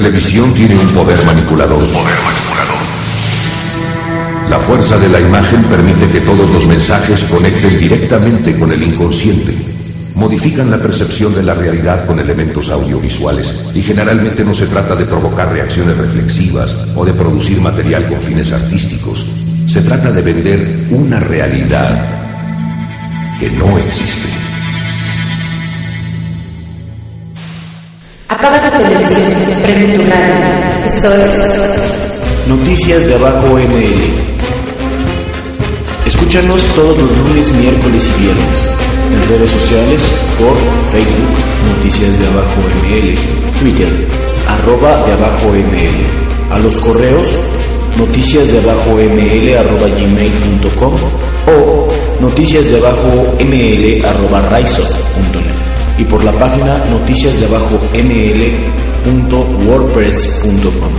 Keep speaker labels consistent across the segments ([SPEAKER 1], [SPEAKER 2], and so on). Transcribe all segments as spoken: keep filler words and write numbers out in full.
[SPEAKER 1] televisión tiene un poder manipulador. Poder manipulador. La fuerza de la imagen permite que todos los mensajes conecten directamente con el inconsciente. Modifican la percepción de la realidad con elementos audiovisuales y generalmente no se trata de provocar reacciones reflexivas o de producir material con fines artísticos. Se trata de vender una realidad que no existe.
[SPEAKER 2] Apaga tu televisión, prende tu radio. Esto es
[SPEAKER 3] Noticias de Abajo M L. Escúchanos todos los lunes, miércoles y viernes en redes sociales por Facebook, Noticias de Abajo M L, Twitter, arroba de Abajo M L, a los correos noticias de abajo ml arroba gmail punto com o noticias de abajo ml arroba raizo punto net y por la página noticias de abajo ml punto wordpress punto com.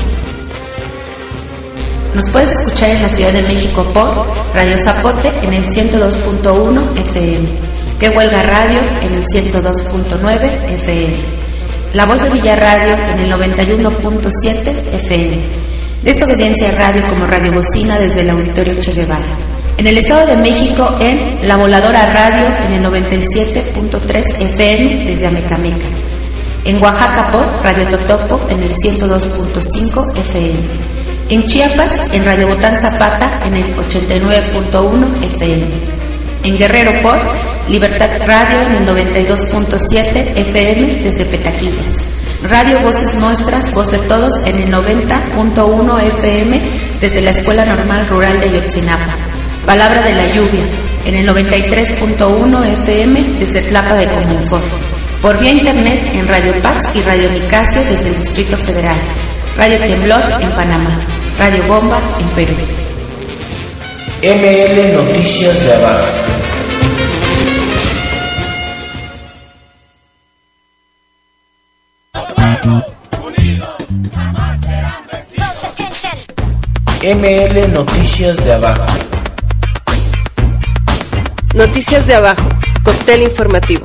[SPEAKER 2] Nos puedes escuchar en la Ciudad de México por Radio Zapote en el ciento dos punto uno F M, Que Huelga Radio en el ciento dos punto nueve F M, La Voz de Villarradio en el noventa y uno punto siete F M, Desobediencia Radio como Radio Bocina desde el Auditorio Che Guevara. En el Estado de México en La Voladora Radio en el noventa y siete punto tres F M desde Amecameca. En Oaxaca por Radio Totopo en el ciento dos punto cinco F M. En Chiapas, en Radio Botán Zapata, en el ochenta y nueve punto uno F M. En Guerrero por Libertad Radio en el noventa y dos punto siete F M desde Petaquillas. Radio Voces Nuestras, Voz de Todos en el noventa punto uno F M desde la Escuela Normal Rural de Ayotzinapa. Palabra de la Lluvia en el noventa y tres punto uno F M desde Tlapa de Comunfort. Por vía internet en Radio Pax y Radio Nicasio desde el Distrito Federal. Radio Temblor en Panamá. Radio Bomba en Perú.
[SPEAKER 3] M L Noticias de Abajo. M L Noticias de Abajo.
[SPEAKER 4] Noticias de Abajo, cóctel informativo.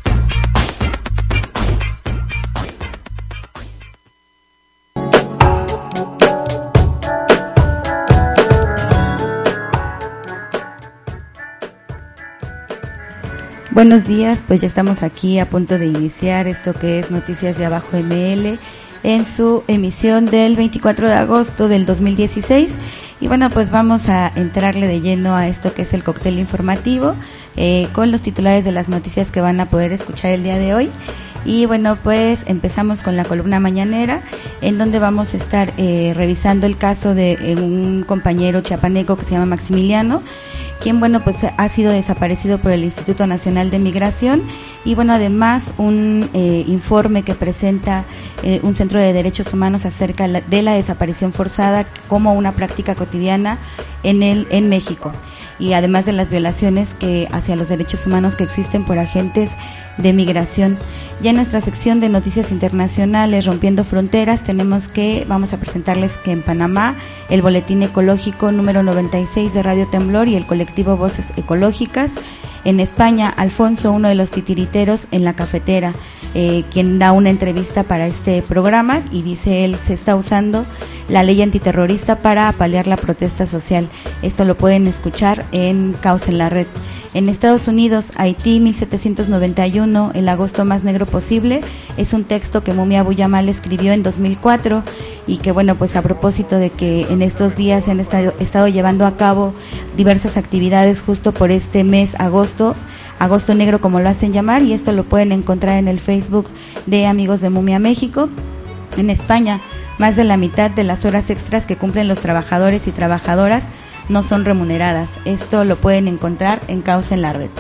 [SPEAKER 5] Buenos días, pues ya estamos aquí a punto de iniciar esto que es Noticias de Abajo M L en su emisión del veinticuatro de agosto del dos mil dieciséis. Y bueno, pues vamos a entrarle de lleno a esto que es el cóctel informativo eh, con los titulares de las noticias que van a poder escuchar el día de hoy. Y bueno, pues empezamos con la columna mañanera, en donde vamos a estar eh, revisando el caso de eh, un compañero chiapaneco que se llama Maximiliano, quien, bueno, pues ha sido desaparecido por el Instituto Nacional de Migración, y bueno, además un eh, informe que presenta eh, un centro de derechos humanos acerca de la desaparición forzada como una práctica cotidiana en el en México, y además de las violaciones que hacia los derechos humanos que existen por agentes de migración. Ya en nuestra sección de noticias internacionales, Rompiendo Fronteras, tenemos que, vamos a presentarles que en Panamá, el boletín ecológico número noventa y seis de Radio Temblor y el colectivo Voces Ecológicas. En España, Alfonso, uno de los titiriteros en la cafetera, eh, quien da una entrevista para este programa, y dice él, se está usando la ley antiterrorista para paliar la protesta social. Esto lo pueden escuchar en Caos en la Red. En Estados Unidos, Haití mil setecientos noventa y uno, el agosto más negro posible, es un texto que Mumia Abu Yamal escribió en dos mil cuatro, y que, bueno, pues a propósito de que en estos días se han estado, estado llevando a cabo diversas actividades justo por este mes agosto, agosto negro como lo hacen llamar, y esto lo pueden encontrar en el Facebook de Amigos de Mumia México. En España, más de la mitad de las horas extras que cumplen los trabajadores y trabajadoras no son remuneradas. Esto lo pueden encontrar en Caos en la Red.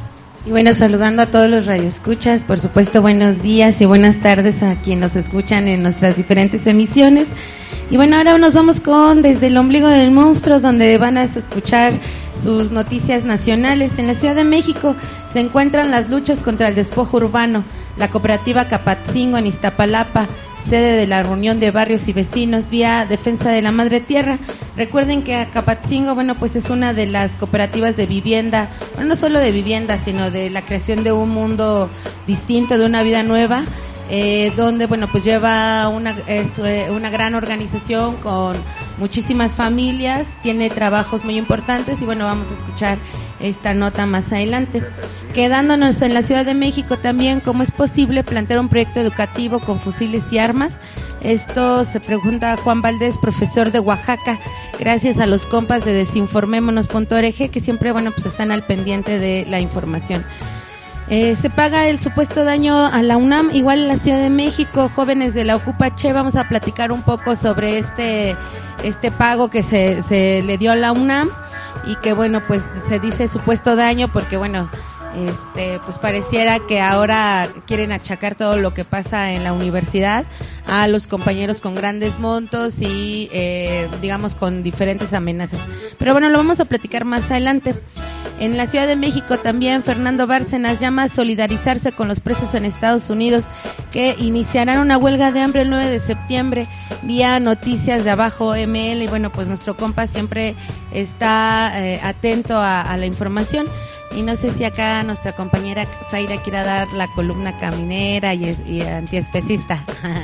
[SPEAKER 6] Y bueno, saludando a todos los radioescuchas, por supuesto, buenos días y buenas tardes a quienes nos escuchan en nuestras diferentes emisiones. Y bueno, ahora nos vamos con Desde el Ombligo del Monstruo, donde van a escuchar sus noticias nacionales. En la Ciudad de México se encuentran las luchas contra el despojo urbano. La cooperativa Capatzingo en Iztapalapa, sede de la reunión de barrios y vecinos vía Defensa de la Madre Tierra. Recuerden que Capatzingo, bueno, pues es una de las cooperativas de vivienda, bueno, no solo de vivienda, sino de la creación de un mundo distinto, de una vida nueva, eh, donde bueno pues lleva una, es, eh, una gran organización con muchísimas familias, tiene trabajos muy importantes y bueno, vamos a escuchar esta nota más adelante. Quedándonos en la Ciudad de México también, ¿cómo es posible plantear un proyecto educativo con fusiles y armas? Esto se pregunta Juan Valdés, profesor de Oaxaca, gracias a los compas de desinformémonos punto org que siempre bueno pues están al pendiente de la información. Eh, se paga el supuesto daño a la UNAM, igual en la Ciudad de México, jóvenes de la Ocupache, vamos a platicar un poco sobre este, este pago que se, se le dio a la UNAM y que bueno pues se dice supuesto daño porque bueno este pues pareciera que ahora quieren achacar todo lo que pasa en la universidad a los compañeros con grandes montos y eh, digamos con diferentes amenazas, pero bueno, lo vamos a platicar más adelante. En la Ciudad de México también Fernando Bárcenas llama a solidarizarse con los presos en Estados Unidos que iniciarán una huelga de hambre el nueve de septiembre vía Noticias de Abajo M L y bueno pues nuestro compa siempre está eh, atento a, a la información. Y no sé si acá nuestra compañera Zaira quiera dar la columna caminera y, es, y antiespecista.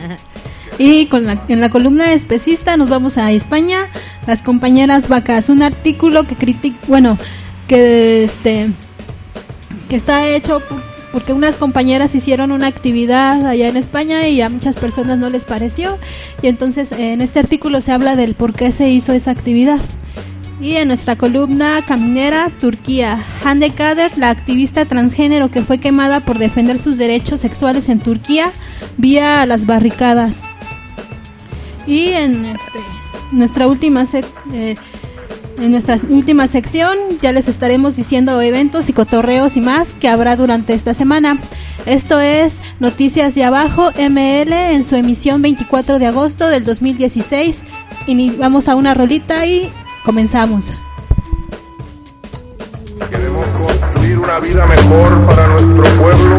[SPEAKER 7] Y con la, en la columna especista nos vamos a España, las compañeras vacas, un artículo que critica, bueno, que este que está hecho porque unas compañeras hicieron una actividad allá en España y a muchas personas no les pareció, y entonces en este artículo se habla del por qué se hizo esa actividad. Y en nuestra columna caminera, Turquía, Hande Kader, la activista transgénero que fue quemada por defender sus derechos sexuales en Turquía, vía a las barricadas. Y en este, nuestra última sec, eh, en nuestra última sección ya les estaremos diciendo eventos y cotorreos y más que habrá durante esta semana. Esto es Noticias de Abajo M L en su emisión veinticuatro de agosto del dos mil dieciséis. Y vamos a una rolita y comenzamos.
[SPEAKER 8] Queremos construir una vida mejor para nuestro pueblo.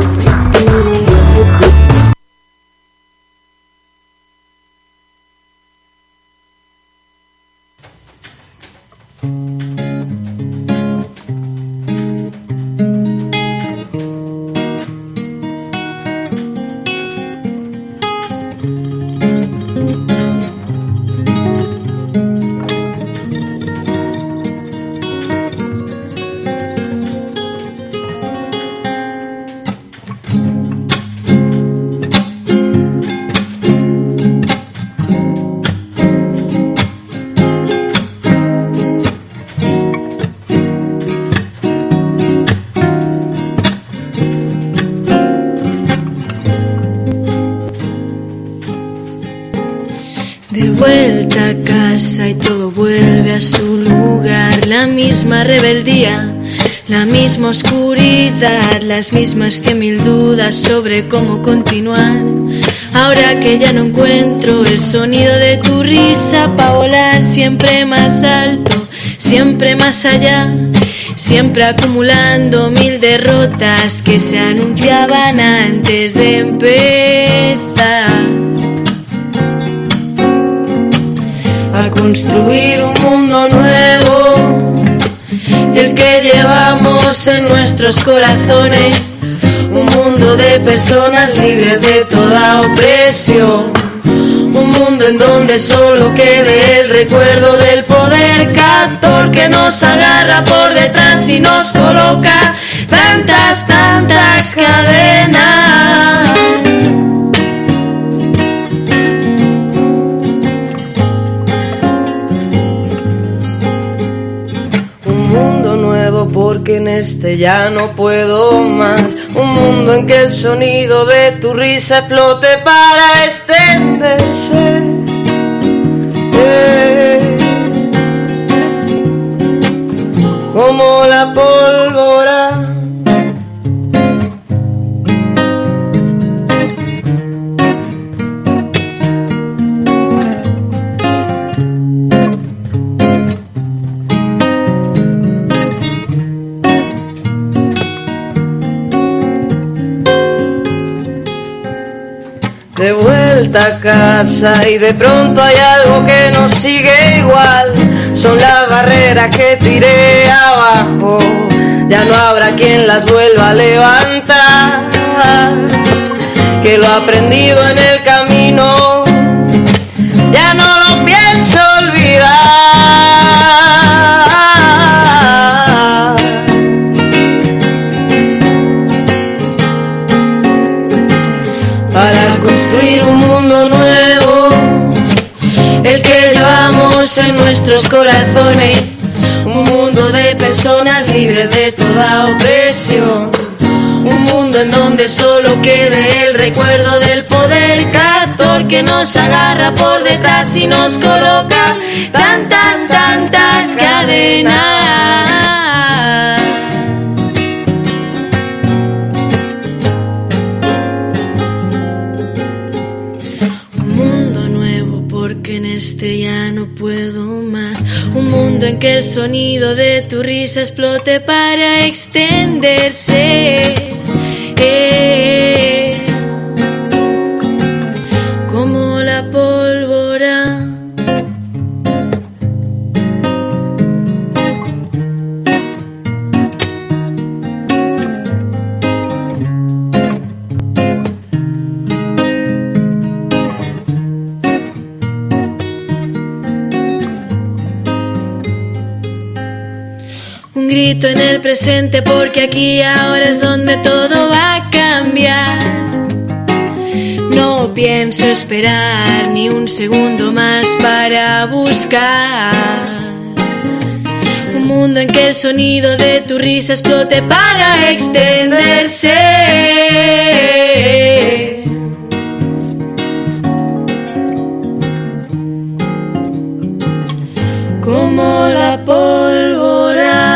[SPEAKER 9] Y todo vuelve a su lugar, la misma rebeldía, la misma oscuridad, las mismas cien mil dudas sobre cómo continuar. Ahora que ya no encuentro el sonido de tu risa pa' volar siempre más alto, siempre más allá, siempre acumulando mil derrotas que se anunciaban antes de empezar. A construir un mundo nuevo, el que llevamos en nuestros corazones, un mundo de personas libres de toda opresión, un mundo en donde solo quede el recuerdo del poder captor que nos agarra por detrás y nos coloca tantas, tantas cadenas. Porque en este ya no puedo más, un mundo en que el sonido de tu risa explote para extenderse, eh, como la pólvora. De vuelta a casa y de pronto hay algo que nos sigue igual. Son las barreras que tiré abajo, ya no habrá quien las vuelva a levantar.
[SPEAKER 10] que lo aprendido en el camino ya no lo pienso olvidar. Para construir un mundo nuevo, el que llevamos en nuestros corazones, un mundo de personas libres de toda opresión, un mundo en donde solo quede el recuerdo del poder captor que nos agarra por detrás y nos coloca tantas, tantas cadenas. Un mundo nuevo porque en este ya no puedo más. Un mundo en que el sonido de tu risa explote para extenderse. Eh, como la pólvora. Un grito en el presente porque aquí y ahora es donde todo va a cambiar. No pienso esperar ni un segundo más para buscar un mundo en que el sonido de tu risa explote para extenderse. Como la pólvora.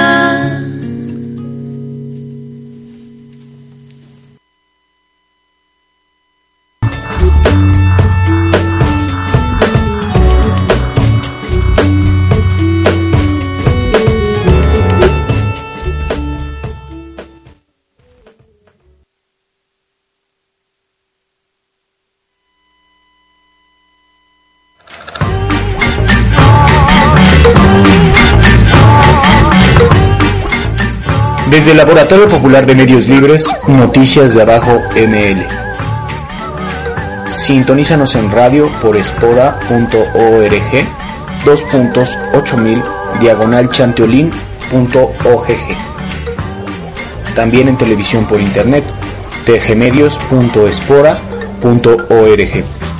[SPEAKER 3] Desde el Laboratorio Popular de Medios Libres, Noticias de Abajo M L. Sintonízanos en radio por espora punto org, dos puntos ocho mil, diagonal chanteolín punto ogg. También en televisión por internet, tgmedios punto espora punto org.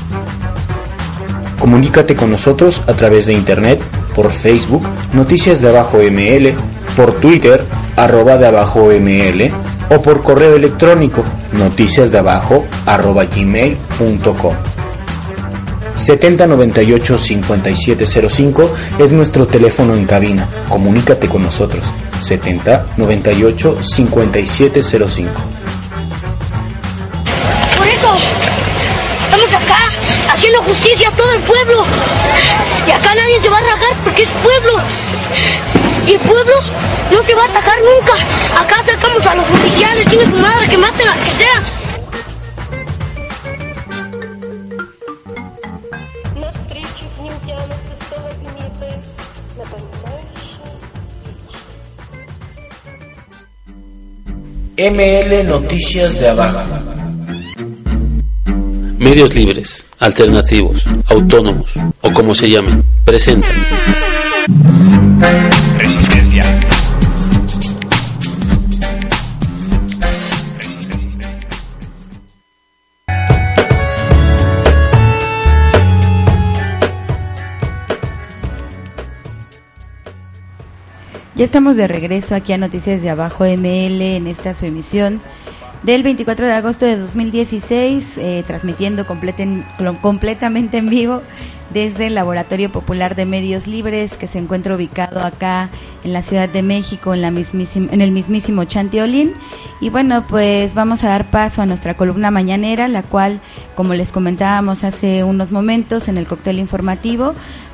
[SPEAKER 3] Comunícate con nosotros a través de internet, por Facebook, Noticias de Abajo M L, por Twitter, arroba de abajo ml, o por correo electrónico, noticiasdeabajo arroba gmail punto com. setenta noventa y ocho cincuenta y siete cero cinco es nuestro teléfono en cabina. Comunícate con nosotros. setenta noventa y ocho cincuenta y siete cero cinco.
[SPEAKER 11] Por eso estamos acá haciendo justicia a todo el pueblo. Y acá nadie se va a rajar porque es pueblo. Y el pueblo no se va a atajar nunca. Acá sacamos a los oficiales, chingue su madre, que maten a que sea.
[SPEAKER 3] M L Noticias de Abajo.
[SPEAKER 12] Medios libres, alternativos, autónomos o como se llamen, presentan Resistencia.
[SPEAKER 5] Ya estamos de regreso aquí a Noticias de Abajo M L en esta su emisión del veinticuatro de agosto de dos mil dieciséis, eh, transmitiendo completen, completamente en vivo desde el Laboratorio Popular de Medios Libres, que se encuentra ubicado acá en la Ciudad de México, en, la mismísima, en el mismísimo Chanteolín. Y bueno, pues vamos a dar paso a nuestra columna mañanera, la cual, como les comentábamos hace unos momentos en el cóctel informativo,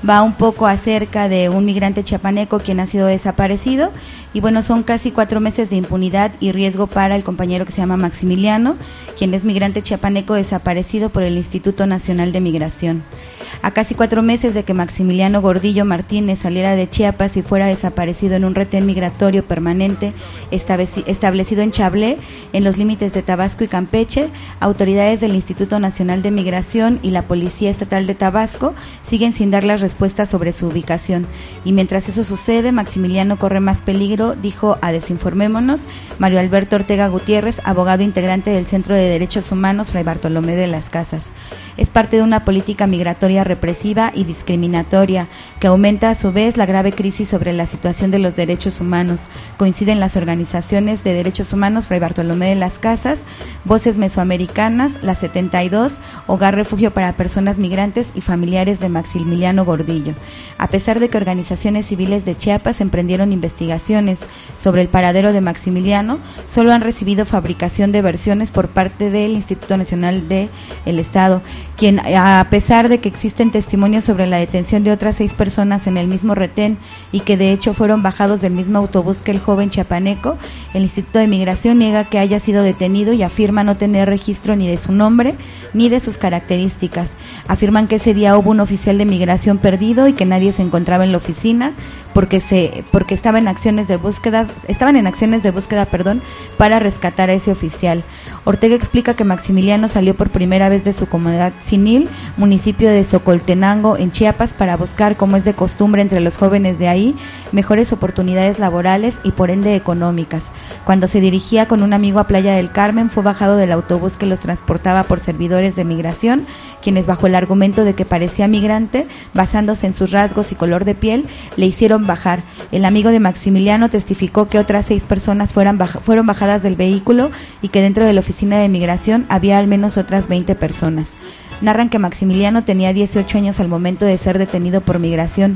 [SPEAKER 5] va un poco acerca de un migrante chiapaneco quien ha sido desaparecido, y bueno, son casi cuatro meses de impunidad y riesgo para el compañero que se llama Maximiliano, quien es migrante chiapaneco desaparecido por el Instituto Nacional de Migración. A casi cuatro meses de que Maximiliano Gordillo Martínez saliera de Chiapas y fuera desaparecido en un retén migratorio permanente establecido en Chablé, en los límites de Tabasco y Campeche, autoridades del Instituto Nacional de Migración y la Policía Estatal de Tabasco siguen sin dar las respuestas sobre su ubicación. Y mientras eso sucede, Maximiliano corre más peligro, dijo a Desinformémonos Mario Alberto Ortega Gutiérrez, abogado integrante del Centro de Derechos Humanos Fray Bartolomé de las Casas. Es parte de una política migratoria represiva y discriminatoria que aumenta a su vez la grave crisis sobre la situación de los derechos humanos. Coinciden las organizaciones de derechos humanos Fray Bartolomé de las Casas, Voces Mesoamericanas, la setenta y dos, Hogar Refugio para Personas Migrantes y familiares de Maximiliano Gordillo. A pesar de que organizaciones civiles de Chiapas emprendieron investigaciones sobre el paradero de Maximiliano, solo han recibido fabricación de versiones por parte del Instituto Nacional del Estado, quien, a pesar de que existen testimonios sobre la detención de otras seis personas en el mismo retén y que de hecho fueron bajados del mismo autobús que el joven chiapaneco, el Instituto de Migración niega que haya sido detenido y afirma no tener registro ni de su nombre ni de sus características. Afirman que ese día hubo un oficial de migración perdido y que nadie se encontraba en la oficina porque se porque estaba en acciones de búsqueda estaban en acciones de búsqueda, perdón, para rescatar a ese oficial. Ortega explica que Maximiliano salió por primera vez de su comunidad Sinil, municipio de Socoltenango, en Chiapas, para buscar, como es de costumbre entre los jóvenes de ahí, mejores oportunidades laborales y por ende económicas. Cuando se dirigía con un amigo a Playa del Carmen, fue bajado del autobús que los transportaba por servidores de migración, quienes bajo el argumento de que parecía migrante, basándose en sus rasgos y color de piel, le hicieron bajar. El amigo de Maximiliano testificó que otras seis personas fueran baja, fueron bajadas del vehículo y que dentro de la oficina de migración había al menos otras veinte personas. Narran que Maximiliano tenía dieciocho años al momento de ser detenido por migración.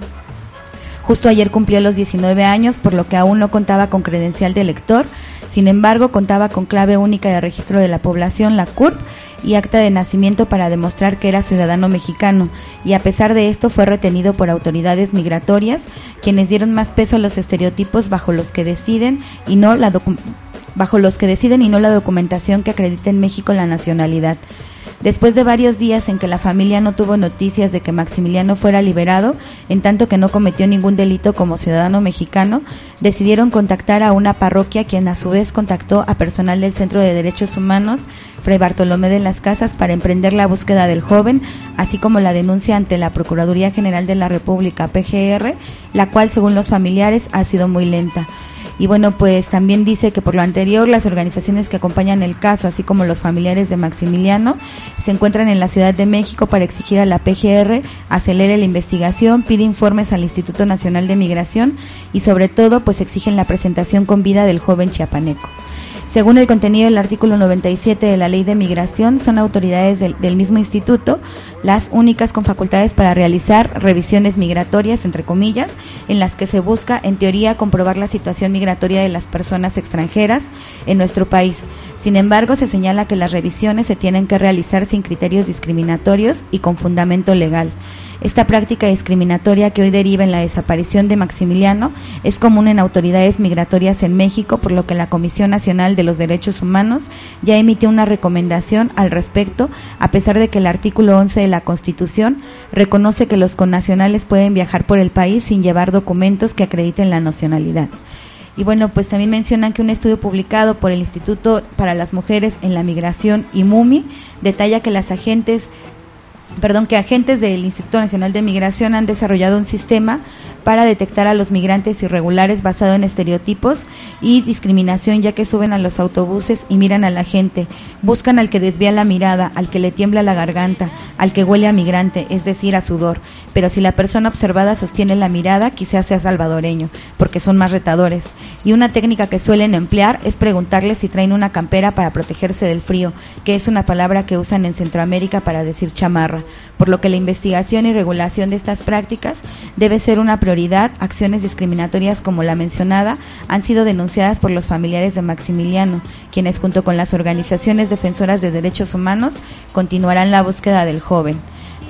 [SPEAKER 5] Justo ayer cumplió los diecinueve años, por lo que aún no contaba con credencial de elector. Sin embargo, contaba con clave única de registro de la población, la C U R P, y acta de nacimiento para demostrar que era ciudadano mexicano, y a pesar de esto fue retenido por autoridades migratorias, quienes dieron más peso a los estereotipos bajo los que deciden y no la docu- bajo los que deciden y no la documentación que acredite en México la nacionalidad. Después de varios días en que la familia no tuvo noticias de que Maximiliano fuera liberado, en tanto que no cometió ningún delito como ciudadano mexicano, decidieron contactar a una parroquia, quien a su vez contactó a personal del Centro de Derechos Humanos Fray Bartolomé de las Casas para emprender la búsqueda del joven, así como la denuncia ante la Procuraduría General de la República, P G R, la cual, según los familiares, ha sido muy lenta. Y bueno, pues también dice que por lo anterior, las organizaciones que acompañan el caso, así como los familiares de Maximiliano, se encuentran en la Ciudad de México para exigir a la P G R acelere la investigación, pide informes al Instituto Nacional de Migración y sobre todo, pues exigen la presentación con vida del joven chiapaneco. Según el contenido del artículo noventa y siete de la Ley de Migración, son autoridades del, del mismo instituto las únicas con facultades para realizar revisiones migratorias, entre comillas, en las que se busca, en teoría, comprobar la situación migratoria de las personas extranjeras en nuestro país. Sin embargo, se señala que las revisiones se tienen que realizar sin criterios discriminatorios y con fundamento legal. Esta práctica discriminatoria que hoy deriva en la desaparición de Maximiliano es común en autoridades migratorias en México, por lo que la Comisión Nacional de los Derechos Humanos ya emitió una recomendación al respecto, a pesar de que el artículo once de la Constitución reconoce que los connacionales pueden viajar por el país sin llevar documentos que acrediten la nacionalidad. Y bueno, pues también mencionan que un estudio publicado por el Instituto para las Mujeres en la Migración, I M U M I, detalla que las agentes Perdón, que agentes del Instituto Nacional de Migración han desarrollado un sistema para detectar a los migrantes irregulares basado en estereotipos y discriminación, ya que suben a los autobuses y miran a la gente, buscan al que desvía la mirada, al que le tiembla la garganta, al que huele a migrante, es decir, a sudor, pero si la persona observada sostiene la mirada, quizás sea salvadoreño, porque son más retadores. Y una técnica que suelen emplear es preguntarles si traen una campera para protegerse del frío, que es una palabra que usan en Centroamérica para decir chamarra, por lo que la investigación y regulación de estas prácticas debe ser una prioridad. Acciones discriminatorias como la mencionada han sido denunciadas por los familiares de Maximiliano, quienes junto con las organizaciones defensoras de derechos humanos continuarán la búsqueda del joven.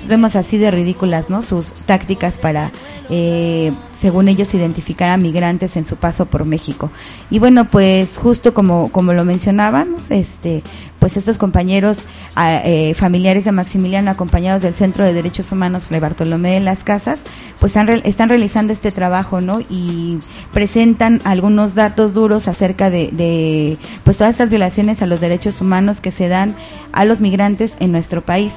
[SPEAKER 5] vemos así de ridículas, ¿no? Sus tácticas para, eh, según ellos, identificar a migrantes en su paso por México. Y bueno, pues justo como, como lo mencionábamos, este, pues estos compañeros eh, familiares de Maximiliano, acompañados del Centro de Derechos Humanos Fray Bartolomé de las Casas, pues están, están realizando este trabajo, ¿no? Y presentan algunos datos duros acerca de, de pues todas estas violaciones a los derechos humanos que se dan a los migrantes en nuestro país.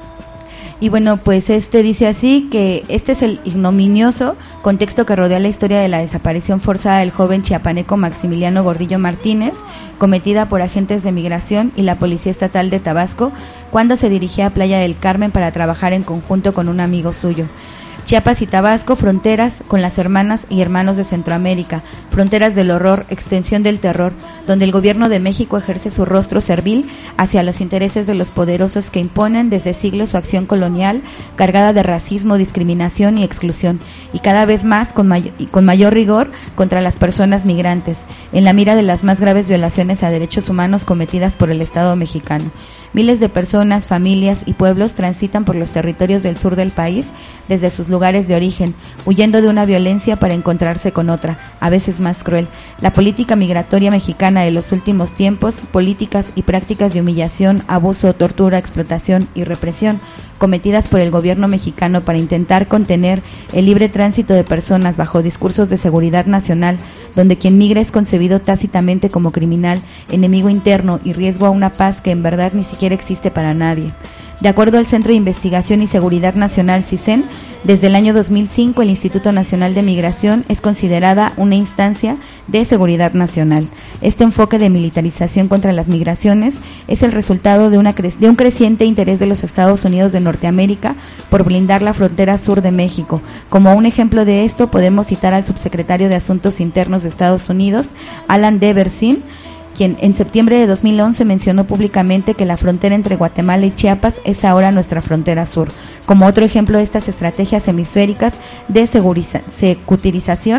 [SPEAKER 5] Y bueno, pues este dice así, que este es el ignominioso contexto que rodea la historia de la desaparición forzada del joven chiapaneco Maximiliano Gordillo Martínez, cometida por agentes de migración y la Policía Estatal de Tabasco, cuando se dirigía a Playa del Carmen para trabajar en conjunto con un amigo suyo. Chiapas y Tabasco, fronteras con las hermanas y hermanos de Centroamérica, fronteras del horror, extensión del terror, donde el gobierno de México ejerce su rostro servil hacia los intereses de los poderosos que imponen desde siglos su acción colonial, cargada de racismo, discriminación y exclusión, y cada vez más con, may- con mayor rigor contra las personas migrantes, en la mira de las más graves violaciones a derechos humanos cometidas por el Estado mexicano. Miles de personas, familias y pueblos transitan por los territorios del sur del país desde sus lugares de origen, huyendo de una violencia para encontrarse con otra, a veces más cruel. La política migratoria mexicana de los últimos tiempos, políticas y prácticas de humillación, abuso, tortura, explotación y represión, cometidas por el gobierno mexicano para intentar contener el libre tránsito de personas bajo discursos de seguridad nacional, donde quien migra es concebido tácitamente como criminal, enemigo interno y riesgo a una paz que en verdad ni siquiera existe para nadie. De acuerdo al Centro de Investigación y Seguridad Nacional, CISEN, desde el año dos mil cinco el Instituto Nacional de Migración es considerada una instancia de seguridad nacional. Este enfoque de militarización contra las migraciones es el resultado de, una cre- de un creciente interés de los Estados Unidos de Norteamérica por blindar la frontera sur de México. Como un ejemplo de esto podemos citar al subsecretario de Asuntos Internos de Estados Unidos, Alan D. Bersin, quien en septiembre de dos mil once mencionó públicamente que la frontera entre Guatemala y Chiapas es ahora nuestra frontera sur, como otro ejemplo de estas estrategias hemisféricas de seguriza- securitización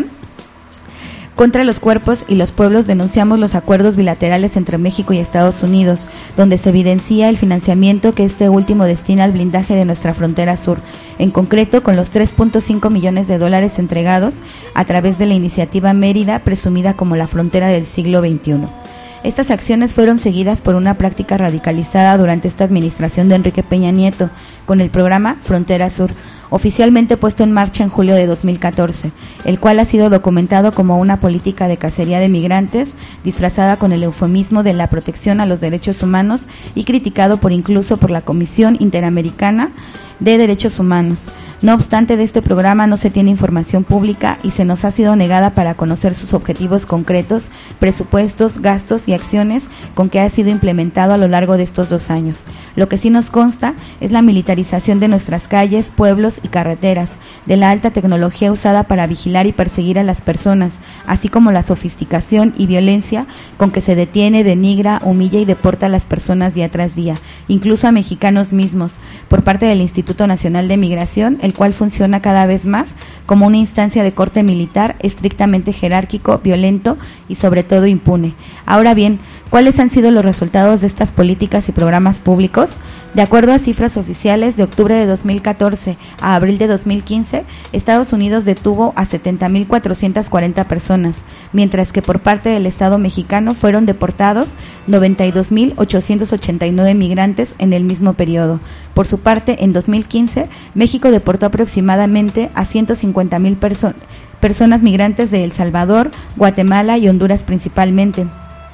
[SPEAKER 5] contra los cuerpos y los pueblos. Denunciamos los acuerdos bilaterales entre México y Estados Unidos, donde se evidencia el financiamiento que este último destina al blindaje de nuestra frontera sur, en concreto con los tres punto cinco millones de dólares entregados a través de la iniciativa Mérida, presumida como la frontera del siglo veintiuno. Estas acciones fueron seguidas por una práctica radicalizada durante esta administración de Enrique Peña Nieto, con el programa Frontera Sur, oficialmente puesto en marcha en julio de dos mil catorce, el cual ha sido documentado como una política de cacería de migrantes, disfrazada con el eufemismo de la protección a los derechos humanos y criticado por incluso por la Comisión Interamericana de Derechos Humanos. No obstante, de este programa no se tiene información pública y se nos ha sido negada para conocer sus objetivos concretos, presupuestos, gastos y acciones con que ha sido implementado a lo largo de estos dos años. Lo que sí nos consta es la militarización de nuestras calles, pueblos y carreteras, de la alta tecnología usada para vigilar y perseguir a las personas, así como la sofisticación y violencia con que se detiene, denigra, humilla y deporta a las personas día tras día, incluso a mexicanos mismos, por parte del Instituto Nacional de Migración, el cual funciona cada vez más como una instancia de corte militar estrictamente jerárquico, violento y sobre todo impune. Ahora bien, ¿cuáles han sido los resultados de estas políticas y programas públicos? De acuerdo a cifras oficiales, de octubre de dos mil catorce a abril de dos mil quince, Estados Unidos detuvo a setenta mil cuatrocientas cuarenta personas, mientras que por parte del Estado mexicano fueron deportados noventa y dos mil ochocientos ochenta y nueve migrantes en el mismo periodo. Por su parte, en dos mil quince, México deportó aproximadamente a ciento cincuenta mil perso- personas migrantes de El Salvador, Guatemala y Honduras principalmente,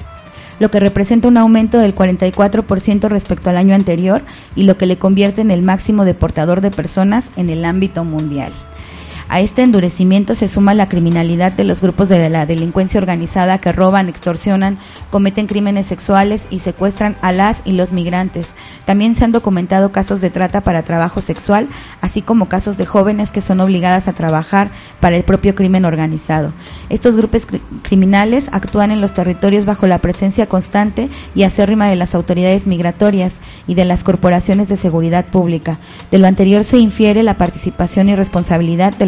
[SPEAKER 5] lo que representa un aumento del cuarenta y cuatro por ciento respecto al año anterior y lo que le convierte en el máximo deportador de personas en el ámbito mundial. A este endurecimiento se suma la criminalidad de los grupos de la delincuencia organizada que roban, extorsionan, cometen crímenes sexuales y secuestran a las y los migrantes. También se han documentado casos de trata para trabajo sexual, así como casos de jóvenes que son obligadas a trabajar para el propio crimen organizado. Estos grupos cr- criminales actúan en los territorios bajo la presencia constante y acérrima de las autoridades migratorias y de las corporaciones de seguridad pública. De lo anterior se infiere la participación y responsabilidad de las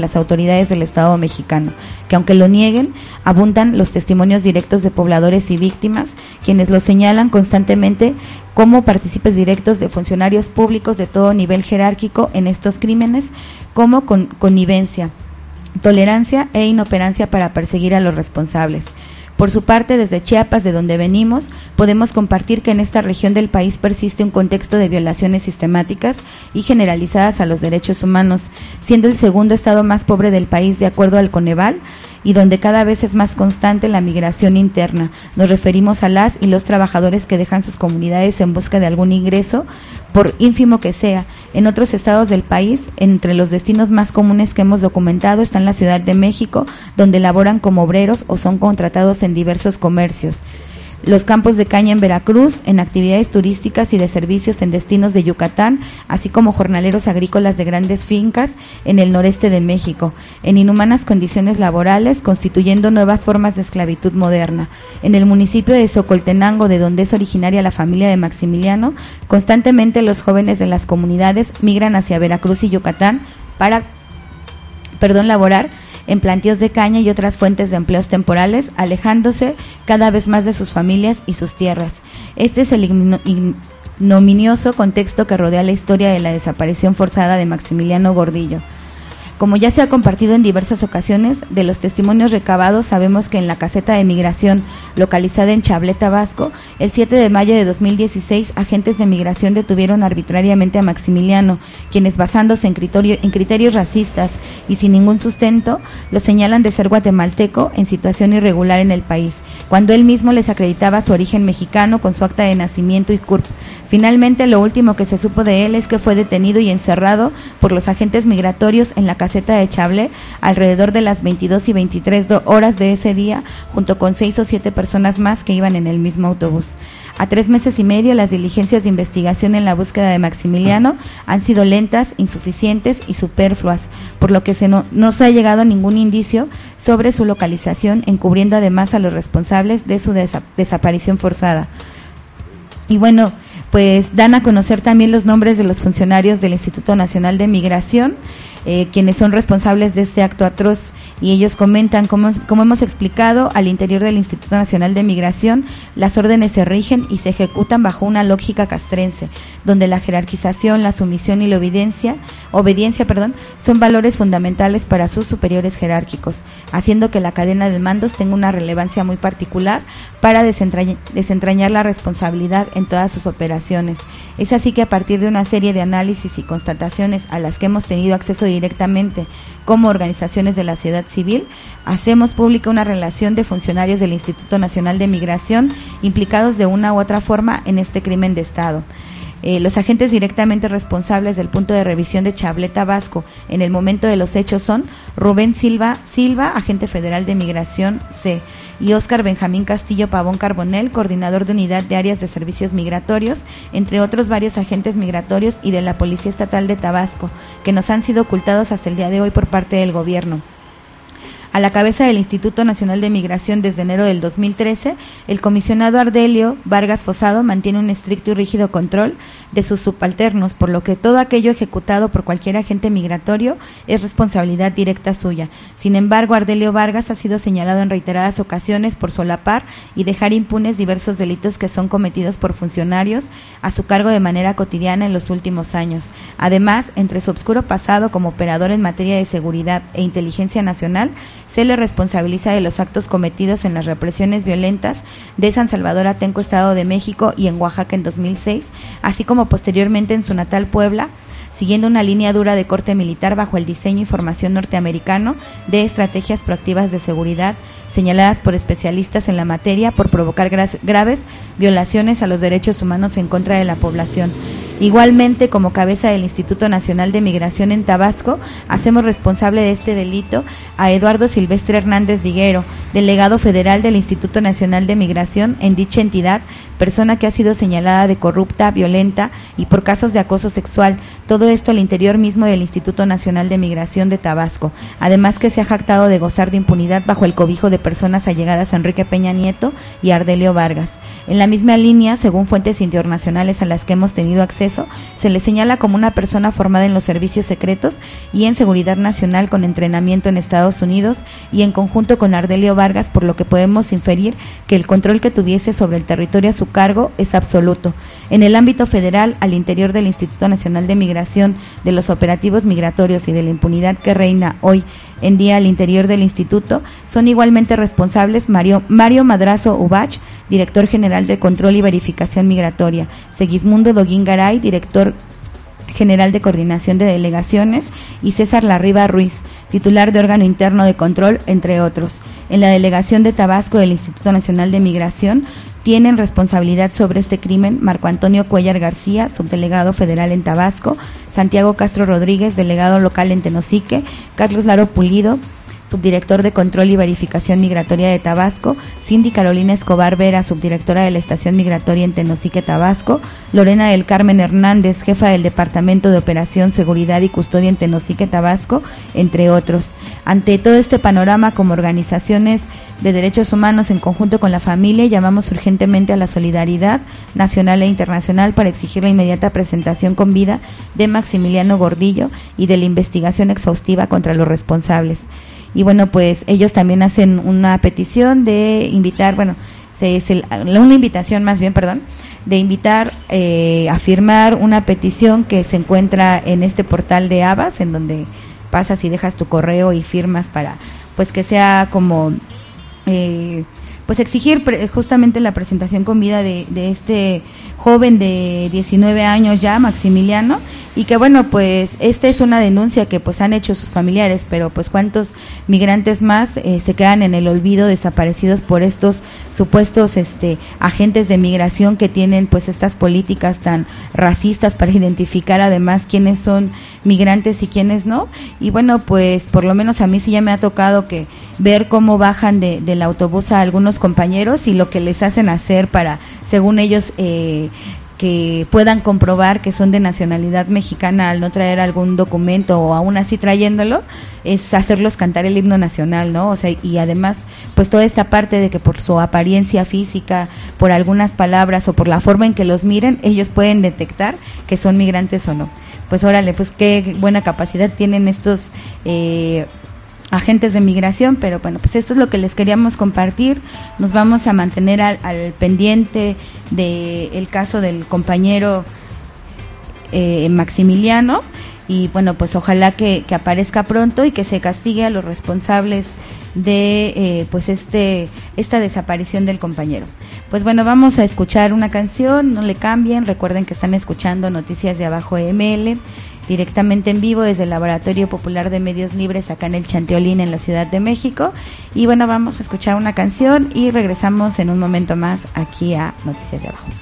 [SPEAKER 5] las autoridades del Estado mexicano, que aunque lo nieguen, abundan los testimonios directos de pobladores y víctimas, quienes lo señalan constantemente como partícipes directos de funcionarios públicos de todo nivel jerárquico en estos crímenes, como con connivencia, tolerancia e inoperancia para perseguir a los responsables. Por su parte, desde Chiapas, de donde venimos, podemos compartir que en esta región del país persiste un contexto de violaciones sistemáticas y generalizadas a los derechos humanos, siendo el segundo estado más pobre del país de acuerdo al Coneval, y donde cada vez es más constante la migración interna. Nos referimos a las y los trabajadores que dejan sus comunidades en busca de algún ingreso, por ínfimo que sea. En otros estados del país, entre los destinos más comunes que hemos documentado están la Ciudad de México, donde laboran como obreros o son contratados en diversos comercios. Los campos de caña en Veracruz, en actividades turísticas y de servicios en destinos de Yucatán, así como jornaleros agrícolas de grandes fincas en el noreste de México, en inhumanas condiciones laborales, constituyendo nuevas formas de esclavitud moderna. En el municipio de Socoltenango, de donde es originaria la familia de Maximiliano, constantemente los jóvenes de las comunidades migran hacia Veracruz y Yucatán para, perdón, laborar en plantíos de caña y otras fuentes de empleos temporales, alejándose cada vez más de sus familias y sus tierras. Este es el ignominioso contexto que rodea la historia de la desaparición forzada de Maximiliano Gordillo. Como ya se ha compartido en diversas ocasiones, de los testimonios recabados sabemos que en la caseta de migración localizada en Chablé, Tabasco, el siete de mayo de dos mil dieciséis, agentes de migración detuvieron arbitrariamente a Maximiliano, quienes basándose en, criterio, en criterios racistas y sin ningún sustento, lo señalan de ser guatemalteco en situación irregular en el país, cuando él mismo les acreditaba su origen mexicano con su acta de nacimiento y C U R P. Finalmente, lo último que se supo de él es que fue detenido y encerrado por los agentes migratorios en la caseta de Chablé alrededor de las veintidós y veintitrés horas de ese día, junto con seis o siete personas más que iban en el mismo autobús. A tres meses y medio, las diligencias de investigación en la búsqueda de Maximiliano han sido lentas, insuficientes y superfluas, por lo que se no, no se ha llegado a ningún indicio sobre su localización, encubriendo además a los responsables de su desa- desaparición forzada. Y bueno, pues dan a conocer también los nombres de los funcionarios del Instituto Nacional de Migración, eh, quienes son responsables de este acto atroz, y ellos comentan, como, como hemos explicado, al interior del Instituto Nacional de Migración, las órdenes se rigen y se ejecutan bajo una lógica castrense, donde la jerarquización, la sumisión y la obediencia, obediencia, perdón, son valores fundamentales para sus superiores jerárquicos, haciendo que la cadena de mandos tenga una relevancia muy particular para desentrañar, desentrañar la responsabilidad en todas sus operaciones. Es así que a partir de una serie de análisis y constataciones a las que hemos tenido acceso directamente como organizaciones de la sociedad civil, hacemos pública una relación de funcionarios del Instituto Nacional de Migración implicados de una u otra forma en este crimen de Estado. Eh, los agentes directamente responsables del punto de revisión de Chablé, Tabasco, en el momento de los hechos son Rubén Silva, Silva, agente federal de Migración C, y Óscar Benjamín Castillo Pavón Carbonell, coordinador de unidad de áreas de servicios migratorios, entre otros varios agentes migratorios y de la Policía Estatal de Tabasco, que nos han sido ocultados hasta el día de hoy por parte del gobierno. A la cabeza del Instituto Nacional de Migración desde enero del dos mil trece, el comisionado Ardelio Vargas Fosado mantiene un estricto y rígido control de sus subalternos, por lo que todo aquello ejecutado por cualquier agente migratorio es responsabilidad directa suya. Sin embargo, Ardelio Vargas ha sido señalado en reiteradas ocasiones por solapar y dejar impunes diversos delitos que son cometidos por funcionarios a su cargo de manera cotidiana en los últimos años. Además, entre su obscuro pasado como operador en materia de seguridad e inteligencia nacional, se le responsabiliza de los actos cometidos en las represiones violentas de San Salvador Atenco, Estado de México, y en Oaxaca en dos mil seis, así como posteriormente en su natal Puebla, siguiendo una línea dura de corte militar bajo el diseño y formación norteamericano de estrategias proactivas de seguridad, señaladas por especialistas en la materia por provocar gra- graves violaciones a los derechos humanos en contra de la población. Igualmente, como cabeza del Instituto Nacional de Migración en Tabasco, hacemos responsable de este delito a Eduardo Silvestre Hernández Diguero, delegado federal del Instituto Nacional de Migración en dicha entidad, persona que ha sido señalada de corrupta, violenta y por casos de acoso sexual, todo esto al interior mismo del Instituto Nacional de Migración de Tabasco, además que se ha jactado de gozar de impunidad bajo el cobijo de personas allegadas a Enrique Peña Nieto y Ardelio Vargas. En la misma línea, según fuentes internacionales a las que hemos tenido acceso, se le señala como una persona formada en los servicios secretos y en seguridad nacional con entrenamiento en Estados Unidos y en conjunto con Ardelio Vargas, por lo que podemos inferir que el control que tuviese sobre el territorio a su cargo es absoluto. En el ámbito federal, al interior del Instituto Nacional de Migración, de los operativos migratorios y de la impunidad que reina hoy en día al interior del instituto, son igualmente responsables Mario, Mario Madrazo Ubach, director general de Control y Verificación Migratoria, Segismundo Doguín Garay, director general de Coordinación de Delegaciones, y César Larriba Ruiz, titular de órgano interno de control, entre otros. En la delegación de Tabasco del Instituto Nacional de Migración tienen responsabilidad sobre este crimen Marco Antonio Cuellar García, subdelegado federal en Tabasco, Santiago Castro Rodríguez, delegado local en Tenosique, Carlos Laro Pulido, subdirector de Control y Verificación Migratoria de Tabasco, Cindy Carolina Escobar Vera, subdirectora de la Estación Migratoria en Tenosique, Tabasco, Lorena del Carmen Hernández, jefa del Departamento de Operación, Seguridad y Custodia en Tenosique, Tabasco, entre otros. Ante todo este panorama, como organizaciones de derechos humanos en conjunto con la familia, llamamos urgentemente a la solidaridad nacional e internacional para exigir la inmediata presentación con vida de Maximiliano Gordillo y de la investigación exhaustiva contra los responsables. Y bueno, pues ellos también hacen una petición de invitar, bueno, es el, una invitación más bien, perdón, de invitar eh, a firmar una petición que se encuentra en este portal de Abas, en donde pasas y dejas tu correo y firmas para, pues que sea como, eh, pues exigir pre- justamente la presentación con vida de, de este joven de diecinueve años ya, Maximiliano, y que bueno, pues esta es una denuncia que pues han hecho sus familiares, pero pues cuántos migrantes más eh, se quedan en el olvido, desaparecidos por estos supuestos este agentes de migración que tienen pues estas políticas tan racistas para identificar además quiénes son migrantes y quiénes no. Y bueno, pues por lo menos a mí sí ya me ha tocado que ver cómo bajan de, del autobús a algunos compañeros y lo que les hacen hacer para, según ellos, eh, que puedan comprobar que son de nacionalidad mexicana al no traer algún documento, o aún así trayéndolo, es hacerlos cantar el himno nacional, ¿no? O sea, y además, pues toda esta parte de que por su apariencia física, por algunas palabras o por la forma en que los miren, ellos pueden detectar que son migrantes o no. Pues órale, pues qué buena capacidad tienen estos eh, agentes de migración, pero bueno, pues esto es lo que les queríamos compartir. Nos vamos a mantener al, al pendiente de el caso del compañero eh, Maximiliano, y bueno, pues ojalá que, que aparezca pronto y que se castigue a los responsables de eh, pues este esta desaparición del compañero. Pues bueno, vamos a escuchar una canción, no le cambien, recuerden que están escuchando Noticias de Abajo M L, directamente en vivo desde el Laboratorio Popular de Medios Libres acá en el Chanteolín, en la Ciudad de México. Y bueno, vamos a escuchar una canción y regresamos en un momento más aquí a Noticias de Abajo.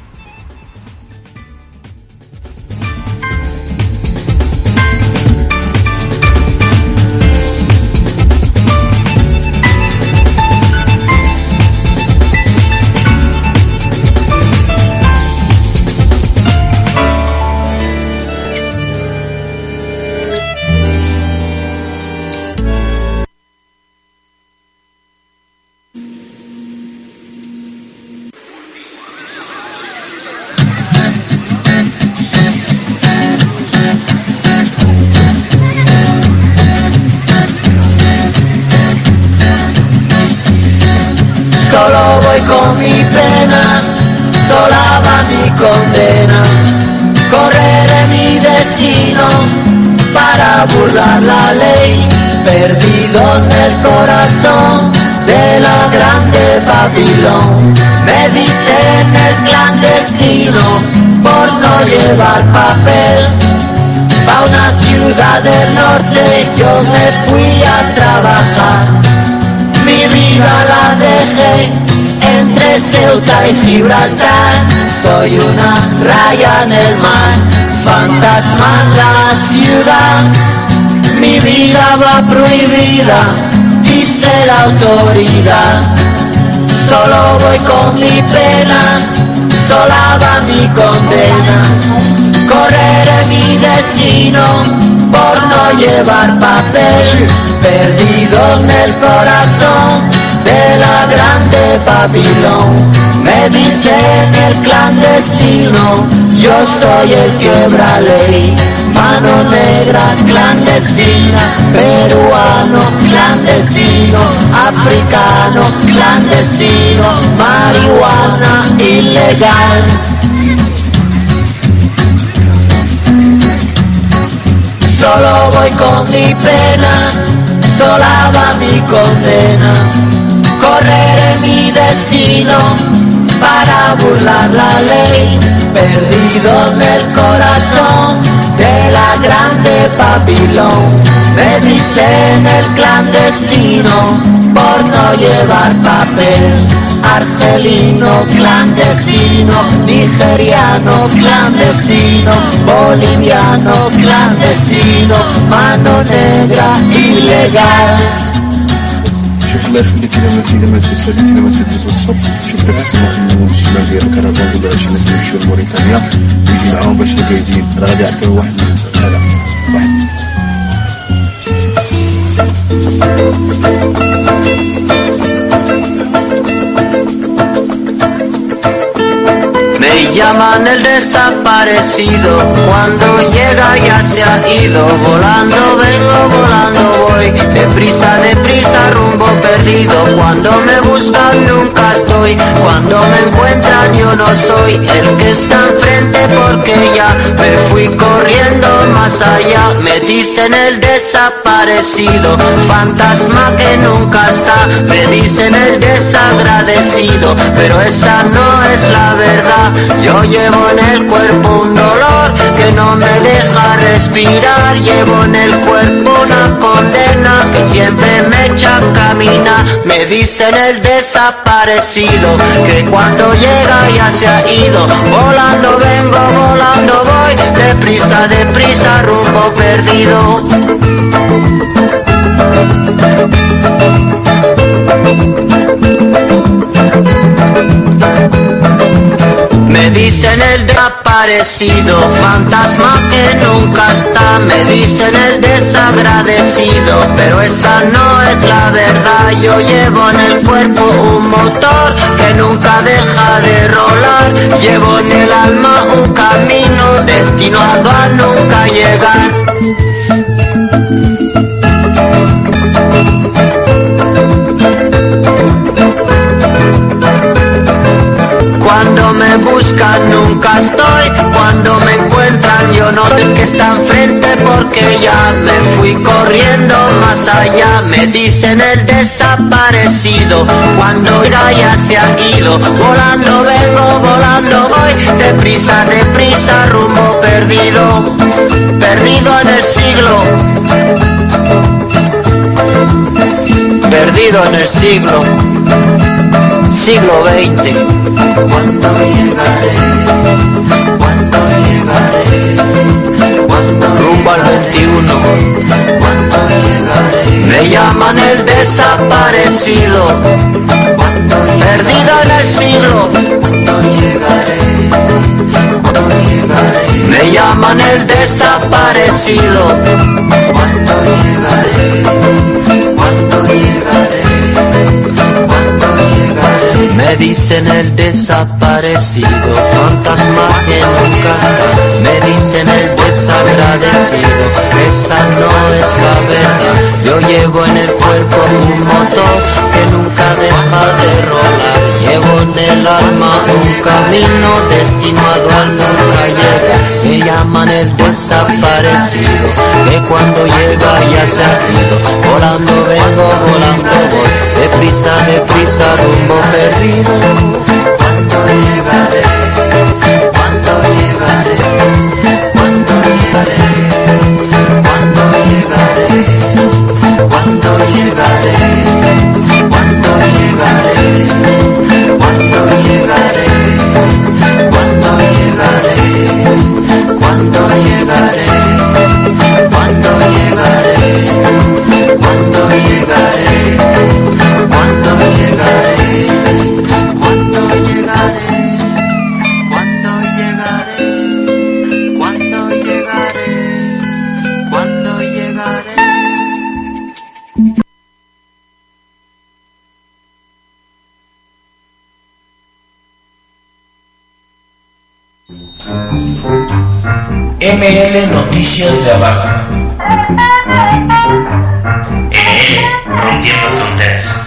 [SPEAKER 13] Solo voy con mi pena, sola va mi condena. Correré mi destino para burlar la ley, perdido en el corazón de la grande Babilón. Me dicen el clandestino por no llevar papel. Pa' una ciudad del norte yo me fui a trabajar. Mi vida la dejé entre Ceuta y Gibraltar. Soy una raya en el mar, fantasma en la ciudad. Mi vida va prohibida, dice la autoridad. Solo voy con mi pena, sola va mi condena. Correré mi destino por no llevar papel, perdido en el corazón de la grande grande Babilón. Me dicen el clandestino, yo soy el quiebra ley. Mano negra clandestina, peruano clandestino, africano clandestino, marihuana ilegal. Solo voy con mi pena, sola va mi condena. Correré mi destino para burlar la ley, perdido en el corazón de la grande Babilón. Me dicen el clandestino por no llevar papel. Argelino clandestino, nigeriano clandestino, boliviano clandestino, mano negra ilegal.
[SPEAKER 14] شوف الله يخليك الا ما الا ما تسالي الا ما تدوز الصبح شوف داك السماء الشمال ديال الكرفان ولا شي ناس يمشيو لموريتانيا ويجي معاهم باش يقايزين راه غادي يعطيو واحد هذا واحد.
[SPEAKER 13] Me llaman el desaparecido, cuando llega ya se ha ido. Volando vengo, volando voy, deprisa, deprisa, rumbo perdido. Cuando me buscan nunca estoy, cuando me encuentran yo no soy el que está enfrente porque ya me fui corriendo más allá. Me dicen el desaparecido, fantasma que nunca está. Me dicen el desagradecido, pero esa no es la verdad. Yo llevo en el cuerpo un dolor que no me deja respirar. Llevo en el cuerpo una condena que siempre me echa a caminar. Me dicen el desaparecido, que cuando llega ya se ha ido. Volando vengo, volando voy, deprisa, deprisa, rumbo perdido. Me dicen el desaparecido, fantasma que nunca está. Me dicen el desagradecido, pero esa no es la verdad. Yo llevo en el cuerpo un motor que nunca deja de rolar. Llevo en el alma un camino destinado a nunca llegar. Cuando me buscan nunca estoy, cuando me encuentran yo no sé que está enfrente porque ya me fui corriendo más allá. Me dicen el desaparecido, cuando irá ya se ha ido. Volando vengo, volando voy, deprisa, deprisa, rumbo perdido, perdido en el siglo, perdido en el siglo, siglo veinte. ¿Cuándo llegaré? ¿Cuándo llegaré? ¿Cuándo rumbo al veintiuno? ¿Cuándo llegaré? Me llaman el desaparecido, perdido en el siglo. ¿Cuándo llegaré? ¿Cuándo llegaré? Me llaman el desaparecido. ¿Cuándo llegaré? ¿Cuándo llegaré? Me dicen el desaparecido, fantasma que nunca está. Me dicen el desagradecido, esa no es la verdad. Yo llevo en el cuerpo un motor que nunca deja de rolar. Llevo en el alma un camino destinado a nunca llegar. Me llaman el desaparecido, que cuando llega ya se ha ido. Volando vengo, volando voy, deprisa, deprisa, rumbo perdido. ¿Cuándo llegaré? ¿Cuándo llegaré? ¿Cuándo llegaré? ¿Cuándo llegaré? ¿Cuándo llegaré? ¿Cuándo llegaré? ¿Cuándo llegaré? ¿Cuándo llegaré? ¿Cuándo llegaré? ¿Cuándo llegaré? ¿Cuándo llegaré? ¿Cuándo llegaré?
[SPEAKER 15] M L Noticias de Abajo. M L Rompiendo Fronteras.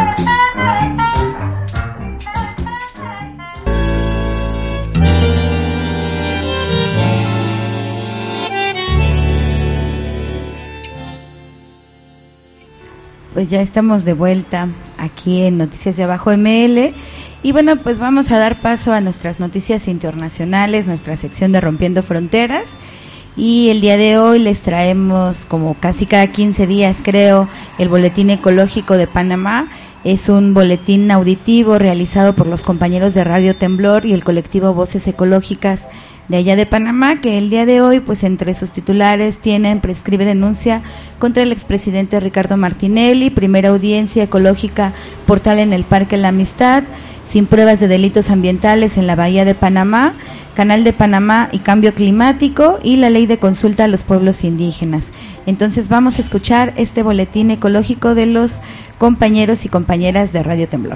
[SPEAKER 5] Pues ya estamos de vuelta aquí en Noticias de Abajo M L y bueno, pues vamos a dar paso a nuestras noticias internacionales, nuestra sección de Rompiendo Fronteras, y el día de hoy les traemos, como casi cada quince días creo, el Boletín Ecológico de Panamá. Es un boletín auditivo realizado por los compañeros de Radio Temblor y el colectivo Voces Ecológicas de allá de Panamá, que el día de hoy, pues entre sus titulares tienen: prescribe denuncia contra el expresidente Ricardo Martinelli, primera audiencia ecológica portal en el Parque La Amistad, sin pruebas de delitos ambientales en la Bahía de Panamá, Canal de Panamá y cambio climático, y la ley de consulta a los pueblos indígenas. Entonces vamos a escuchar este boletín ecológico de los compañeros y compañeras de Radio Temblor.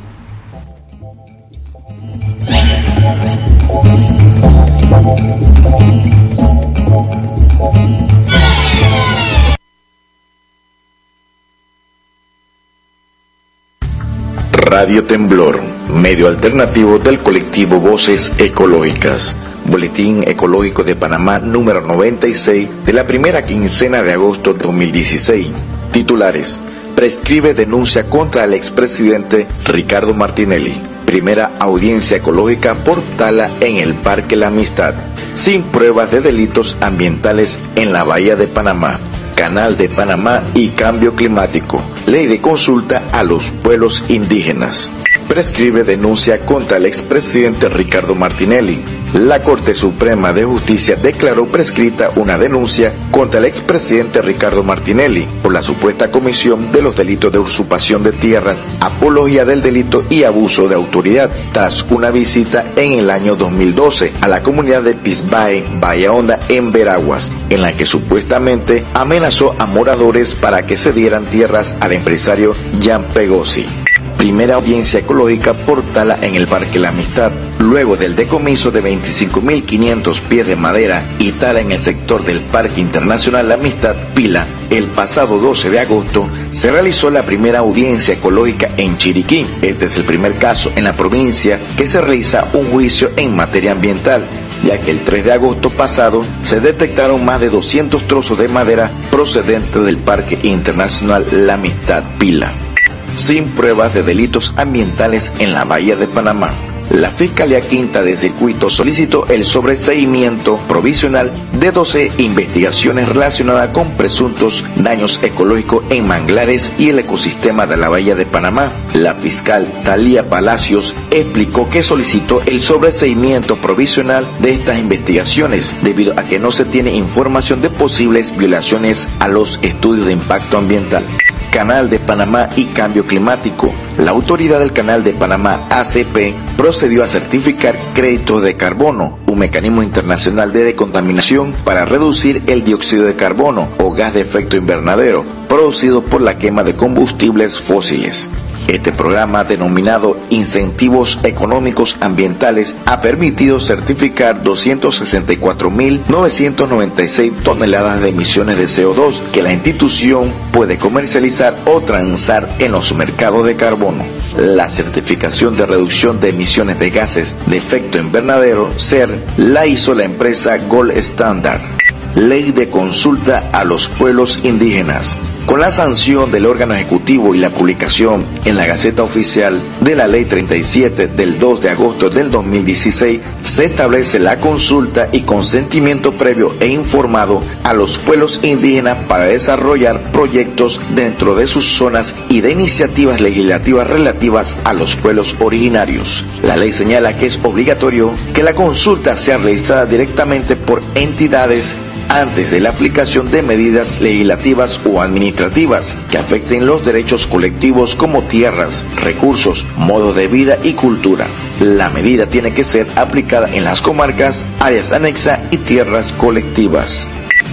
[SPEAKER 16] Radio Temblor, medio alternativo del colectivo Voces Ecológicas. Boletín Ecológico de Panamá número noventa y seis de la primera quincena de agosto de dos mil dieciséis. Titulares: prescribe denuncia contra el expresidente Ricardo Martinelli. Primera audiencia ecológica por tala en el Parque La Amistad. Sin pruebas de delitos ambientales en la Bahía de Panamá. Canal de Panamá y cambio climático. Ley de consulta a los pueblos indígenas. Prescribe denuncia contra el expresidente Ricardo Martinelli. La Corte Suprema de Justicia declaró prescrita una denuncia contra el expresidente Ricardo Martinelli por la supuesta comisión de los delitos de usurpación de tierras, apología del delito y abuso de autoridad, tras una visita en el año dos mil doce a la comunidad de Pisbae, Bahía Honda, en Veraguas, en la que supuestamente amenazó a moradores para que cedieran tierras al empresario Jan Pegosi. Primera audiencia ecológica por tala en el Parque La Amistad. Luego del decomiso de veinticinco mil quinientos pies de madera y tala en el sector del Parque Internacional La Amistad Pila, el pasado doce de agosto se realizó la primera audiencia ecológica en Chiriquí. Este es el primer caso en la provincia que se realiza un juicio en materia ambiental, ya que el tres de agosto pasado se detectaron más de doscientos trozos de madera procedentes del Parque Internacional La Amistad Pila, sin pruebas de delitos ambientales en la Bahía de Panamá. La Fiscalía Quinta de Circuito solicitó el sobreseimiento provisional de doce investigaciones relacionadas con presuntos daños ecológicos en manglares y el ecosistema de la Bahía de Panamá. La fiscal Talía Palacios explicó que solicitó el sobreseimiento provisional de estas investigaciones debido a que no se tiene información de posibles violaciones a los estudios de impacto ambiental. Canal de Panamá y cambio climático. La autoridad del Canal de Panamá, A C P, procedió a certificar créditos de carbono, un mecanismo internacional de decontaminación para reducir el dióxido de carbono o gas de efecto invernadero producido por la quema de combustibles fósiles. Este programa, denominado Incentivos Económicos Ambientales, ha permitido certificar doscientas sesenta y cuatro mil novecientas noventa y seis toneladas de emisiones de C O dos que la institución puede comercializar o transar en los mercados de carbono. La certificación de reducción de emisiones de gases de efecto invernadero, C E R, la hizo la empresa Gold Standard. Ley de consulta a los pueblos indígenas. Con la sanción del órgano ejecutivo y la publicación en la Gaceta Oficial de la Ley treinta y siete del dos de agosto del dos mil dieciséis, se establece la consulta y consentimiento previo e informado a los pueblos indígenas para desarrollar proyectos dentro de sus zonas y de iniciativas legislativas relativas a los pueblos originarios. La ley señala que es obligatorio que la consulta sea realizada directamente por entidades antes de la aplicación de medidas legislativas o administrativas que afecten los derechos colectivos como tierras, recursos, modo de vida y cultura. La medida tiene que ser aplicada en las comarcas, áreas anexas y tierras colectivas.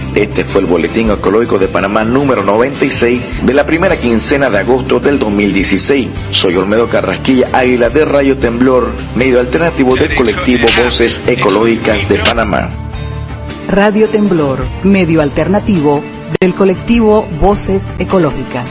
[SPEAKER 16] Este fue el Boletín Ecológico de Panamá número noventa y seis de la primera quincena de agosto del dos mil dieciséis. Soy Olmedo Carrasquilla Águila de Radio Temblor, medio alternativo del colectivo Voces Ecológicas de Panamá.
[SPEAKER 17] Radio Temblor, medio alternativo del colectivo Voces Ecológicas.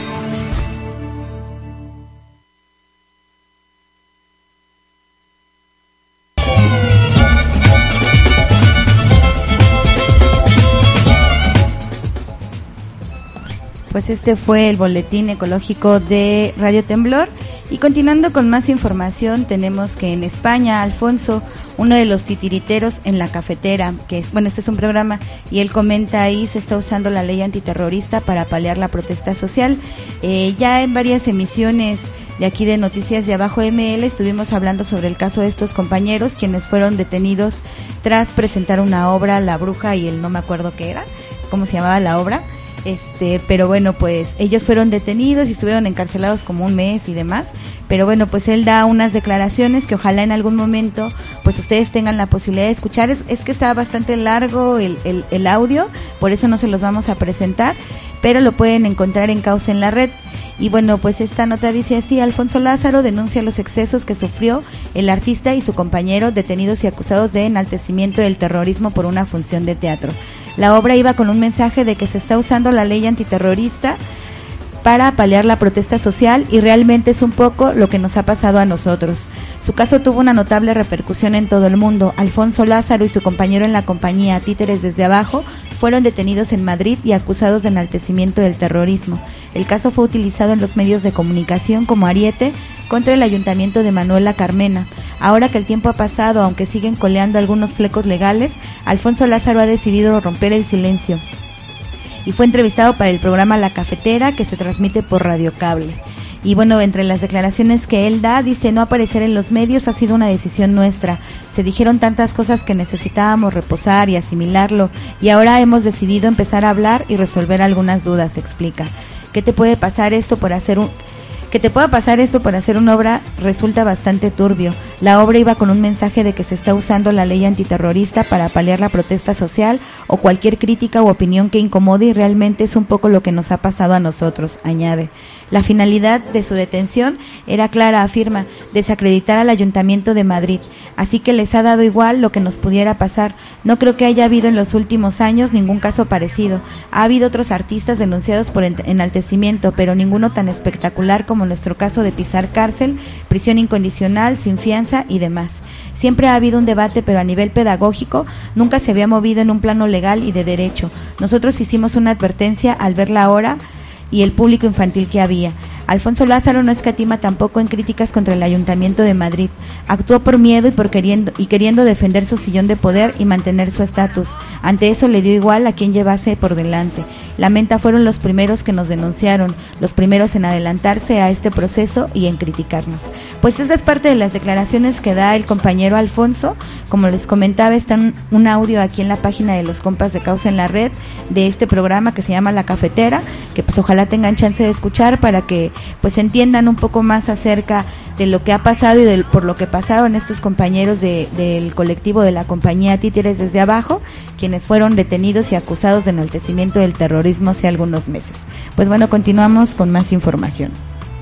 [SPEAKER 5] Pues este fue el boletín ecológico de Radio Temblor. Y continuando con más información, tenemos que en España, Alfonso, uno de los titiriteros en La Cafetera, que es, bueno, este es un programa, y él comenta ahí, se está usando la ley antiterrorista para paliar la protesta social. Eh, ya en varias emisiones de aquí de Noticias de Abajo M L estuvimos hablando sobre el caso de estos compañeros, quienes fueron detenidos tras presentar una obra, La Bruja y el no me acuerdo qué era, cómo se llamaba la obra. Este, pero bueno, pues ellos fueron detenidos y estuvieron encarcelados como un mes y demás, pero bueno, pues él da unas declaraciones que ojalá en algún momento pues ustedes tengan la posibilidad de escuchar. Es, es que está bastante largo el, el, el audio, por eso no se los vamos a presentar, pero lo pueden encontrar en Causa en la Red. Y bueno, pues esta nota dice así: Alfonso Lázaro denuncia los excesos que sufrió el artista y su compañero detenidos y acusados de enaltecimiento del terrorismo por una función de teatro. La obra iba con un mensaje de que se está usando la ley antiterrorista para paliar la protesta social y realmente es un poco lo que nos ha pasado a nosotros. Su caso tuvo una notable repercusión en todo el mundo. Alfonso Lázaro y su compañero en la compañía Títeres desde Abajo fueron detenidos en Madrid y acusados de enaltecimiento del terrorismo. El caso fue utilizado en los medios de comunicación como ariete contra el ayuntamiento de Manuela Carmena. Ahora que el tiempo ha pasado, aunque siguen coleando algunos flecos legales, Alfonso Lázaro ha decidido romper el silencio y fue entrevistado para el programa La Cafetera, que se transmite por Radio Cable. Y bueno, entre las declaraciones que él da, dice: no aparecer en los medios ha sido una decisión nuestra. Se dijeron tantas cosas que necesitábamos reposar y asimilarlo, y ahora hemos decidido empezar a hablar y resolver algunas dudas, explica. ¿Qué te puede pasar esto por hacer un... Que te pueda pasar esto por hacer una obra resulta bastante turbio. La obra iba con un mensaje de que se está usando la ley antiterrorista para paliar la protesta social o cualquier crítica u opinión que incomode, y realmente es un poco lo que nos ha pasado a nosotros, añade. La finalidad de su detención era clara, afirma: desacreditar al Ayuntamiento de Madrid. Así que les ha dado igual lo que nos pudiera pasar. No creo que haya habido en los últimos años ningún caso parecido. Ha habido otros artistas denunciados por enaltecimiento, pero ninguno tan espectacular como nuestro caso de pisar cárcel, prisión incondicional, sin fianza y demás. Siempre ha habido un debate, pero a nivel pedagógico nunca se había movido en un plano legal y de derecho. Nosotros hicimos una advertencia al ver la hora y el público infantil que había. Alfonso Lázaro no escatima tampoco en críticas contra el Ayuntamiento de Madrid. Actuó por miedo y por queriendo y queriendo defender su sillón de poder y mantener su estatus. Ante eso le dio igual a quien llevase por delante. Lamenta fueron los primeros que nos denunciaron, los primeros en adelantarse a este proceso y en criticarnos. Pues esta es parte de las declaraciones que da el compañero Alfonso. Como les comentaba, está un, un audio aquí en la página de los compas de Causa en la Red de este programa que se llama La Cafetera, que pues ojalá tengan chance de escuchar para que pues entiendan un poco más acerca de lo que ha pasado y de, por lo que pasaron estos compañeros de, del colectivo de la compañía Títeres desde Abajo, quienes fueron detenidos y acusados de enaltecimiento del terrorismo hace algunos meses. Pues bueno, continuamos con más información.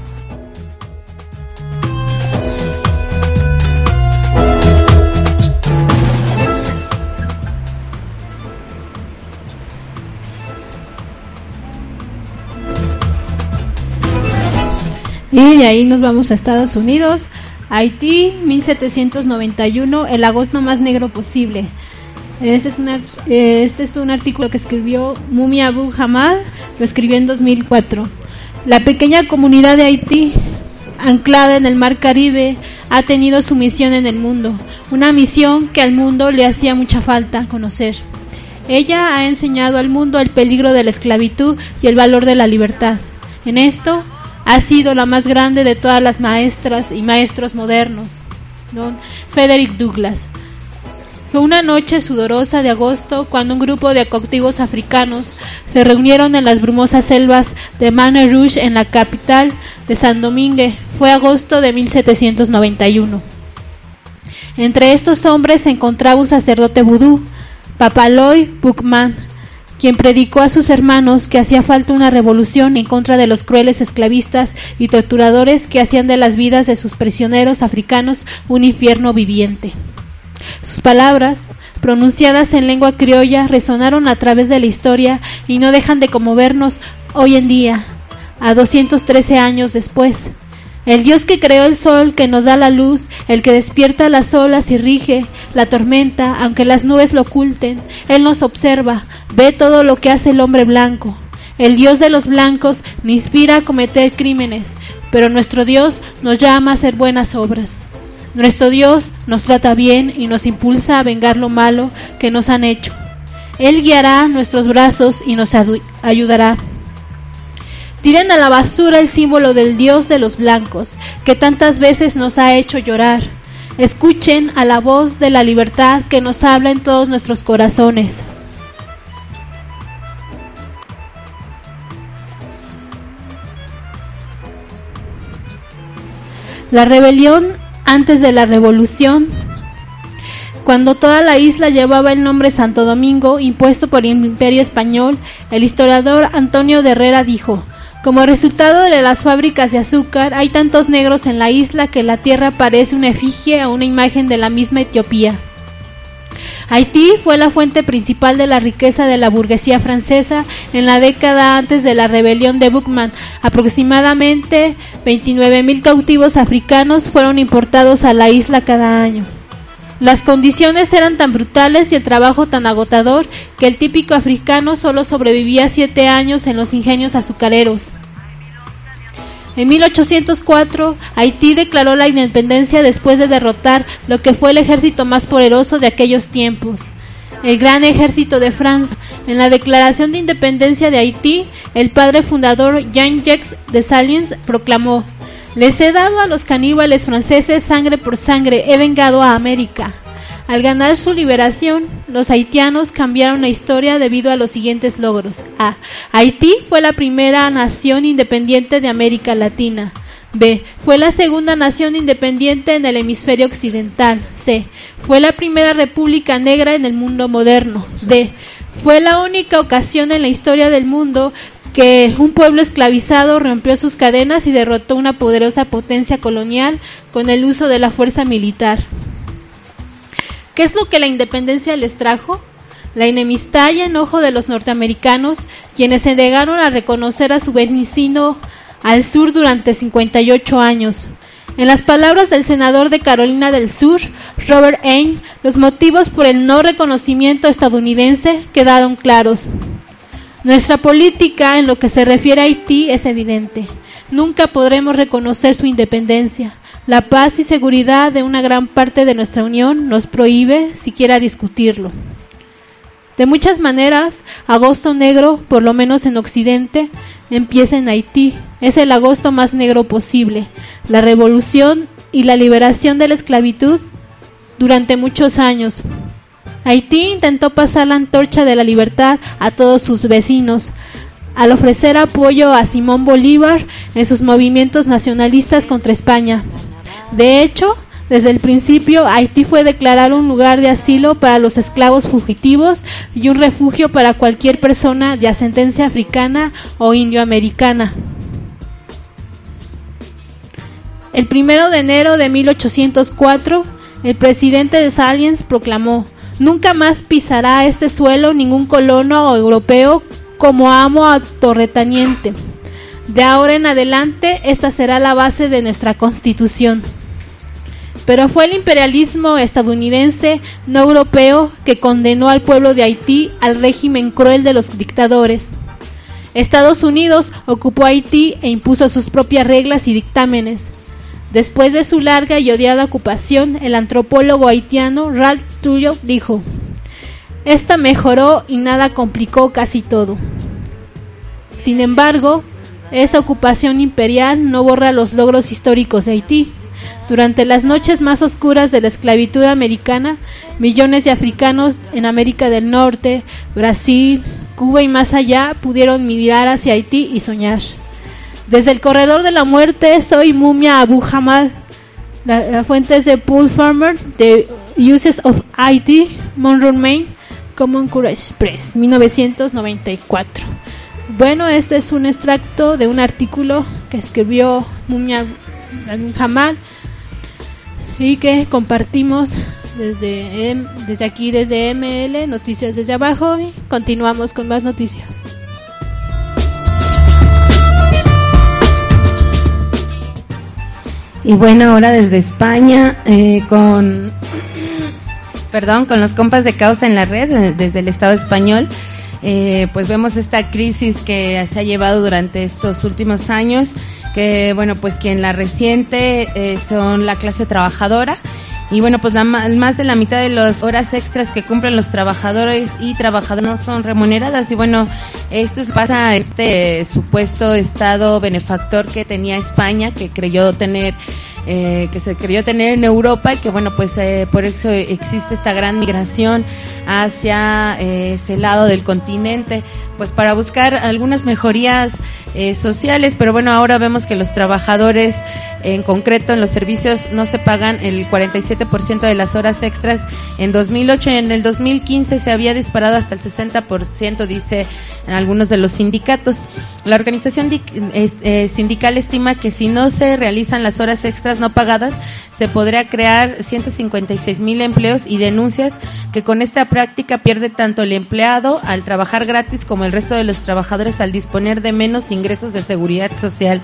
[SPEAKER 7] Y de ahí nos vamos a Estados Unidos. Haití, mil setecientos noventa y uno, el agosto más negro posible. Este es, una, este es un artículo que escribió Mumia Abu Hamad, lo escribió en dos mil cuatro. La pequeña comunidad de Haití, anclada en el Mar Caribe, ha tenido su misión en el mundo, una misión que al mundo le hacía mucha falta conocer. Ella ha enseñado al mundo el peligro de la esclavitud y el valor de la libertad. En esto ha sido la más grande de todas las maestras y maestros modernos, don Frederick Douglass. Fue una noche sudorosa de agosto cuando un grupo de cautivos africanos se reunieron en las brumosas selvas de Mane Rouge en la capital de San Domingue. Fue agosto de mil setecientos noventa y uno. Entre estos hombres se encontraba un sacerdote vudú, Papaloy Buckman, quien predicó a sus hermanos que hacía falta una revolución en contra de los crueles esclavistas y torturadores que hacían de las vidas de sus prisioneros africanos un infierno viviente. Sus palabras, pronunciadas en lengua criolla, resonaron a través de la historia y no dejan de conmovernos hoy en día, a doscientos trece años después. El Dios que creó el sol, que nos da la luz, el que despierta las olas y rige la tormenta, aunque las nubes lo oculten, Él nos observa, ve todo lo que hace el hombre blanco. El Dios de los blancos me inspira a cometer crímenes, pero nuestro Dios nos llama a hacer buenas obras. Nuestro Dios nos trata bien y nos impulsa a vengar lo malo que nos han hecho. Él guiará nuestros brazos y nos ayudará. Tiren a la basura el símbolo del Dios de los blancos, que tantas veces nos ha hecho llorar. Escuchen a la voz de la libertad que nos habla en todos nuestros corazones. La rebelión antes de la revolución. Cuando toda la isla llevaba el nombre Santo Domingo, impuesto por el Imperio Español, el historiador Antonio de Herrera dijo: como resultado de las fábricas de azúcar, hay tantos negros en la isla que la tierra parece una efigie o una imagen de la misma Etiopía. Haití fue la fuente principal de la riqueza de la burguesía francesa en la década antes de la rebelión de Buckman. Aproximadamente veintinueve mil cautivos africanos fueron importados a la isla cada año. Las condiciones eran tan brutales y el trabajo tan agotador que el típico africano solo sobrevivía siete años en los ingenios azucareros. En mil ochocientos cuatro, Haití declaró la independencia después de derrotar lo que fue el ejército más poderoso de aquellos tiempos, el Gran Ejército de Francia. En la Declaración de Independencia de Haití, el padre fundador Jean-Jacques Dessalines proclamó: les he dado a los caníbales franceses sangre por sangre, he vengado a América. Al ganar su liberación, los haitianos cambiaron la historia debido a los siguientes logros. A. Haití fue la primera nación independiente de América Latina. B. Fue la segunda nación independiente en el hemisferio occidental. C. Fue la primera república negra en el mundo moderno. D. Fue la única ocasión en la historia del mundo que un pueblo esclavizado rompió sus cadenas y derrotó una poderosa potencia colonial con el uso de la fuerza militar. ¿Qué es lo que la independencia les trajo? La enemistad y enojo de los norteamericanos, quienes se negaron a reconocer a su vecino al sur durante cincuenta y ocho años. En las palabras del senador de Carolina del Sur, Robert Ames, los motivos por el no reconocimiento estadounidense quedaron claros. Nuestra política en lo que se refiere a Haití es evidente. Nunca podremos reconocer su independencia. La paz y seguridad de una gran parte de nuestra unión nos prohíbe siquiera discutirlo. De muchas maneras, Agosto Negro, por lo menos en Occidente, empieza en Haití. Es el agosto más negro posible. La revolución y la liberación de la esclavitud durante muchos años. Haití intentó pasar la antorcha de la libertad a todos sus vecinos, al ofrecer apoyo a Simón Bolívar en sus movimientos nacionalistas contra España. De hecho, desde el principio, Haití fue declarado un lugar de asilo para los esclavos fugitivos y un refugio para cualquier persona de ascendencia africana o indioamericana. El primero de enero de mil ochocientos cuatro, el presidente Dessalines proclamó: nunca más pisará este suelo ningún colono o europeo como amo atorretaniente. De ahora en adelante, esta será la base de nuestra Constitución. Pero fue el imperialismo estadounidense, no europeo, que condenó al pueblo de Haití al régimen cruel de los dictadores. Estados Unidos ocupó Haití e impuso sus propias reglas y dictámenes. Después de su larga y odiada ocupación, el antropólogo haitiano Ralph Trujillo dijo: esta mejoró y nada complicó casi todo. Sin embargo, esa ocupación imperial no borra los logros históricos de Haití. Durante las noches más oscuras de la esclavitud americana, millones de africanos en América del Norte, Brasil, Cuba y más allá pudieron mirar hacia Haití y soñar. Desde el corredor de la muerte, soy Mumia Abu Jamal. La, la fuente es de Paul Farmer, de Uses of Haiti, Monroe, Maine. Common Courage Press, mil novecientos noventa y cuatro. Bueno, este es un extracto de un artículo que escribió Mumia Jamal y que compartimos desde, desde aquí, desde M L, Noticias desde Abajo, y continuamos con más noticias.
[SPEAKER 6] Y bueno, ahora desde España, eh, con, perdón, con los compas de Causa en la Red, desde el Estado español, eh, pues vemos esta crisis que se ha llevado durante estos últimos años, que bueno, pues quien la resiente eh, son la clase trabajadora. Y bueno, pues la, más de la mitad de las horas extras que cumplen los trabajadores y trabajadoras no son remuneradas. Y bueno, esto pasa a este supuesto estado benefactor que tenía España, que creyó tener, eh, que se creyó tener en Europa, y que bueno, pues eh, por eso existe esta gran migración hacia eh, ese lado del continente, pues para buscar algunas mejorías eh, sociales. Pero bueno, ahora vemos que los trabajadores, en concreto en los servicios, no se pagan el cuarenta y siete por ciento de las horas extras en dos mil ocho, y en el dos mil quince se había disparado hasta el sesenta por ciento, dice en algunos de los sindicatos. La organización eh, sindical estima que si no se realizan las horas extras no pagadas, se podría crear ciento cincuenta y seis mil empleos, y denuncias que con esta práctica pierde tanto el empleado al trabajar gratis como el resto de los trabajadores al disponer de menos ingresos de seguridad social.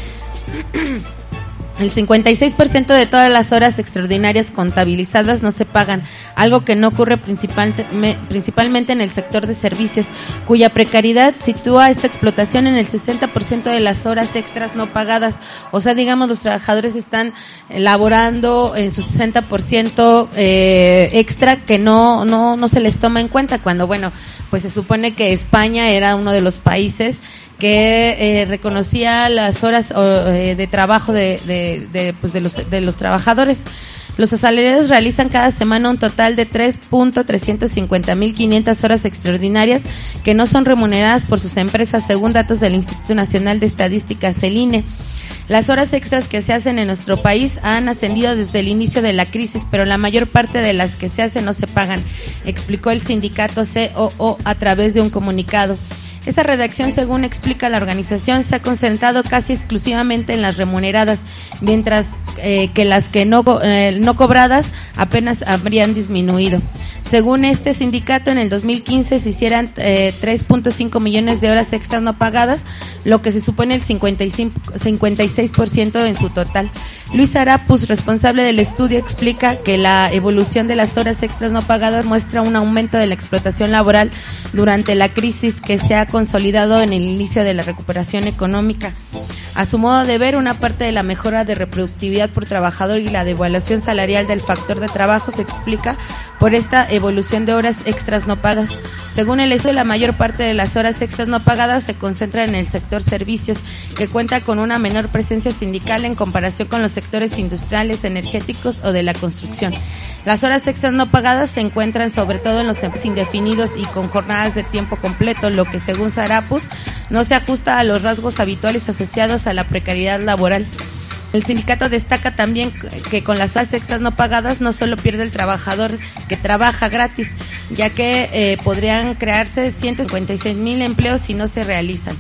[SPEAKER 6] El cincuenta y seis por ciento de todas las horas extraordinarias contabilizadas no se pagan, algo que no ocurre principal, principalmente en el sector de servicios, cuya precariedad sitúa esta explotación en el sesenta por ciento de las horas extras no pagadas. O sea, digamos, los trabajadores están laborando en su sesenta por ciento eh, extra que no, no, no se les toma en cuenta, cuando bueno, pues se supone que España era uno de los países que eh, reconocía las horas eh, de trabajo de, de, de, pues de, los, de los trabajadores. Los asalariados realizan cada semana un total de tres millones trescientos cincuenta mil quinientas horas extraordinarias que no son remuneradas por sus empresas, según datos del Instituto Nacional de Estadísticas, el I N E. Las horas extras que se hacen en nuestro país han ascendido desde el inicio de la crisis, pero la mayor parte de las que se hacen no se pagan, explicó el sindicato C O O a través de un comunicado. Esa redacción, según explica la organización, se ha concentrado casi exclusivamente en las remuneradas, mientras eh, que las que no, eh, no cobradas apenas habrían disminuido. Según este sindicato, en el dos mil quince se hicieran eh, tres punto cinco millones de horas extras no pagadas, lo que se supone el cincuenta y cinco, cincuenta y seis por ciento en su total. Luis Arapuz, responsable del estudio, explica que la evolución de las horas extras no pagadas muestra un aumento de la explotación laboral durante la crisis que se ha consolidado en el inicio de la recuperación económica. A su modo de ver, una parte de la mejora de reproductividad por trabajador y la devaluación salarial del factor de trabajo se explica por esta evolución de horas extras no pagadas. Según el estudio, la mayor parte de las horas extras no pagadas se concentran en el sector servicios, que cuenta con una menor presencia sindical en comparación con los sectores industriales, energéticos o de la construcción. Las horas extras no pagadas se encuentran sobre todo en los empleos indefinidos y con jornadas de tiempo completo, lo que según Sarapuz no se ajusta a los rasgos habituales asociados a la precariedad laboral. El sindicato destaca también que con las horas extras no pagadas no solo pierde el trabajador que trabaja gratis, ya que eh, podrían crearse ciento cincuenta y seis mil empleos si no se realizan.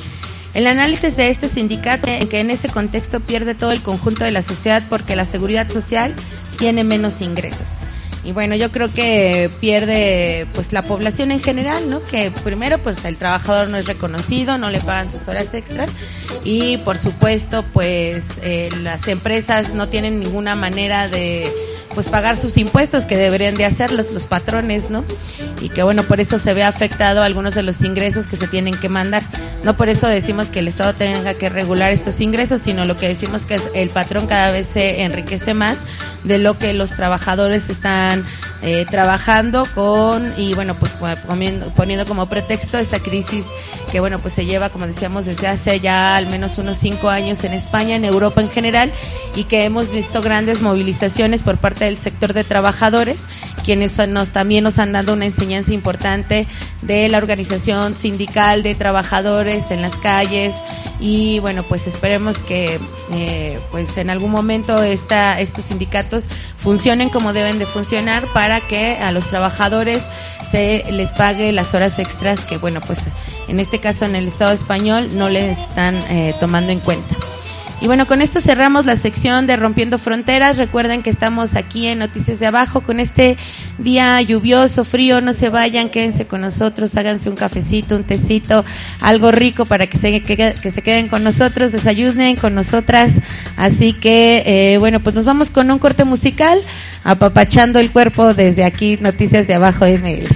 [SPEAKER 6] El análisis de este sindicato en que en ese contexto pierde todo el conjunto de la sociedad porque la seguridad social tiene menos ingresos. Y bueno, yo creo que pierde pues la población en general, ¿no? Que primero pues el trabajador no es reconocido, no le pagan sus horas extras y por supuesto pues eh, las empresas no tienen ninguna manera de pues pagar sus impuestos que deberían de hacerlos los patrones, ¿no? Y que bueno, por eso se ve afectado algunos de los ingresos que se tienen que mandar. No por eso decimos que el Estado tenga que regular estos ingresos, sino lo que decimos que es el patrón cada vez se enriquece más de lo que los trabajadores están eh, trabajando con, y bueno, pues poniendo, poniendo como pretexto esta crisis que bueno, pues se lleva, como decíamos, desde hace ya al menos unos cinco años en España, en Europa en general, y que hemos visto grandes movilizaciones por parte del sector de trabajadores quienes son, nos también nos han dado una enseñanza importante de la organización sindical de trabajadores en las calles. Y bueno, pues esperemos que eh, pues en algún momento esta, estos sindicatos funcionen como deben de funcionar para que a los trabajadores se les pague las horas extras que, bueno, pues en este caso en el Estado español no les están eh, tomando en cuenta. Y bueno, con esto cerramos la sección de Rompiendo Fronteras. Recuerden que estamos aquí en Noticias de Abajo con este día lluvioso, frío. No se vayan, quédense con nosotros, háganse un cafecito, un tecito, algo rico para que se, que, que se queden con nosotros, desayunen con nosotras. Así que, eh, bueno, pues nos vamos con un corte musical, apapachando el cuerpo desde aquí, Noticias de Abajo M L.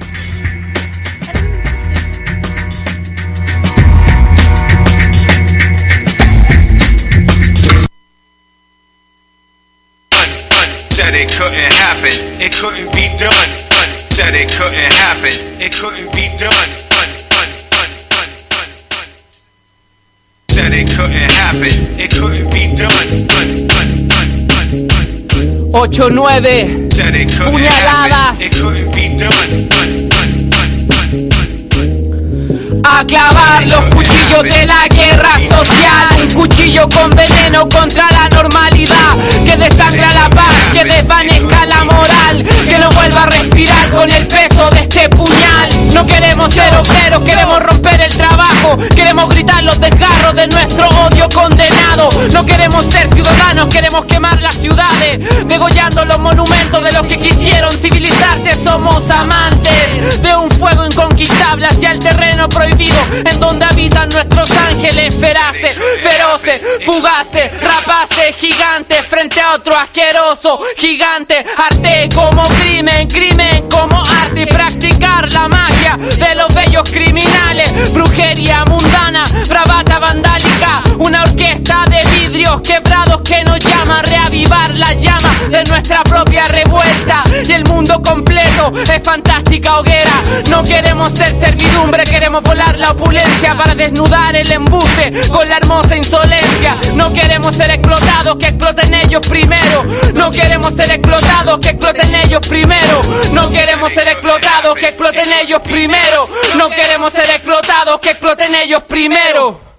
[SPEAKER 18] Said it couldn't happen, it couldn't be done. Un, said it couldn't happen, it couldn't be done. Un, un, un, un, un, un. Said it couldn't happen, it couldn't be done. Un, un, un, un, un, un.
[SPEAKER 19] Ocho, nueve, puñaladas.
[SPEAKER 18] It couldn't be done. Un, un, un, un, un.
[SPEAKER 19] A clavar los cuchillos de la guerra social, un cuchillo con veneno contra la normalidad, que desangra la paz, que desvanezca la moral, que no vuelva a respirar con el peso de este puñal. No queremos ser obreros, queremos romper el trabajo, queremos gritar los desgarros de nuestro odio condenado. No queremos ser ciudadanos, queremos quemar las ciudades, degollando los monumentos de los que quisieron civilizarte. Somos amantes de un fuego inconquistable hacia el terreno prohibido, en donde habitan nuestros ángeles feraces, feroces, fugaces, rapaces, gigantes, frente a otro asqueroso gigante. Arte como crimen, crimen como arte, y practicar la magia de los bellos criminales. Brujería mundana, bravata vandálica, una orquesta de vidrios quebrados que nos llama a reavivar la llama de nuestra propia revuelta. Y el mundo completo es fantástica hoguera. No queremos ser servidumbre, queremos volar la opulencia para desnudar el embuste con la hermosa insolencia. No queremos ser explotados, que exploten ellos primero. No queremos ser explotados, que exploten ellos primero. No queremos ser explotados, que exploten ellos primero. No queremos ser explotados, que exploten ellos primero.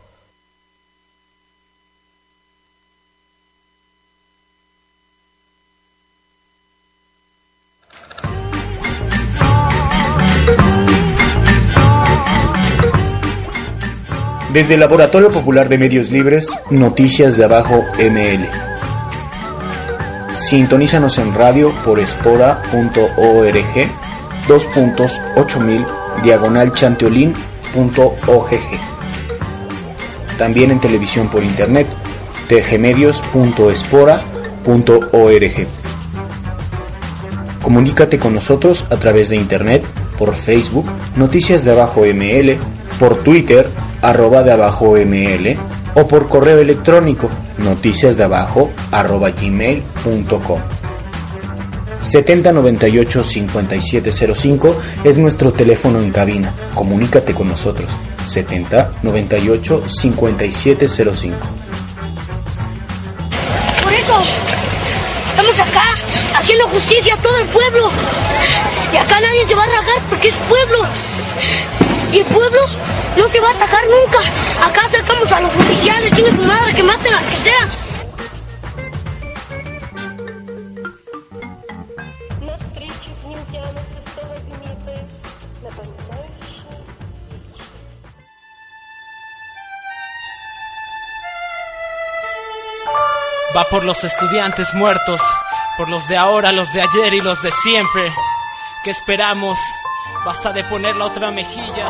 [SPEAKER 3] Desde el Laboratorio Popular de Medios Libres, Noticias de Abajo M L. Sintonízanos en radio por espora punto org, dos puntos ocho mil, diagonal chanteolín punto ogg. También en televisión por internet, tgmedios punto espora punto org. Comunícate con nosotros a través de internet, por Facebook, Noticias de Abajo M L, por Twitter, arroba de abajo ml, o por correo electrónico, noticiasdeabajo arroba gmail punto com. setenta noventa y ocho cincuenta y siete cero cinco es nuestro teléfono en cabina. Comunícate con nosotros. setenta noventa y ocho cincuenta y siete cero cinco.
[SPEAKER 11] Por eso estamos acá haciendo justicia a todo el pueblo. Y acá nadie se va a rajar porque es pueblo. Y el pueblo no se va a atacar nunca. Acá sacamos a los oficiales, chingue su madre, que maten al que sea.
[SPEAKER 19] Va por los estudiantes muertos, por los de ahora, los de ayer y los de siempre. ¿Qué esperamos? Basta de poner la otra mejilla.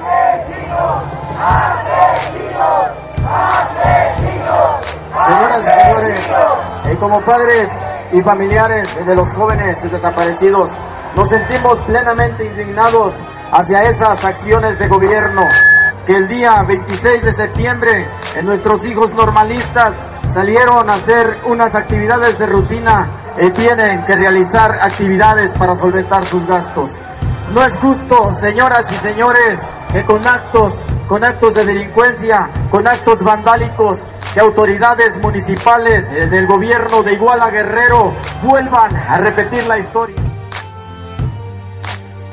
[SPEAKER 20] Señoras y señores, eh, como padres y familiares de los jóvenes desaparecidos, nos sentimos plenamente indignados hacia esas acciones de gobierno que el día veintiséis de septiembre eh, nuestros hijos normalistas salieron a hacer unas actividades de rutina y eh, tienen que realizar actividades para solventar sus gastos. No es justo, señoras y señores, que con actos, con actos de delincuencia, con actos vandálicos, que autoridades municipales eh, del gobierno de Iguala Guerrero vuelvan a repetir la historia.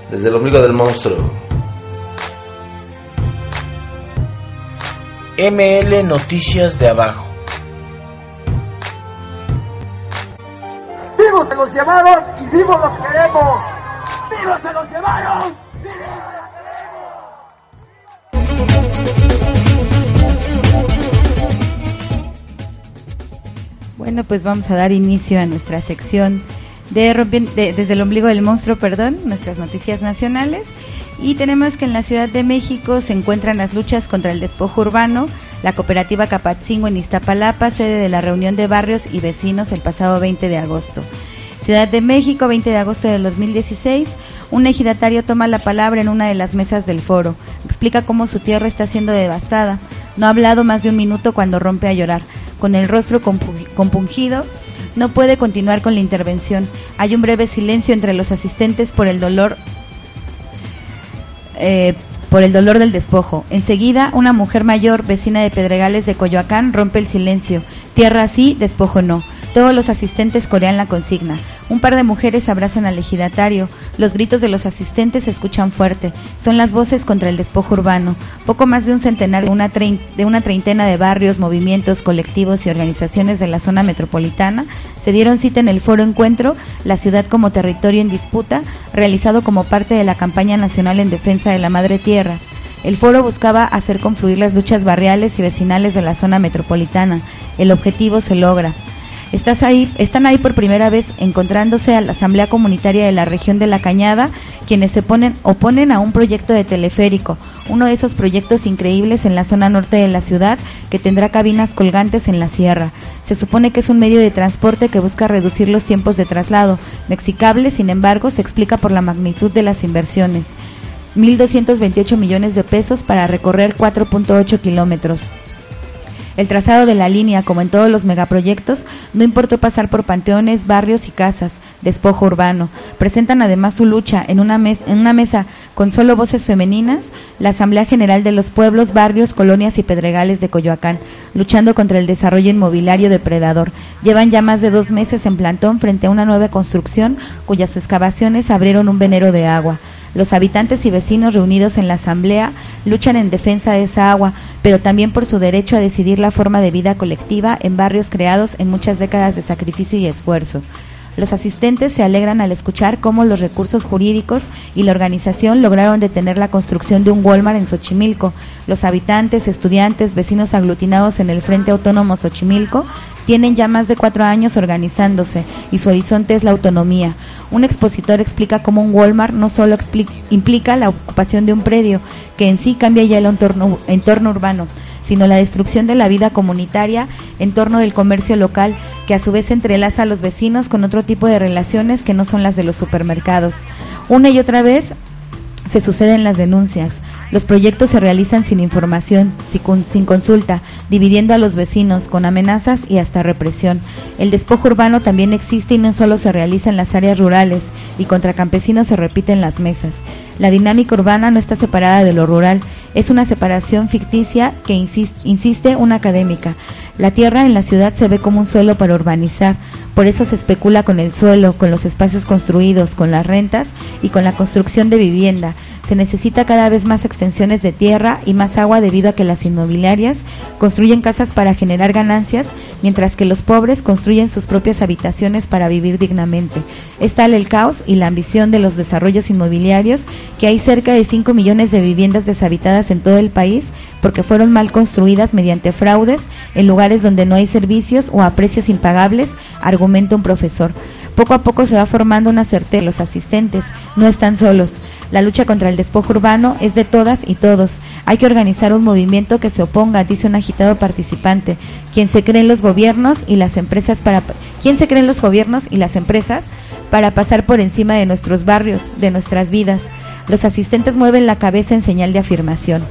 [SPEAKER 21] desde el ombligo del monstruo.
[SPEAKER 15] M L Noticias de Abajo.
[SPEAKER 20] ¡Vivos se los llevaron y vivos los queremos! ¡Vivos se los llevaron!
[SPEAKER 5] Bueno, pues vamos a dar inicio a nuestra sección de, de desde el ombligo del monstruo, perdón, nuestras noticias nacionales. Y tenemos que en la Ciudad de México se encuentran las luchas contra el despojo urbano. La cooperativa Capatzingo en Iztapalapa, sede de la reunión de barrios y vecinos el pasado veinte de agosto. Ciudad de México, veinte de agosto del dos mil dieciséis, un ejidatario toma la palabra en una de las mesas del foro. Explica cómo su tierra está siendo devastada. No ha hablado más de un minuto cuando rompe a llorar. Con el rostro compungido, no puede continuar con la intervención. Hay un breve silencio entre los asistentes por el dolor eh, por el dolor del despojo. Enseguida, una mujer mayor, vecina de Pedregales de Coyoacán, rompe el silencio. Tierra sí, despojo no. Todos los asistentes corean la consigna. Un par de mujeres abrazan al ejidatario. Los gritos de los asistentes se escuchan fuerte. Son las voces contra el despojo urbano. Poco más de un centenar de una, trein, de una treintena de barrios, movimientos, colectivos y organizaciones de la zona metropolitana se dieron cita en el Foro Encuentro, la ciudad como territorio en disputa, realizado como parte de la campaña nacional en defensa de la Madre Tierra. El foro buscaba hacer confluir las luchas barriales y vecinales de la zona metropolitana. El objetivo se logra. Estás ahí, están ahí por primera vez encontrándose a la Asamblea Comunitaria de la región de La Cañada, quienes se ponen, oponen a un proyecto de teleférico, uno de esos proyectos increíbles en la zona norte de la ciudad que tendrá cabinas colgantes en la sierra. Se supone que es un medio de transporte que busca reducir los tiempos de traslado. Mexicable, sin embargo, se explica por la magnitud de las inversiones. mil doscientos veintiocho millones de pesos para recorrer cuatro punto ocho kilómetros. El trazado de la línea, como en todos los megaproyectos, no importó pasar por panteones, barrios y casas, despojo urbano. Presentan además su lucha en una, mes- en una mesa con solo voces femeninas, la Asamblea General de los Pueblos, Barrios, Colonias y Pedregales de Coyoacán, luchando contra el desarrollo inmobiliario depredador. Llevan ya más de dos meses en plantón frente a una nueva construcción cuyas excavaciones abrieron un venero de agua. Los habitantes y vecinos reunidos en la asamblea luchan en defensa de esa agua, pero también por su derecho a decidir la forma de vida colectiva en barrios creados en muchas décadas de sacrificio y esfuerzo. Los asistentes se alegran al escuchar cómo los recursos jurídicos y la organización lograron detener la construcción de un Walmart en Xochimilco. Los habitantes, estudiantes, vecinos aglutinados en el Frente Autónomo Xochimilco tienen ya más de cuatro años organizándose y su horizonte es la autonomía. Un expositor explica cómo un Walmart no solo explica, implica la ocupación de un predio, que en sí cambia ya el entorno, entorno urbano, sino la destrucción de la vida comunitaria en torno del comercio local, que a su vez entrelaza a los vecinos con otro tipo de relaciones que no son las de los supermercados. Una y otra vez se suceden las denuncias. Los proyectos se realizan sin información, sin consulta, dividiendo a los vecinos con amenazas y hasta represión. El despojo urbano también existe y no solo se realiza en las áreas rurales, y contra campesinos se repite en las mesas. La dinámica urbana no está separada de lo rural, es una separación ficticia que insiste, insiste una académica. La tierra en la ciudad se ve como un suelo para urbanizar, por eso se especula con el suelo, con los espacios construidos, con las rentas y con la construcción de vivienda. Se necesita cada vez más extensiones de tierra y más agua debido a que las inmobiliarias construyen casas para generar ganancias, mientras que los pobres construyen sus propias habitaciones para vivir dignamente. Es tal el caos y la ambición de los desarrollos inmobiliarios que hay cerca de cinco millones de viviendas deshabitadas en todo el país porque fueron mal construidas mediante fraudes en lugares donde no hay servicios o a precios impagables, argumenta un profesor. Poco a poco se va formando una certeza. Los asistentes no están solos. La lucha contra el despojo urbano es de todas y todos. Hay que organizar un movimiento que se oponga, dice un agitado participante. ¿Quién se creen los gobiernos y las empresas para ¿Quién se creen los gobiernos y las empresas para pasar por encima de nuestros barrios, de nuestras vidas? Los asistentes mueven la cabeza en señal de afirmación.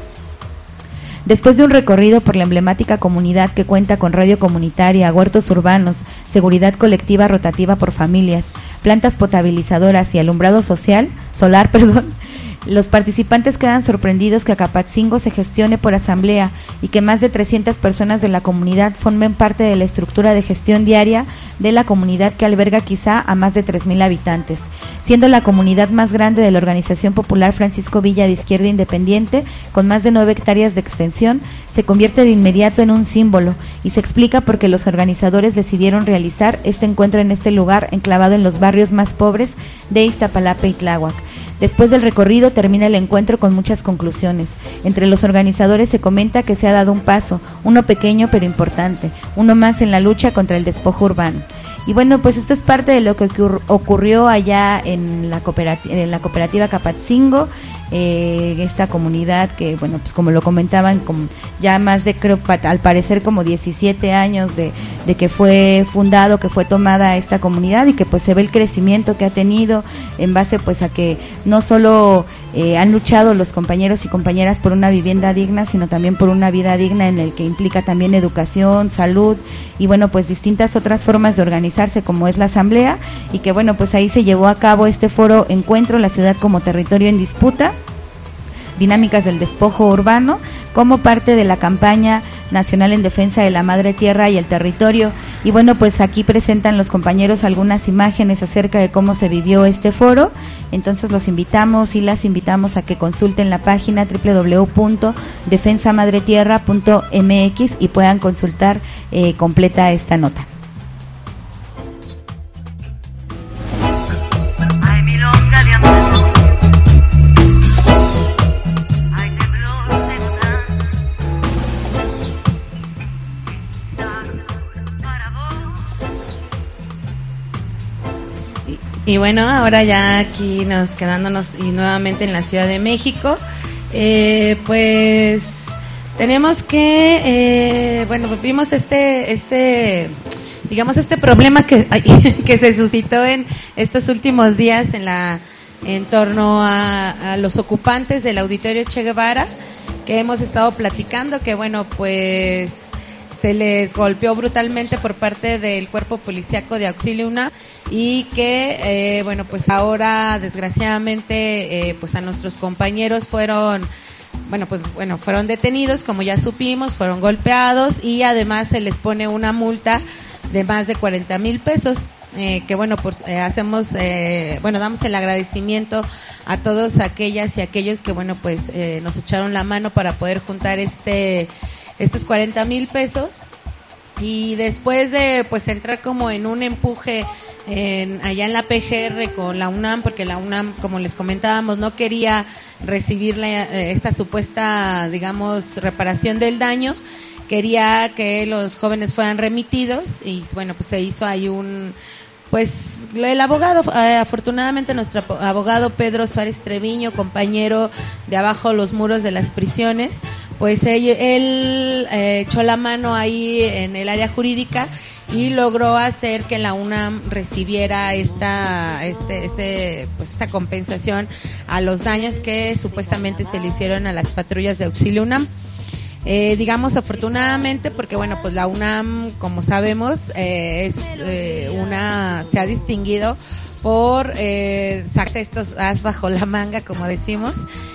[SPEAKER 5] Después de un recorrido por la emblemática comunidad que cuenta con radio comunitaria, huertos urbanos, seguridad colectiva rotativa por familias, plantas potabilizadoras y alumbrado social, solar, perdón, Los participantes quedan sorprendidos que Acapatzingo se gestione por asamblea y que más de trescientas personas de la comunidad formen parte de la estructura de gestión diaria de la comunidad que alberga quizá a más de tres mil habitantes. Siendo la comunidad más grande de la Organización Popular Francisco Villa de Izquierda Independiente, con más de nueve hectáreas de extensión, se convierte de inmediato en un símbolo y se explica por qué los organizadores decidieron realizar este encuentro en este lugar enclavado en los barrios más pobres de Iztapalapa y Tláhuac. Después del recorrido termina el encuentro con muchas conclusiones. Entre los organizadores se comenta que se ha dado un paso, uno pequeño pero importante, uno más en la lucha contra el despojo urbano. Y bueno, pues esto es parte de lo que ocurr- ocurrió allá en la cooperativa, en la cooperativa Acapatzingo, eh, esta comunidad que, bueno, pues como lo comentaban, como ya más de, creo, al parecer como diecisiete años de, de que fue fundado, que fue tomada esta comunidad y que pues se ve el crecimiento que ha tenido en base pues a que no solo eh, han luchado los compañeros y compañeras por una vivienda digna, sino también por una vida digna en el que implica también educación, salud y bueno, pues distintas otras formas de organizarse como es la asamblea y que bueno, pues ahí se llevó a cabo este foro encuentro, la ciudad como territorio en disputa, dinámicas del despojo urbano, como parte de la campaña nacional en defensa de la madre tierra y el territorio. Y bueno, pues aquí presentan los compañeros algunas imágenes acerca de cómo se vivió este foro. Entonces los invitamos y las invitamos a que consulten la página doble u doble u doble u punto defensa madre tierra punto m x y puedan consultar eh, completa esta nota.
[SPEAKER 21] Ay, milonga de amor.
[SPEAKER 6] Y bueno, ahora ya aquí nos quedándonos y nuevamente en la Ciudad de México, eh, pues tenemos que, eh, bueno, vimos este, este, digamos este problema que, que se suscitó en estos últimos días en la, en torno a, a los ocupantes del Auditorio Che Guevara, que hemos estado platicando, que bueno, pues se les golpeó brutalmente por parte del cuerpo policíaco de Auxilio UNAM y que eh, bueno, pues ahora desgraciadamente eh, pues a nuestros compañeros fueron bueno pues bueno fueron detenidos, como ya supimos, fueron golpeados y además se les pone una multa de más de cuarenta mil pesos. Eh, que bueno, pues eh, hacemos, eh, bueno, damos el agradecimiento a todos aquellas y aquellos que bueno, pues eh, nos echaron la mano para poder juntar este estos cuarenta mil pesos y después de pues entrar como en un empuje en, allá en la P G R con la UNAM, porque la UNAM, como les comentábamos, no quería recibir la, esta supuesta, digamos, reparación del daño, quería que los jóvenes fueran remitidos y bueno, pues se hizo ahí un... Pues el abogado, eh, afortunadamente nuestro abogado Pedro Suárez Treviño, compañero de Abajo los Muros de las Prisiones, pues él, él eh, echó la mano ahí en el área jurídica y logró hacer que la UNAM recibiera esta este este pues esta compensación a los daños que supuestamente se le hicieron a las patrullas de Auxilio UNAM. Eh, digamos afortunadamente porque bueno, pues la UNAM, como sabemos, eh, es eh, una se ha distinguido por eh, sacarse estos as bajo la manga, como decimos,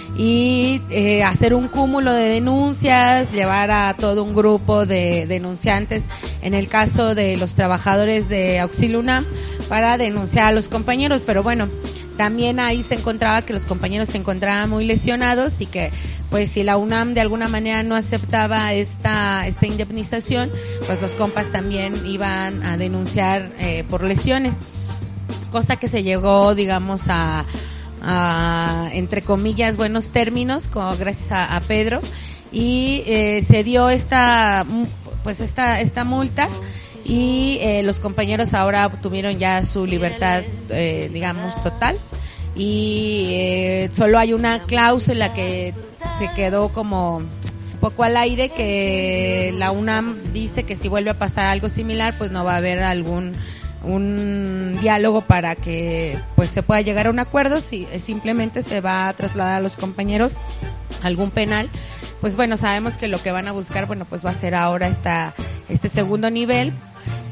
[SPEAKER 6] y eh, hacer un cúmulo de denuncias, llevar a todo un grupo de denunciantes, en el caso de los trabajadores de Auxilio UNAM, para denunciar a los compañeros, pero bueno, también ahí se encontraba que los compañeros se encontraban muy lesionados y que pues si la UNAM de alguna manera no aceptaba esta esta indemnización, pues los compas también iban a denunciar eh, por lesiones, cosa que se llegó, digamos, a, a entre comillas buenos términos, como gracias a, a Pedro, y eh, se dio esta pues esta esta multa y eh, los compañeros ahora obtuvieron ya su libertad, eh, digamos, total, y eh, solo hay una cláusula que se quedó como un poco al aire, que la UNAM dice que si vuelve a pasar algo similar, pues no va a haber algún un diálogo para que pues se pueda llegar a un acuerdo, si simplemente se va a trasladar a los compañeros a algún penal. Pues bueno, sabemos que lo que van a buscar, bueno, pues va a ser ahora esta este segundo nivel.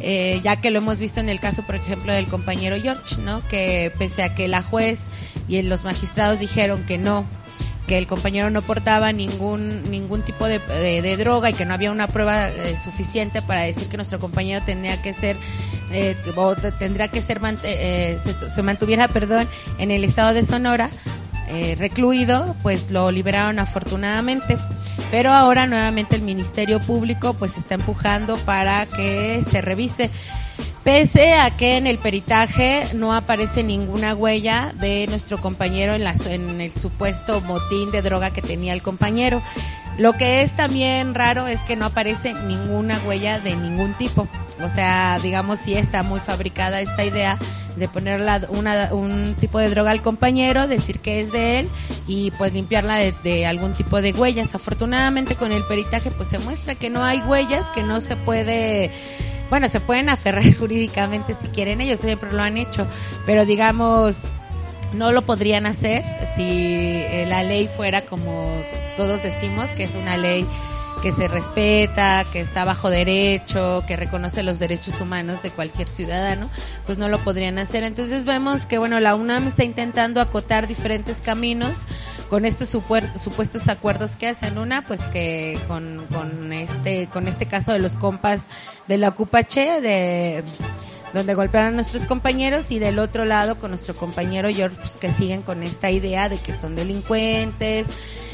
[SPEAKER 6] eh, ya que lo hemos visto en el caso, por ejemplo, del compañero George, ¿no? Que pese a que la juez y los magistrados dijeron que no, que el compañero no portaba ningún ningún tipo de, de, de droga y que no había una prueba eh, suficiente para decir que nuestro compañero tenía que ser eh, o tendría que ser eh, se, se mantuviera, perdón, en el estado de Sonora eh, recluido, pues lo liberaron afortunadamente. Pero ahora nuevamente el Ministerio Público pues está empujando para que se revise. Pese a que en el peritaje no aparece ninguna huella de nuestro compañero en, la, en el supuesto botín de droga que tenía el compañero. Lo que es también raro es que no aparece ninguna huella de ningún tipo. O sea, digamos, sí está muy fabricada esta idea de ponerla una, un tipo de droga al compañero, decir que es de él y pues limpiarla de, de algún tipo de huellas. Afortunadamente con el peritaje pues se muestra que no hay huellas, que no se puede... Bueno, se pueden aferrar jurídicamente si quieren, ellos siempre lo han hecho, pero digamos, no lo podrían hacer si la ley fuera como todos decimos, que es una ley que se respeta, que está bajo derecho, que reconoce los derechos humanos de cualquier ciudadano, pues no lo podrían hacer. Entonces vemos que, bueno, la UNAM está intentando acotar diferentes caminos con estos supuer, supuestos acuerdos que hacen. Una, pues que con, con este con este caso de los compas de la Ocupache, de donde golpearon a nuestros compañeros, y del otro lado con nuestro compañero George, pues, que siguen con esta idea de que son delincuentes.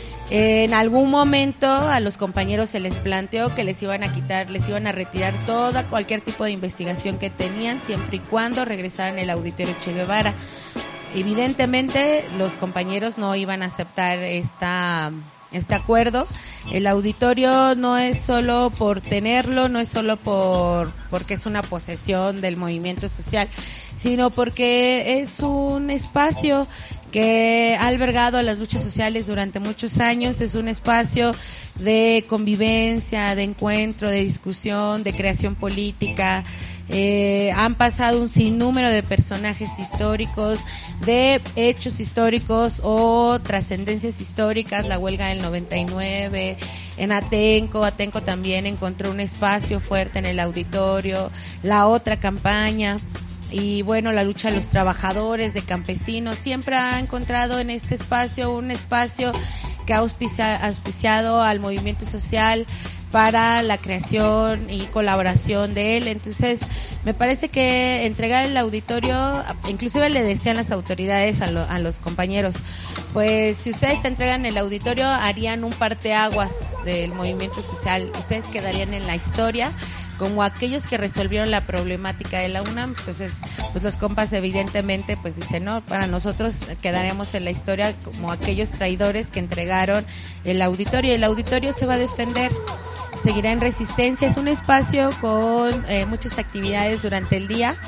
[SPEAKER 6] En algún momento a los compañeros se les planteó que les iban a quitar, les iban a retirar toda cualquier tipo de investigación que tenían, siempre y cuando regresaran el Auditorio Che Guevara. Evidentemente los compañeros no iban a aceptar esta este acuerdo. El auditorio no es solo por tenerlo, no es solo por porque es una posesión del movimiento social, sino porque es un espacio que ha albergado a las luchas sociales durante muchos años, es un espacio de convivencia, de encuentro, de discusión, de creación política. Eh, han pasado un sinnúmero de personajes históricos, de hechos históricos o trascendencias históricas, la huelga del noventa y nueve, en Atenco, Atenco también encontró un espacio fuerte en el auditorio, la otra campaña, y bueno, la lucha de los trabajadores, de campesinos, siempre ha encontrado en este espacio un espacio que ha auspicia, auspiciado al movimiento social para la creación y colaboración de él. Entonces me parece que entregar el auditorio, inclusive le decían las autoridades a, lo, a los compañeros, pues si ustedes entregan el auditorio harían un parteaguas del movimiento social, ustedes quedarían en la historia como aquellos que resolvieron la problemática de la UNAM. Entonces, pues los compas evidentemente pues dicen, no, para nosotros quedaremos en la historia como aquellos traidores que entregaron el auditorio. El auditorio se va a defender, seguirá en resistencia, es un espacio con eh, muchas actividades durante el día.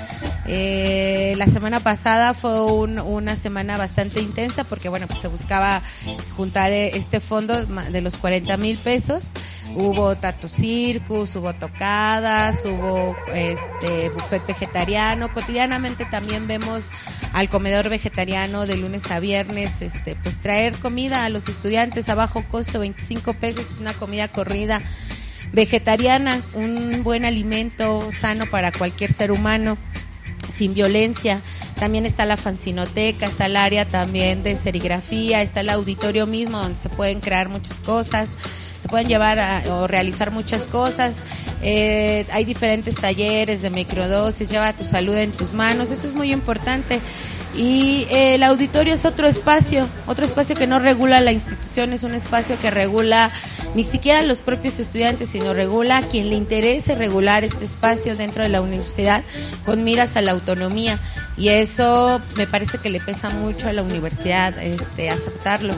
[SPEAKER 6] Eh, la semana pasada fue un, una semana bastante intensa porque bueno, pues se buscaba juntar este fondo de los cuarenta mil pesos. Hubo tattoo circus, hubo tocadas, hubo este buffet vegetariano. Cotidianamente también vemos al comedor vegetariano de lunes a viernes, este pues traer comida a los estudiantes a bajo costo, veinticinco pesos, una comida corrida vegetariana, un buen alimento sano para cualquier ser humano, sin violencia. También está la fanzinoteca, está el área también de serigrafía, está el auditorio mismo donde se pueden crear muchas cosas, se pueden llevar a, o realizar muchas cosas. Eh, hay diferentes talleres de microdosis, lleva tu salud en tus manos, eso es muy importante. Y eh, el auditorio es otro espacio, otro espacio que no regula la institución, es un espacio que regula ni siquiera los propios estudiantes, sino regula a quien le interese regular este espacio dentro de la universidad con miras a la autonomía. Y eso me parece que le pesa mucho a la universidad, este, aceptarlo.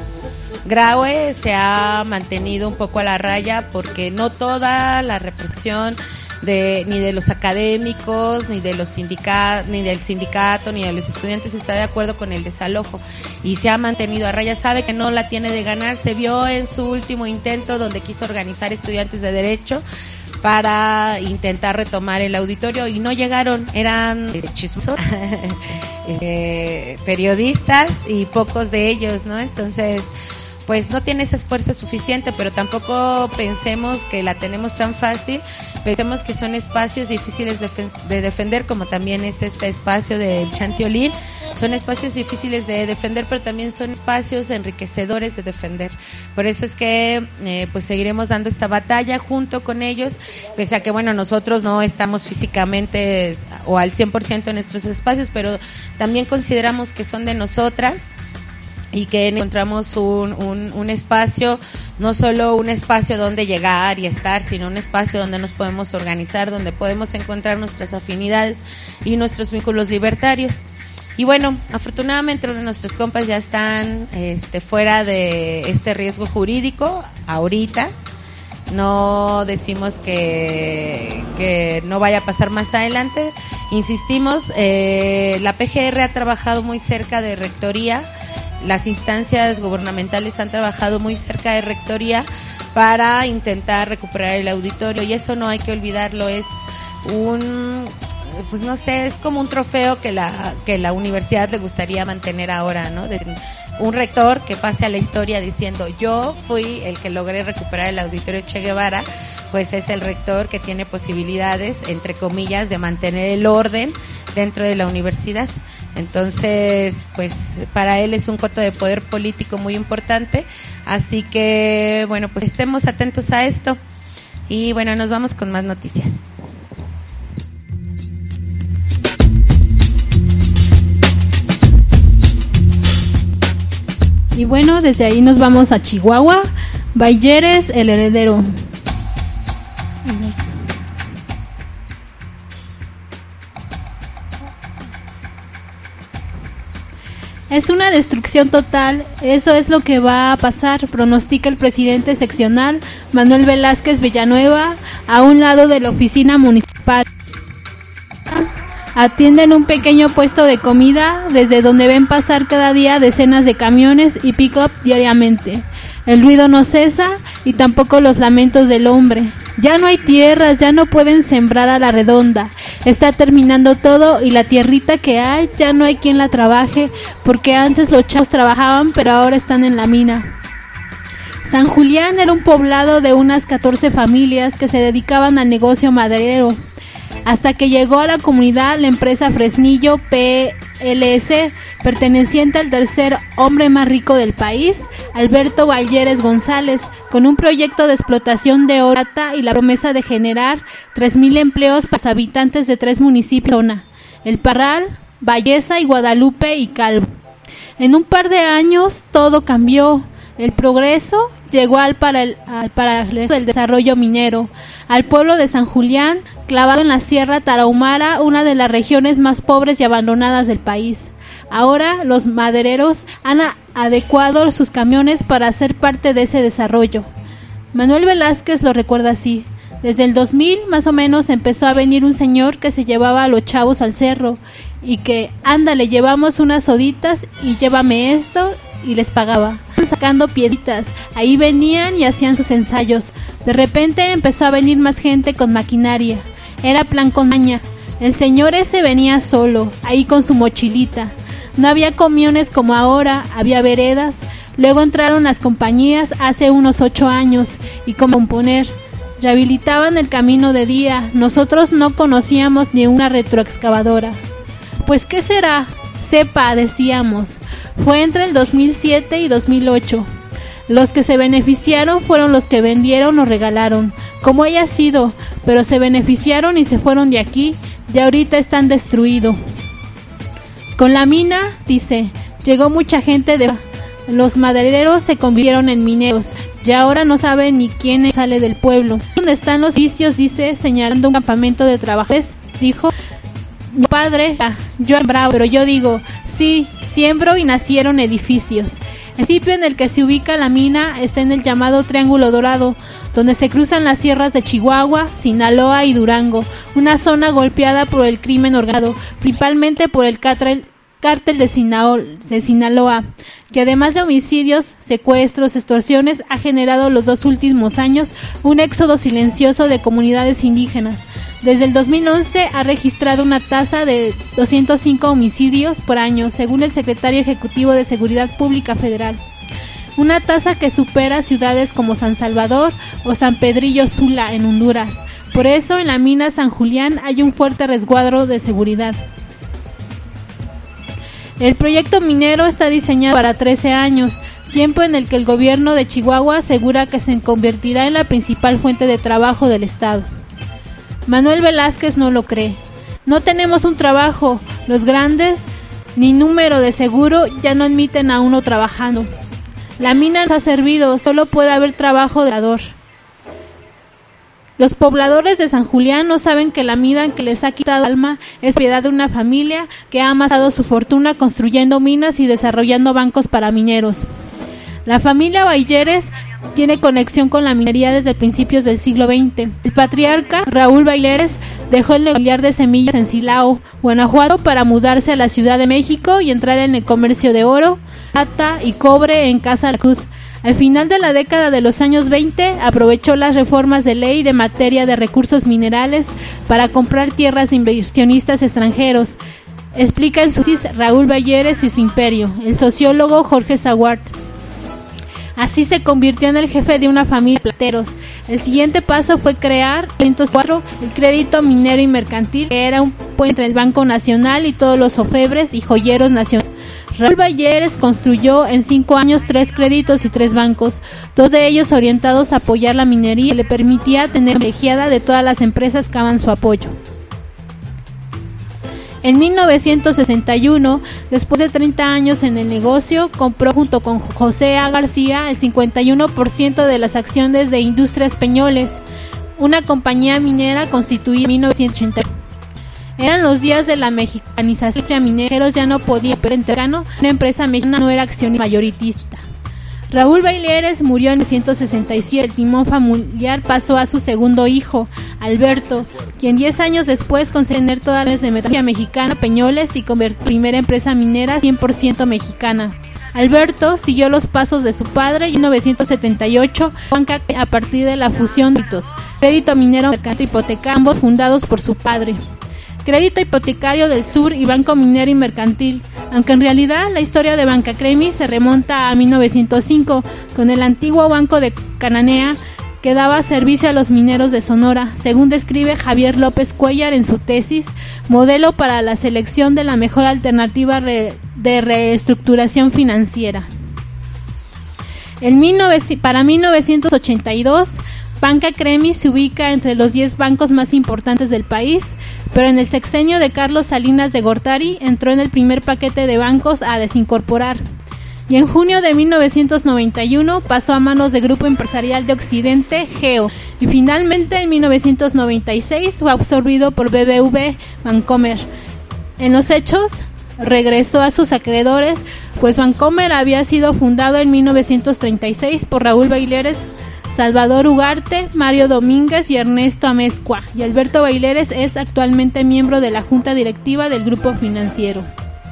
[SPEAKER 6] Graue se ha mantenido un poco a la raya porque no toda la represión de ni de los académicos, ni de los sindicatos, ni del sindicato, ni de los estudiantes está de acuerdo con el desalojo y se ha mantenido a raya, sabe que no la tiene de ganar, se vio en su último intento donde quiso organizar estudiantes de derecho para intentar retomar el auditorio y no llegaron, eran chismosos, eh, periodistas y pocos de ellos, ¿no? Entonces, pues no tiene esa fuerza suficiente, pero tampoco pensemos que la tenemos tan fácil. Pensemos que son espacios difíciles de, de defender, como también es este espacio del Chantiolín. Son espacios difíciles de defender, pero también son espacios enriquecedores de defender. Por eso es que eh, pues seguiremos dando esta batalla junto con ellos, pese a que bueno, nosotros no estamos físicamente o al cien por ciento en nuestros espacios, pero también consideramos que son de nosotras y que encontramos un, un, un espacio, no solo un espacio donde llegar y estar, sino un espacio donde nos podemos organizar, donde podemos encontrar nuestras afinidades y nuestros vínculos libertarios. Y bueno, afortunadamente nuestros compas ya están este, fuera de este riesgo jurídico ahorita. No decimos que, que no vaya a pasar más adelante. Insistimos, eh, la P G R ha trabajado muy cerca de Rectoría. Las instancias gubernamentales han trabajado muy cerca de Rectoría para intentar recuperar el auditorio, y eso no hay que olvidarlo. Es un, pues no sé, es como un trofeo que la que la universidad le gustaría mantener ahora, ¿no? De un rector que pase a la historia diciendo: yo fui el que logré recuperar el auditorio Che Guevara. Pues es el rector que tiene posibilidades, entre comillas, de mantener el orden dentro de la universidad. Entonces, pues para él es un coto de poder político muy importante, así que bueno, pues estemos atentos a esto. Y bueno, nos vamos con más noticias.
[SPEAKER 7] Y bueno, desde ahí nos vamos a Chihuahua. Balleres, el heredero. Es una destrucción total, eso es lo que va a pasar, pronostica el presidente seccional Manuel Velázquez Villanueva a un lado de la oficina municipal. Atienden un pequeño puesto de comida desde donde ven pasar cada día decenas de camiones y pick-up diariamente. El ruido no cesa y tampoco los lamentos del hombre. Ya no hay tierras, ya no pueden sembrar a la redonda. Está terminando todo y la tierrita que hay ya no hay quien la trabaje, porque antes los chavos trabajaban, pero ahora están en la mina. San Julián era un poblado de unas catorce familias que se dedicaban al negocio maderero, hasta que llegó a la comunidad la empresa Fresnillo P L C, perteneciente al tercer hombre más rico del país, Alberto Balleres González, con un proyecto de explotación de oro y la promesa de generar tres mil empleos para los habitantes de tres municipios de la zona: El Parral, Valleza y Guadalupe y Calvo. En un par de años todo cambió. El progreso llegó al, para el, al paralelo del desarrollo minero, al pueblo de San Julián, clavado en la Sierra Tarahumara, una de las regiones más pobres y abandonadas del país. Ahora los madereros han a- adecuado sus camiones para ser parte de ese desarrollo. Manuel Velázquez lo recuerda así: desde el dos mil más o menos empezó a venir un señor que se llevaba a los chavos al cerro y que, ándale, llevamos unas soditas y llévame esto, y les pagaba. Sacando piedritas, ahí venían y hacían sus ensayos. De repente empezó a venir más gente con maquinaria. Era plan con maña. El señor ese venía solo, ahí con su mochilita. No había camiones como ahora, había veredas. Luego entraron las compañías hace unos ocho años y como componer, rehabilitaban el camino de día. Nosotros no conocíamos ni una retroexcavadora. Pues ¿qué será? Sepa, decíamos. Fue entre el dos mil siete y dos mil ocho. Los que se beneficiaron fueron los que vendieron o regalaron, como haya sido, pero se beneficiaron y se fueron de aquí, y ahorita están destruidos. Con la mina, dice, llegó mucha gente de... Los madereros se convirtieron en mineros, y ahora no saben ni quién sale del pueblo. ¿Dónde están los vicios? Dice, señalando un campamento de trabajadores, dijo... Mi padre, ah, yo en bravo, pero yo digo, sí, siembro y nacieron edificios. El sitio en el que se ubica la mina está en el llamado Triángulo Dorado, donde se cruzan las sierras de Chihuahua, Sinaloa y Durango, una zona golpeada por el crimen organizado, principalmente por el cártel, cártel de, Sinao, de Sinaloa, que además de homicidios, secuestros, extorsiones, ha generado los dos últimos años un éxodo silencioso de comunidades indígenas. Desde el dos mil once ha registrado una tasa de doscientos cinco homicidios por año, según el secretario ejecutivo de Seguridad Pública Federal. una tasa que supera ciudades como San Salvador o San Pedrillo Sula en Honduras. Por eso en la mina San Julián hay un fuerte resguardo de seguridad. El proyecto minero está diseñado para trece años, tiempo en el que el gobierno de Chihuahua asegura que se convertirá en la principal fuente de trabajo del estado. Manuel Velázquez no lo cree. No tenemos un trabajo, los grandes ni número de seguro ya no admiten a uno trabajando. La mina nos ha servido, solo puede haber trabajo de labrador. Los pobladores de San Julián no saben que la mina que les ha quitado alma es propiedad de una familia que ha amasado su fortuna construyendo minas y desarrollando bancos para mineros. La familia Baileres tiene conexión con la minería desde principios del siglo veinte. El patriarca Raúl Baileres dejó el negocio de semillas en Silao, Guanajuato, para mudarse a la Ciudad de México y entrar en el comercio de oro, plata y cobre en Casa de la Cruz. Al final de la década de los años veinte, aprovechó las reformas de ley de materia de recursos minerales para comprar tierras de inversionistas extranjeros. Explica en su tesis Raúl Baileres y su imperio, el sociólogo Jorge Saguart. Así se convirtió en el jefe de una familia de plateros. El siguiente paso fue crear en mil novecientos cuatro el Crédito Minero y Mercantil, que era un puente entre el Banco Nacional y todos los orfebres y joyeros nacionales. Raúl Baileres construyó en cinco años tres créditos y tres bancos, dos de ellos orientados a apoyar la minería, que le permitía tener privilegiada de todas las empresas que daban su apoyo. En mil novecientos sesenta y uno, después de treinta años en el negocio, compró junto con José A. García el cincuenta y uno por ciento de las acciones de Industrias Peñoles, una compañía minera constituida en mil novecientos ochenta y uno. Eran los días de la mexicanización, mineros ya no podían operar en Tecano, una empresa mexicana no era accionista mayoritista. Raúl Baileres murió en mil novecientos sesenta y siete, el timón familiar pasó a su segundo hijo, Alberto, quien diez años después consiguió tener todas las de metalurgia mexicana, Peñoles, y convirtió en la primera empresa minera cien por ciento mexicana. Alberto siguió los pasos de su padre y en mil novecientos setenta y ocho banca a partir de la fusión de Crédito Minero Mercantil Hipotecario, ambos fundados por su padre. Crédito Hipotecario del Sur y Banco Minero y Mercantil, aunque en realidad la historia de Banca Cremi se remonta a mil novecientos cinco, con el antiguo Banco de Cananea, que daba servicio a los mineros de Sonora, según describe Javier López Cuellar en su tesis, modelo para la selección de la mejor alternativa re- de reestructuración financiera. En mil novecientos, para mil novecientos ochenta y dos, Banca Cremi se ubica entre los diez bancos más importantes del país, pero en el sexenio de Carlos Salinas de Gortari entró en el primer paquete de bancos a desincorporar. Y en junio de mil novecientos noventa y uno pasó a manos del Grupo Empresarial de Occidente, Geo, y finalmente en mil novecientos noventa y seis fue absorbido por B B V Bancomer. En los hechos, regresó a sus acreedores, pues Bancomer había sido fundado en mil novecientos treinta y seis por Raúl Baileres, Salvador Ugarte, Mario Domínguez y Ernesto Amezcua, y Alberto Baileres es actualmente miembro de la Junta Directiva del Grupo Financiero.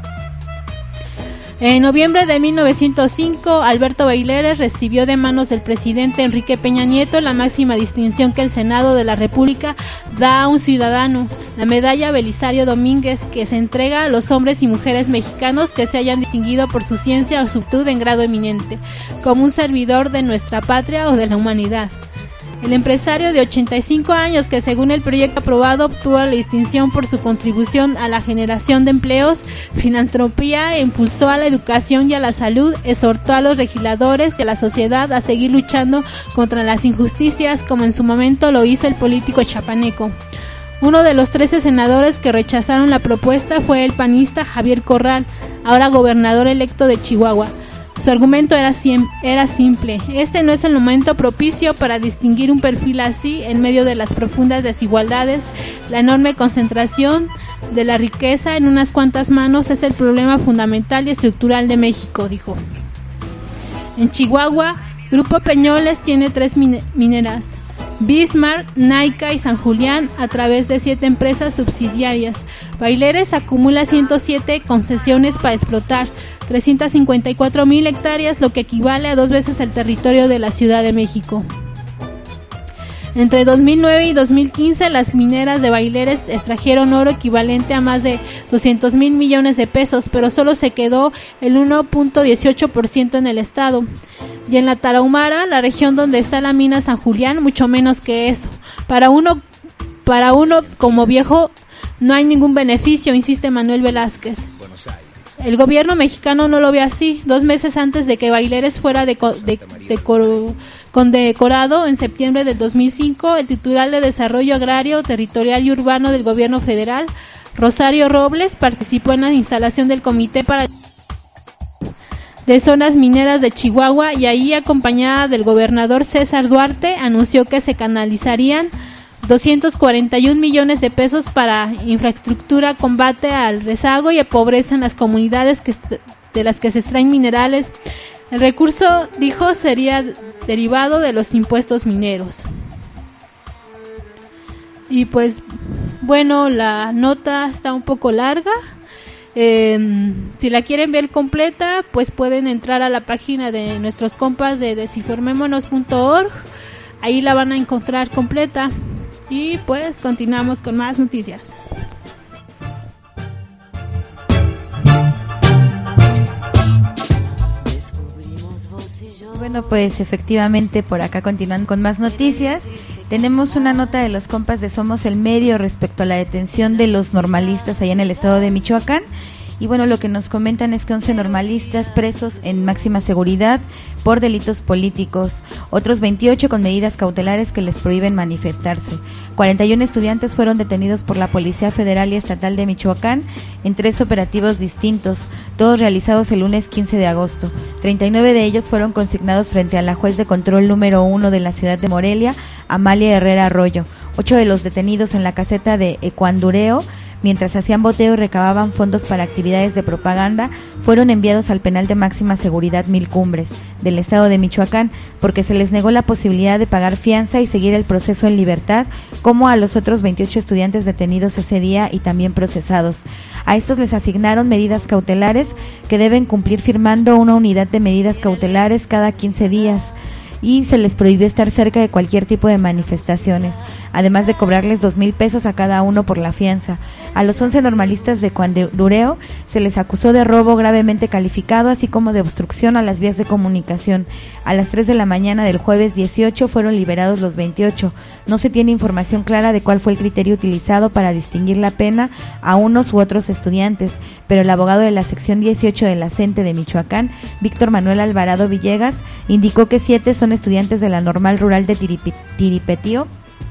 [SPEAKER 7] En noviembre de mil novecientos cinco, Alberto Baileres recibió de manos del presidente Enrique Peña Nieto la máxima distinción que el Senado de la República da a un ciudadano, la medalla Belisario Domínguez, que se entrega a los hombres y mujeres mexicanos que se hayan distinguido por su ciencia o su virtud en grado eminente, como un servidor de nuestra patria o de la humanidad. El empresario de ochenta y cinco años, que según el proyecto aprobado obtuvo la distinción por su contribución a la generación de empleos, filantropía, impulsó a la educación y a la salud, exhortó a los legisladores y a la sociedad a seguir luchando contra las injusticias, como en su momento lo hizo el político chapaneco. Uno de los trece senadores que rechazaron la propuesta fue el panista Javier Corral, ahora gobernador electo de Chihuahua. Su argumento era, sim- era simple: este no es el momento propicio para distinguir un perfil así en medio de las profundas desigualdades. La enorme concentración de la riqueza en unas cuantas manos es el problema fundamental y estructural de México, dijo. En Chihuahua, Grupo Peñoles tiene tres min- mineras: Bismarck, Naica y San Julián, a través de siete empresas subsidiarias. Baileres acumula ciento siete concesiones para explotar trescientas cincuenta y cuatro mil hectáreas, lo que equivale a dos veces el territorio de la Ciudad de México. Entre dos mil nueve y dos mil quince, las mineras de Baileres extrajeron oro equivalente a más de doscientos mil millones de pesos, pero solo se quedó el uno punto dieciocho por ciento en el estado. Y en la Tarahumara, la región donde está la mina San Julián, mucho menos que eso. Para uno, para uno como viejo no hay ningún beneficio, insiste Manuel Velázquez. El gobierno mexicano no lo ve así. Dos meses antes de que Baileres fuera deco- de- decor- condecorado en septiembre del dos mil cinco, el titular de Desarrollo Agrario, Territorial y Urbano del gobierno federal, Rosario Robles, participó en la instalación del Comité para de Zonas Mineras de Chihuahua y ahí, acompañada del gobernador César Duarte, anunció que se canalizarían doscientos cuarenta y un millones de pesos para infraestructura, combate al rezago y a pobreza en las comunidades que est- de las que se extraen minerales. El recurso, dijo, sería derivado de los impuestos mineros. Y pues, bueno, la nota está un poco larga. Eh, si la quieren ver completa, pues pueden entrar a la página de nuestros compas de desinformémonos punto org. Ahí la van a encontrar completa. Y pues continuamos con más noticias.
[SPEAKER 5] Bueno, pues efectivamente por acá continúan con más noticias. Tenemos una nota de los compas de Somos el Medio respecto a la detención de los normalistas allá en el estado de Michoacán. Y bueno, lo que nos comentan es que once normalistas presos en máxima seguridad por delitos políticos, otros veintiocho con medidas cautelares que les prohíben manifestarse. cuarenta y uno estudiantes fueron detenidos por la Policía Federal y Estatal de Michoacán en tres operativos distintos, todos realizados el lunes quince de agosto. treinta y nueve de ellos fueron consignados frente a la juez de control número uno de la ciudad de Morelia, Amalia Herrera Arroyo. Ocho de los detenidos en la caseta de Ecuandureo, mientras hacían boteo y recababan fondos para actividades de propaganda, fueron enviados al penal de máxima seguridad Mil Cumbres del estado de Michoacán porque se les negó la posibilidad de pagar fianza y seguir el proceso en libertad, como a los otros veintiocho estudiantes detenidos ese día y también procesados. A estos les asignaron medidas cautelares que deben cumplir firmando una unidad de medidas cautelares cada quince días y se les prohibió estar cerca de cualquier tipo de manifestaciones, además de cobrarles dos mil pesos a cada uno por la fianza. A los once normalistas de Cuandureo se les acusó de robo gravemente calificado, así como de obstrucción a las vías de comunicación. A las tres de la mañana del jueves dieciocho fueron liberados los veintiocho. No se tiene información clara de cuál fue el criterio utilizado para distinguir la pena a unos u otros estudiantes, pero el abogado de la sección dieciocho de la CENTE de Michoacán, Víctor Manuel Alvarado Villegas, indicó que siete son estudiantes de la Normal Rural de Tiripi- Tiripetío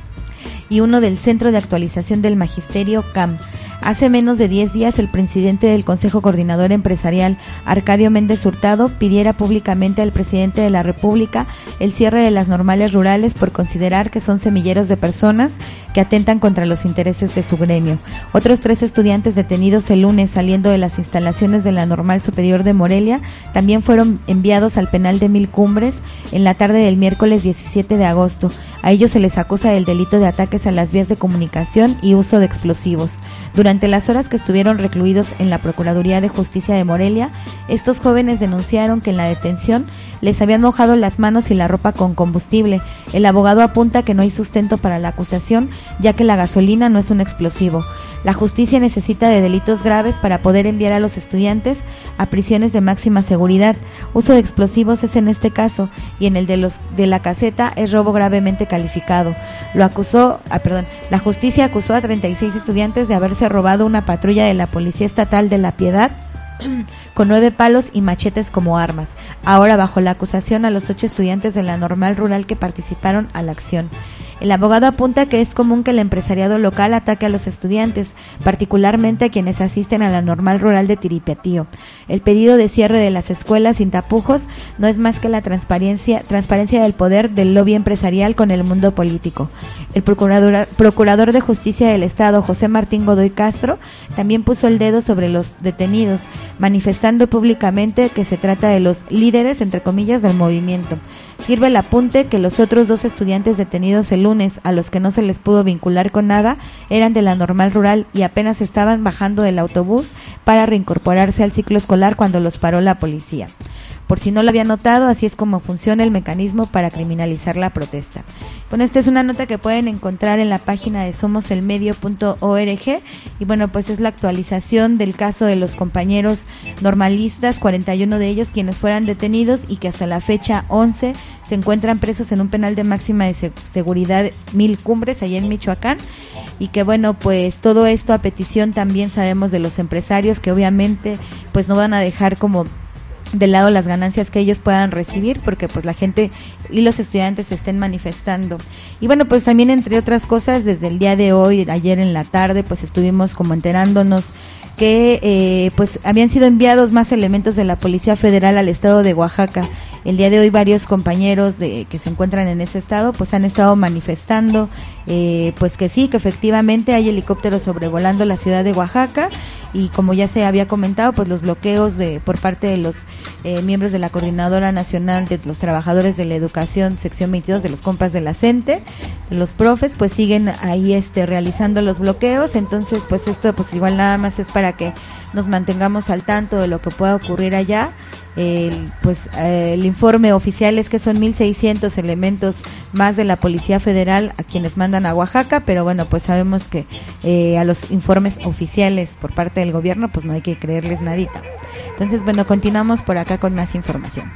[SPEAKER 5] y uno del Centro de Actualización del Magisterio C A M. Hace menos de diez días, el presidente del Consejo Coordinador Empresarial, Arcadio Méndez Hurtado, pidiera públicamente al presidente de la República el cierre de las normales rurales por considerar que son semilleros de personas que atentan contra los intereses de su gremio. Otros tres estudiantes detenidos el lunes saliendo de las instalaciones de la Normal Superior de Morelia también fueron enviados al penal de Mil Cumbres en la tarde del miércoles diecisiete de agosto. A ellos se les acusa del delito de ataques a las vías de comunicación y uso de explosivos. Durante las horas que estuvieron recluidos en la Procuraduría de Justicia de Morelia, estos jóvenes denunciaron que en la detención les habían mojado las manos y la ropa con combustible. El abogado apunta que no hay sustento para la acusación, ya que la gasolina no es un explosivo. La justicia necesita de delitos graves para poder enviar a los estudiantes a prisiones de máxima seguridad. Uso de explosivos es en este caso, y en el de los de la caseta es robo gravemente calificado. Lo acusó, ah, perdón, la justicia acusó a treinta y seis estudiantes de haberse robado una patrulla de la Policía Estatal de La Piedad con nueve palos y machetes como armas. Ahora bajo la acusación a los ocho estudiantes de la Normal Rural que participaron a la acción. El abogado apunta que es común que el empresariado local ataque a los estudiantes, particularmente a quienes asisten a la Normal Rural de Tiripetío. El pedido de cierre de las escuelas sin tapujos no es más que la transparencia, transparencia del poder del lobby empresarial con el mundo político. El procurador, procurador de Justicia del Estado, José Martín Godoy Castro, también puso el dedo sobre los detenidos, manifestando públicamente que se trata de los líderes, entre comillas, del movimiento. Sirve el apunte que los otros dos estudiantes detenidos el lunes, a los que no se les pudo vincular con nada, eran de la Normal Rural y apenas estaban bajando del autobús para reincorporarse al ciclo escolar cuando los paró la policía. Por si no lo había notado, así es como funciona el mecanismo para criminalizar la protesta. Bueno, esta es una nota que pueden encontrar en la página de somos el medio punto org y bueno, pues es la actualización del caso de los compañeros normalistas, cuarenta y uno de ellos quienes fueran detenidos y que hasta la fecha once se encuentran presos en un penal de máxima de se- seguridad Mil Cumbres, allá en Michoacán, y que bueno, pues todo esto a petición también sabemos de los empresarios que obviamente pues no van a dejar como de lado las ganancias que ellos puedan recibir porque pues la gente y los estudiantes se estén manifestando. Y bueno, pues también entre otras cosas, desde el día de hoy, ayer en la tarde, pues estuvimos como enterándonos que eh, pues habían sido enviados más elementos de la Policía Federal al estado de Oaxaca. El día de hoy varios compañeros de que se encuentran en ese estado pues han estado manifestando eh, pues que sí, que efectivamente hay helicópteros sobrevolando la ciudad de Oaxaca y como ya se había comentado, pues los bloqueos de por parte de los eh, miembros de la Coordinadora Nacional de los Trabajadores de la Educación, sección veintidós de los compas de la CENTE, los profes, pues siguen ahí este realizando los bloqueos. Entonces pues esto pues igual nada más es para que nos mantengamos al tanto de lo que pueda ocurrir allá. El, pues eh, el informe oficial es que son mil seiscientos elementos más de la Policía Federal a quienes mandan a Oaxaca, pero bueno, pues sabemos que eh, a los informes oficiales por parte del gobierno pues no hay que creerles nadita. Entonces bueno, continuamos por acá con más información.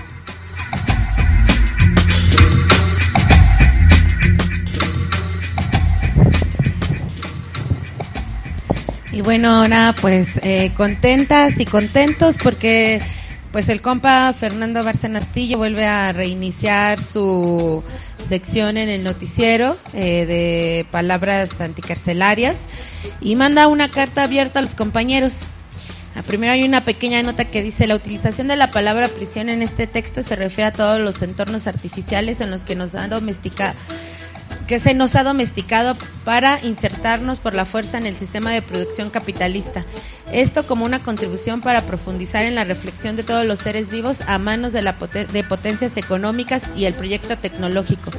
[SPEAKER 6] Y bueno, ahora pues eh, contentas y contentos porque pues el compa Fernando Bárcena Astillo vuelve a reiniciar su sección en el noticiero eh, de palabras anticarcelarias y manda una carta abierta a los compañeros. Primero hay una pequeña nota que dice: la utilización de la palabra prisión en este texto se refiere a todos los entornos artificiales en los que nos han domesticado que se nos ha domesticado para insertarnos por la fuerza en el sistema de producción capitalista. Esto como una contribución para profundizar en la reflexión de todos los seres vivos a manos de, la poten- de potencias económicas y el proyecto tecnológico.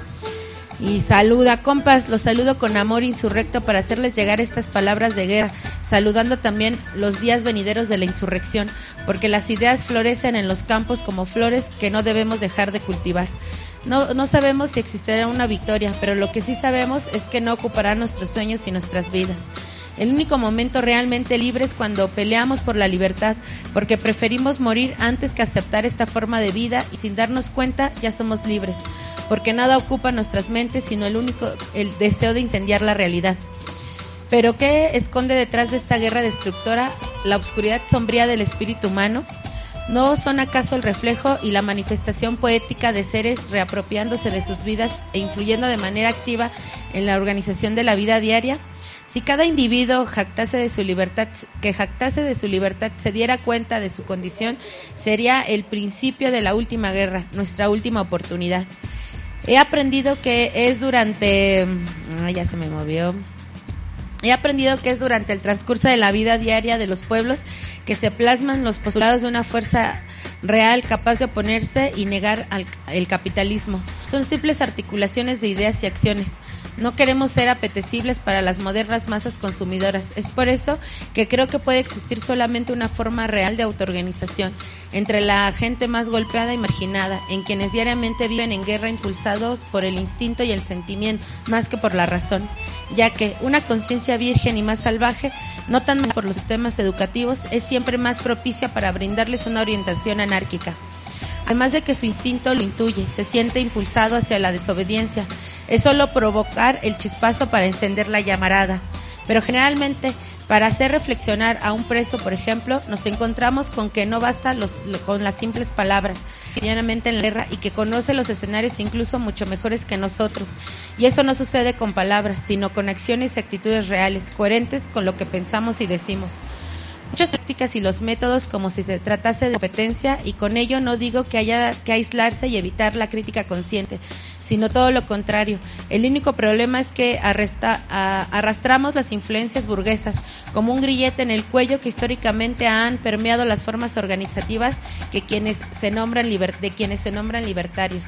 [SPEAKER 6] Y saluda, compas, los saludo con amor insurrecto para hacerles llegar estas palabras de guerra, saludando también los días venideros de la insurrección, porque las ideas florecen en los campos como flores que no debemos dejar de cultivar. No, no sabemos si existirá una victoria, pero lo que sí sabemos es que no ocupará nuestros sueños y nuestras vidas. El único momento realmente libre es cuando peleamos por la libertad, porque preferimos morir antes que aceptar esta forma de vida y sin darnos cuenta ya somos libres, porque nada ocupa nuestras mentes sino el único el deseo de incendiar la realidad. ¿Pero qué esconde detrás de esta guerra destructora la oscuridad sombría del espíritu humano? ¿No son acaso el reflejo y la manifestación poética de seres reapropiándose de sus vidas e influyendo de manera activa en la organización de la vida diaria? Si cada individuo jactase de su libertad, que jactase de su libertad se diera cuenta de su condición, sería el principio de la última guerra, nuestra última oportunidad. He aprendido que es durante... Ah, ya se me movió... He aprendido que es durante el transcurso de la vida diaria de los pueblos que se plasman los postulados de una fuerza real capaz de oponerse y negar al, el capitalismo. Son simples articulaciones de ideas y acciones. No queremos ser apetecibles para las modernas masas consumidoras. Es por eso que creo que puede existir solamente una forma real de autoorganización entre la gente más golpeada y marginada, en quienes diariamente viven en guerra impulsados por el instinto y el sentimiento más que por la razón, ya que una conciencia virgen y más salvaje, no tan por los sistemas educativos, es siempre más propicia para brindarles una orientación anárquica. Además de que su instinto lo intuye, se siente impulsado hacia la desobediencia. Es solo provocar el chispazo para encender la llamarada. Pero generalmente, para hacer reflexionar a un preso, por ejemplo, nos encontramos con que no basta los, lo, con las simples palabras, llanamente en la guerra, y que conoce los escenarios incluso mucho mejores que nosotros. Y eso no sucede con palabras, sino con acciones y actitudes reales, coherentes con lo que pensamos y decimos. Muchas prácticas y los métodos como si se tratase de competencia, y con ello no digo que haya que aislarse y evitar la crítica consciente, sino todo lo contrario. El único problema es que arresta, a, arrastramos las influencias burguesas como un grillete en el cuello que históricamente han permeado las formas organizativas que quienes se nombran liber, de quienes se nombran libertarios.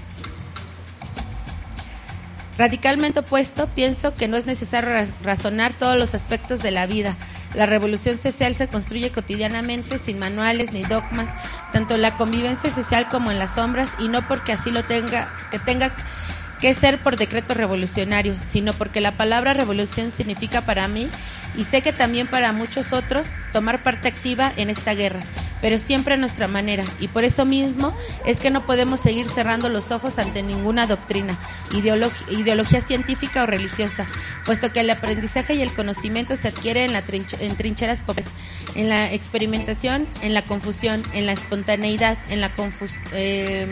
[SPEAKER 6] Radicalmente opuesto, pienso que no es necesario razonar todos los aspectos de la vida. La revolución social se construye cotidianamente sin manuales ni dogmas, tanto en la convivencia social como en las sombras, y no porque así lo tenga, que tenga qué ser por decreto revolucionario, sino porque la palabra revolución significa para mí, y sé que también para muchos otros, tomar parte activa en esta guerra, pero siempre a nuestra manera, y por eso mismo es que no podemos seguir cerrando los ojos ante ninguna doctrina, ideolog- ideología científica o religiosa, puesto que el aprendizaje y el conocimiento se adquiere en, la trinche- en trincheras pobres, en la experimentación, en la confusión, en la espontaneidad, en la confusión. Eh,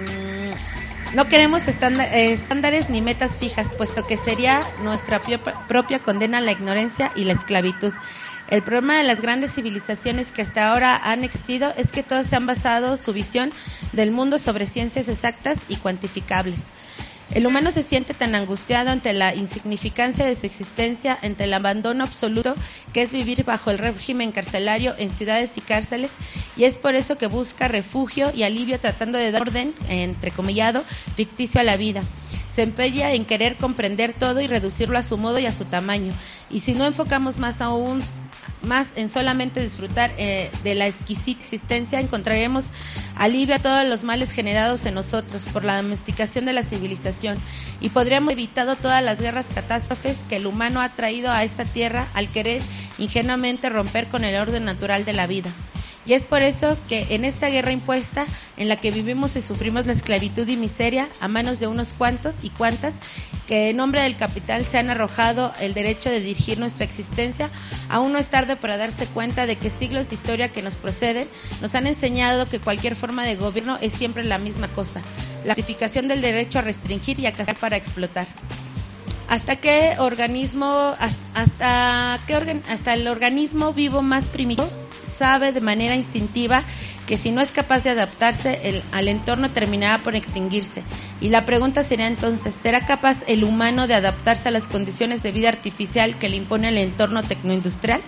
[SPEAKER 6] No queremos estándar, eh, estándares ni metas fijas, puesto que sería nuestra pio- propia condena a la ignorancia y la esclavitud. El problema de las grandes civilizaciones que hasta ahora han existido es que todas se han basado su visión del mundo sobre ciencias exactas y cuantificables. El humano se siente tan angustiado ante la insignificancia de su existencia, ante el abandono absoluto que es vivir bajo el régimen carcelario en ciudades y cárceles, y es por eso que busca refugio y alivio tratando de dar orden, entrecomillado, ficticio a la vida. Se empeña en querer comprender todo y reducirlo a su modo y a su tamaño, y si no enfocamos más aún más en solamente disfrutar eh, de la exquisita existencia, encontraremos alivio a todos los males generados en nosotros por la domesticación de la civilización, y podríamos haber evitado todas las guerras, catástrofes que el humano ha traído a esta tierra al querer ingenuamente romper con el orden natural de la vida. Y es por eso que en esta guerra impuesta, en la que vivimos y sufrimos la esclavitud y miseria a manos de unos cuantos y cuantas, que en nombre del capital se han arrojado el derecho de dirigir nuestra existencia, aún no es tarde para darse cuenta de que siglos de historia que nos proceden nos han enseñado que cualquier forma de gobierno es siempre la misma cosa: la justificación del derecho a restringir y a cazar para explotar. ¿Hasta qué organismo, hasta, qué organ, hasta el organismo vivo más primitivo sabe de manera instintiva que si no es capaz de adaptarse el, al entorno terminará por extinguirse? Y la pregunta sería entonces, ¿será capaz el humano de adaptarse a las condiciones de vida artificial que le impone el entorno tecnoindustrial?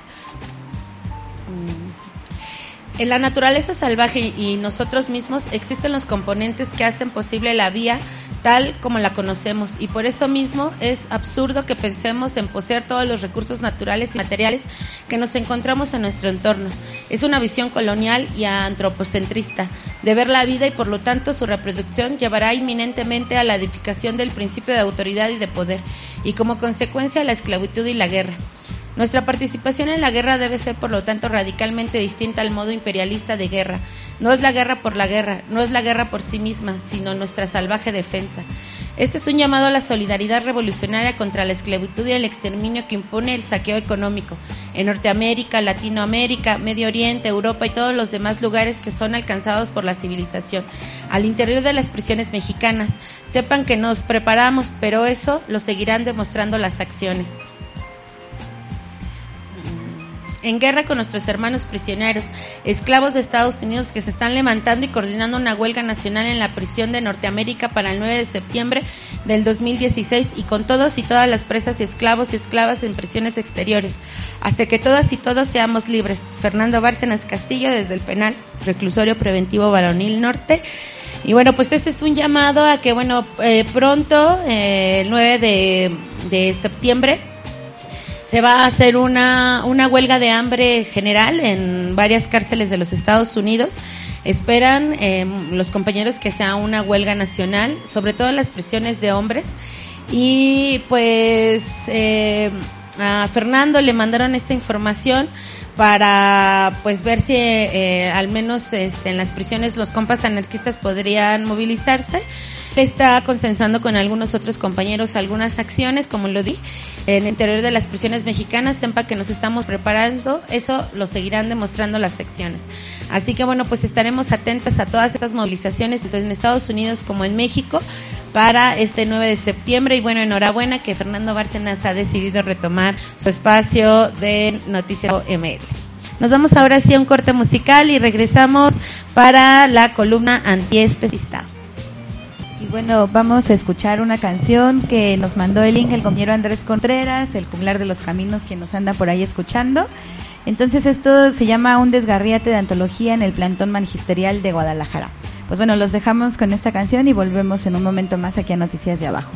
[SPEAKER 6] En la naturaleza salvaje y nosotros mismos existen los componentes que hacen posible la vida tal como la conocemos, y por eso mismo es absurdo que pensemos en poseer todos los recursos naturales y materiales que nos encontramos en nuestro entorno. Es una visión colonial y antropocentrista de ver la vida, y por lo tanto su reproducción llevará inminentemente a la edificación del principio de autoridad y de poder, y como consecuencia a la esclavitud y la guerra. Nuestra participación en la guerra debe ser, por lo tanto, radicalmente distinta al modo imperialista de guerra. No es la guerra por la guerra, no es la guerra por sí misma, sino nuestra salvaje defensa. Este es un llamado a la solidaridad revolucionaria contra la esclavitud y el exterminio que impone el saqueo económico en Norteamérica, Latinoamérica, Medio Oriente, Europa y todos los demás lugares que son alcanzados por la civilización. Al interior de las prisiones mexicanas, sepan que nos preparamos, pero eso lo seguirán demostrando las acciones. En guerra con nuestros hermanos prisioneros, esclavos de Estados Unidos, que se están levantando y coordinando una huelga nacional en la prisión de Norteamérica para el nueve de septiembre del dos mil dieciséis, y con todos y todas las presas y esclavos y esclavas en prisiones exteriores, hasta que todas y todos seamos libres. Fernando Bárcenas Castillo, desde el penal Reclusorio Preventivo Varonil Norte. Y bueno, pues este es un llamado a que, bueno, eh, pronto, eh, el nueve de septiembre, se va a hacer una, una huelga de hambre general en varias cárceles de los Estados Unidos. Esperan eh, los compañeros que sea una huelga nacional, sobre todo en las prisiones de hombres. Y pues eh, a Fernando le mandaron esta información para pues ver si eh, al menos este, en las prisiones los compas anarquistas podrían movilizarse. Está consensando con algunos otros compañeros algunas acciones, como lo di, en el interior de las prisiones mexicanas. Sepa que nos estamos preparando, eso lo seguirán demostrando las secciones. Así que bueno, pues estaremos atentas a todas estas movilizaciones, tanto en Estados Unidos como en México, para este nueve de septiembre. Y bueno, enhorabuena que Fernando Bárcenas ha decidido retomar su espacio de Noticias M L. Nos vamos ahora sí a un corte musical y regresamos para la columna antiespecista.
[SPEAKER 5] Y bueno, vamos a escuchar una canción que nos mandó el link el compañero Andrés Contreras, el Juglar de los Caminos, quien nos anda por ahí escuchando. Entonces esto se llama Un desgarriate de antología en el plantón magisterial de Guadalajara. Pues bueno, los dejamos con esta canción y volvemos en un momento más aquí a Noticias de Abajo.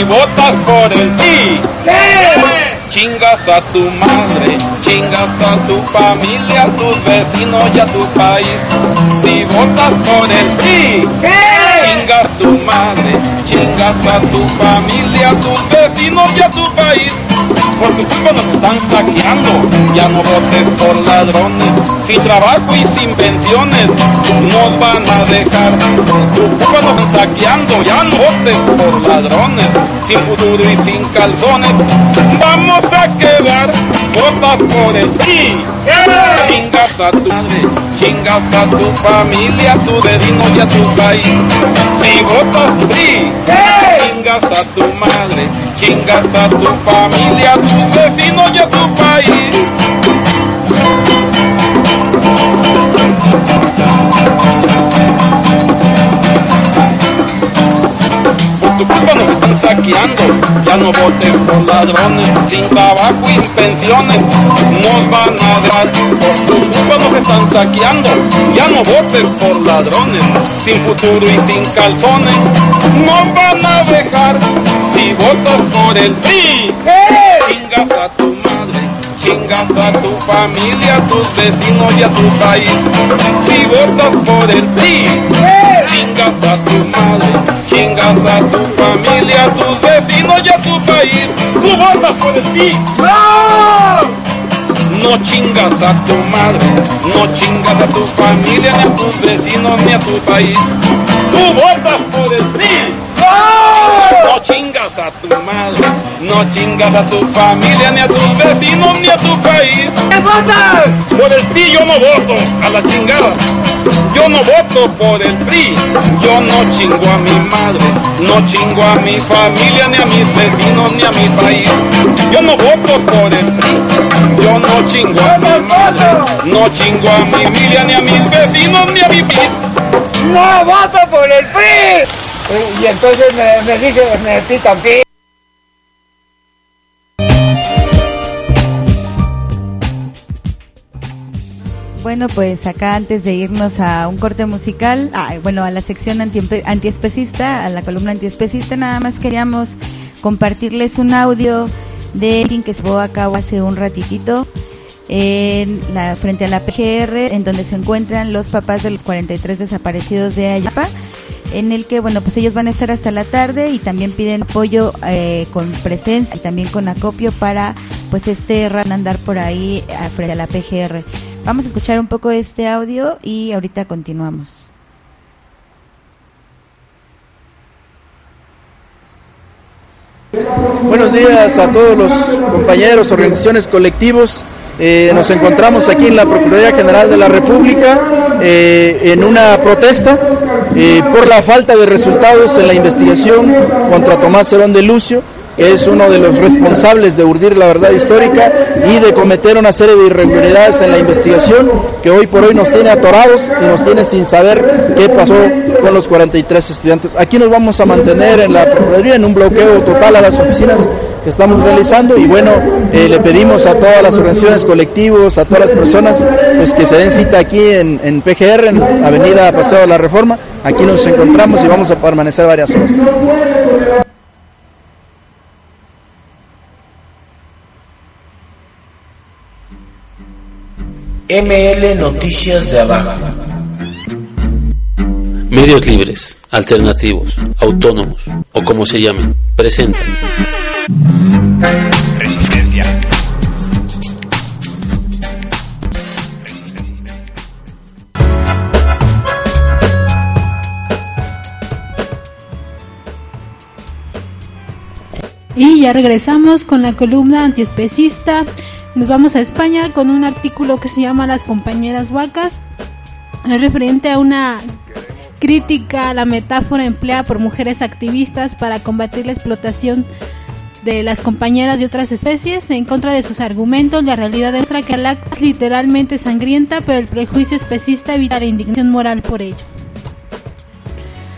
[SPEAKER 1] Si votas por el P R I, ¿qué? Chingas a tu madre, chingas a tu familia, a tus vecinos y a tu país. Si votas por el P R I, ¿qué? Chingas a tu madre, chingas a tu familia, a tus vecinos y a tu país. Por tu culpa nos están saqueando, ya no votes por ladrones. Sin trabajo y sin pensiones nos van a dejar. Por tu culpa nos están saqueando, ya no votes por ladrones. Sin futuro y sin calzones vamos a quedar. Votas por el P R I, chingas a tu madre, chingas a tu familia, a tu vecino y a tu país. Si votas por el P R I, chingas a tu madre, chingas a tu familia, a tus vecinos y a tu país. Por tu culpa nos están saqueando, ya no votes por ladrones. Sin trabajo y sin pensiones nos van a dar. Por tu culpa nos están saqueando, ya no votes por ladrones. Sin futuro y sin calzones nos van a dejar. Si votas por el P R I, chingas a tu madre, chingas a tu familia, a tus vecinos y a tu país. Si votas por el P R I, chingas a tu madre, chingas a tu familia, a tus vecinos y a tu país. Tú votas por el P R I. ¡No! No chingas a tu madre, no chingas a tu familia, ni a tus vecinos, ni a tu país. Tú votas por el P R I. ¡No! No chingas a tu madre, no chingas a tu familia, ni a tus vecinos, ni a tu país. ¿Qué votas? Por el P R I yo no voto, a la chingada. Yo no voto por el P R I, yo no chingo a mi madre, no chingo a mi familia, ni a mis vecinos, ni a mi país. Yo no voto por el P R I, yo no chingo a mi madre, no chingo a mi familia, ni a mis vecinos, ni a mi país.
[SPEAKER 22] No voto por el P R I. Y entonces me, me dije, me pitan pi.
[SPEAKER 5] Bueno, pues acá antes de irnos a un corte musical, ah, bueno, a la sección anti, antiespecista, a la columna antiespecista, nada más queríamos compartirles un audio de que se llevó a cabo hace un ratitito en la, frente a la P G R, en donde se encuentran los papás de los cuarenta y tres desaparecidos de Ayapa, en el que, bueno, pues ellos van a estar hasta la tarde y también piden apoyo eh, con presencia y también con acopio para, pues, este ran andar por ahí a, frente a la P G R. Vamos a escuchar un poco de este audio y ahorita continuamos.
[SPEAKER 23] Buenos días a todos los compañeros, organizaciones, colectivos. Eh, nos encontramos aquí en la Procuraduría General de la República eh, en una protesta eh, por la falta de resultados en la investigación contra Tomás Herón de Lucio, que es uno de los responsables de urdir la verdad histórica y de cometer una serie de irregularidades en la investigación que hoy por hoy nos tiene atorados y nos tiene sin saber qué pasó con los cuarenta y tres estudiantes. Aquí nos vamos a mantener en la Procuraduría en un bloqueo total a las oficinas que estamos realizando y bueno, eh, le pedimos a todas las organizaciones, colectivos, a todas las personas pues que se den cita aquí en, en P G R, en Avenida Paseo de la Reforma. Aquí nos encontramos y vamos a permanecer varias horas.
[SPEAKER 15] M L Noticias de Abajo.
[SPEAKER 12] Medios libres, alternativos, autónomos o como se llamen, presentan
[SPEAKER 18] Resistencia.
[SPEAKER 7] Y ya regresamos con la columna antiespecista. Nos vamos a España con un artículo que se llama Las compañeras vacas. Es referente a una crítica a la metáfora empleada por mujeres activistas para combatir la explotación de las compañeras de otras especies. En contra de sus argumentos, la realidad demuestra que la acta es literalmente sangrienta, pero el prejuicio especista evita la indignación moral por ello.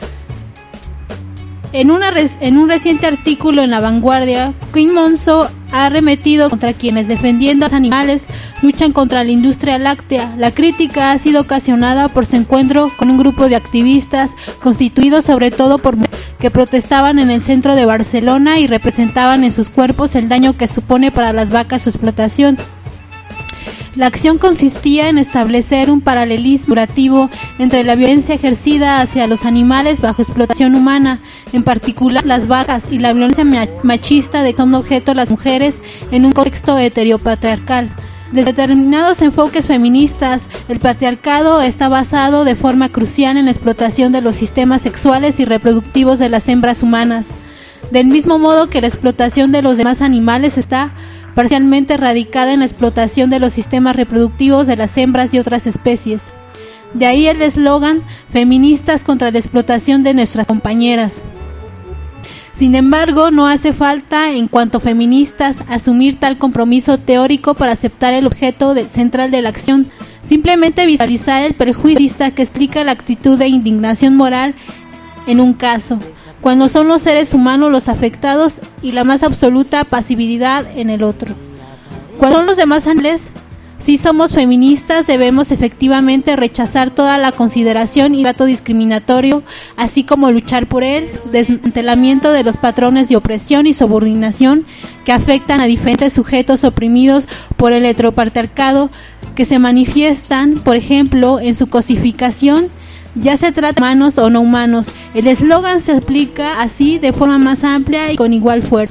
[SPEAKER 7] En, una res, en un reciente artículo en La Vanguardia, Quinn Monzó ha arremetido contra quienes, defendiendo a los animales, luchan contra la industria láctea. La crítica ha sido ocasionada por su encuentro con un grupo de activistas constituidos sobre todo por mujeres que protestaban en el centro de Barcelona y representaban en sus cuerpos el daño que supone para las vacas su explotación. La acción consistía en establecer un paralelismo durativo entre la violencia ejercida hacia los animales bajo explotación humana, en particular las vacas, y la violencia machista de que son objeto las mujeres en un contexto heteropatriarcal. Desde determinados enfoques feministas, el patriarcado está basado de forma crucial en la explotación de los sistemas sexuales y reproductivos de las hembras humanas, del mismo modo que la explotación de los demás animales está parcialmente radicada en la explotación de los sistemas reproductivos de las hembras y otras especies. De ahí el eslogan feministas contra la explotación de nuestras compañeras. Sin embargo, no hace falta, en cuanto feministas, asumir tal compromiso teórico para aceptar el objeto de, central de la acción, simplemente visualizar el perjuicio que explica la actitud de indignación moral en un caso, cuando son los seres humanos los afectados y la más absoluta pasividad en el otro. Cuando son los demás animales, si somos feministas debemos efectivamente rechazar toda la consideración y trato discriminatorio, así como luchar por el desmantelamiento de los patrones de opresión y subordinación que afectan a diferentes sujetos oprimidos por el heteropatriarcado, que se manifiestan, por ejemplo, en su cosificación, ya se trata de humanos o no humanos. El eslogan se aplica así de forma más amplia y con igual fuerza.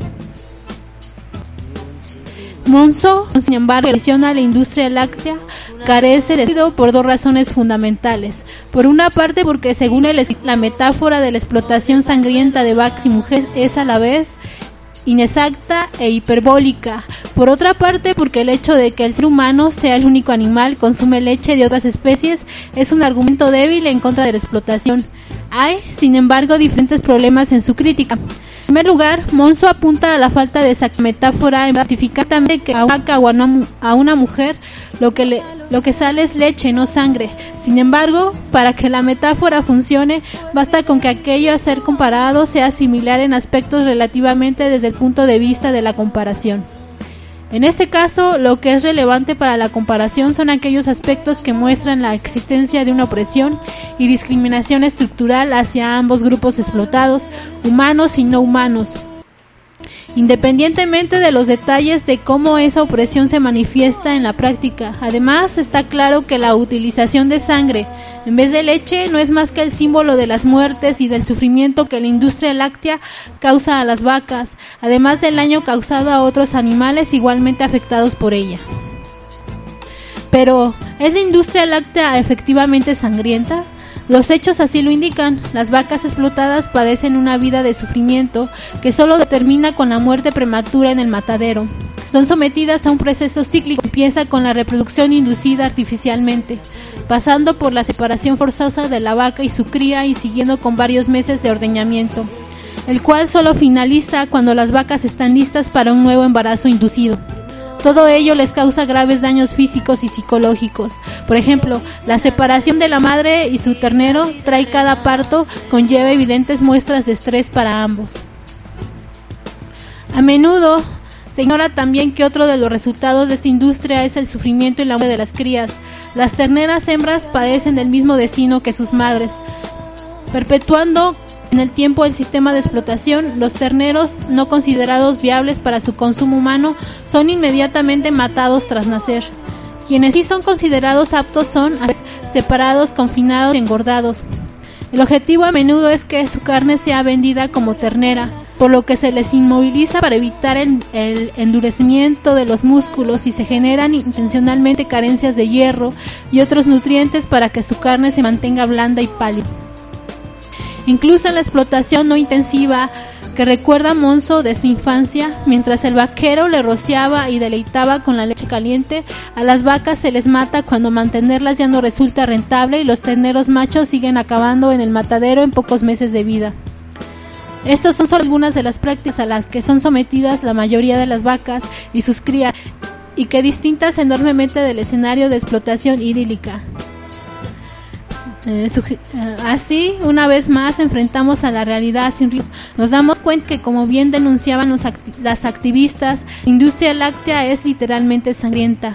[SPEAKER 7] Monzo, sin embargo, menciona a la industria láctea carece de sentido por dos razones fundamentales. Por una parte, porque según él, la metáfora de la explotación sangrienta de vacas y mujeres es a la vez inexacta e hiperbólica. Por otra parte, porque el hecho de que el ser humano sea el único animal que consume leche de otras especies es un argumento débil en contra de la explotación. Hay, sin embargo, diferentes problemas en su crítica. En primer lugar, Monzo apunta a la falta de esa metáfora en ratificar también que a una vaca o a una mujer lo que, le, lo que sale es leche, no sangre. Sin embargo, para que la metáfora funcione, basta con que aquello a ser comparado sea similar en aspectos relativamente desde el punto de vista de la comparación. En este caso, lo que es relevante para la comparación son aquellos aspectos que muestran la existencia de una opresión y discriminación estructural hacia ambos grupos explotados, humanos y no humanos, independientemente de los detalles de cómo esa opresión se manifiesta en la práctica. Además, está claro que la utilización de sangre en vez de leche no es más que el símbolo de las muertes y del sufrimiento que la industria láctea causa a las vacas, además del daño causado a otros animales igualmente afectados por ella. Pero, ¿es la industria láctea efectivamente sangrienta? Los hechos así lo indican. Las vacas explotadas padecen una vida de sufrimiento que solo termina con la muerte prematura en el matadero. Son sometidas a un proceso cíclico que empieza con la reproducción inducida artificialmente, pasando por la separación forzosa de la vaca y su cría y siguiendo con varios meses de ordeñamiento, el cual solo finaliza cuando las vacas están listas para un nuevo embarazo inducido. Todo ello les causa graves daños físicos y psicológicos. Por ejemplo, la separación de la madre y su ternero trae cada parto, conlleva evidentes muestras de estrés para ambos. A menudo se ignora también que otro de los resultados de esta industria es el sufrimiento y la muerte de las crías. Las terneras hembras padecen del mismo destino que sus madres, perpetuando en el tiempo el sistema de explotación. Los terneros no considerados viables para su consumo humano son inmediatamente matados tras nacer. Quienes sí son considerados aptos son separados, confinados y engordados. El objetivo a menudo es que su carne sea vendida como ternera, por lo que se les inmoviliza para evitar el, el endurecimiento de los músculos y se generan intencionalmente carencias de hierro y otros nutrientes para que su carne se mantenga blanda y pálida. Incluso en la explotación no intensiva que recuerda Monzo de su infancia, mientras el vaquero le rociaba y deleitaba con la leche caliente, a las vacas se les mata cuando mantenerlas ya no resulta rentable y los terneros machos siguen acabando en el matadero en pocos meses de vida. Estas son solo algunas de las prácticas a las que son sometidas la mayoría de las vacas y sus crías, y que distintas enormemente del escenario de explotación idílica. Eh, suge- eh, así, una vez más, enfrentamos a la realidad sin riesgos. Nos damos cuenta que, como bien denunciaban los acti- las activistas, la industria láctea es literalmente sangrienta.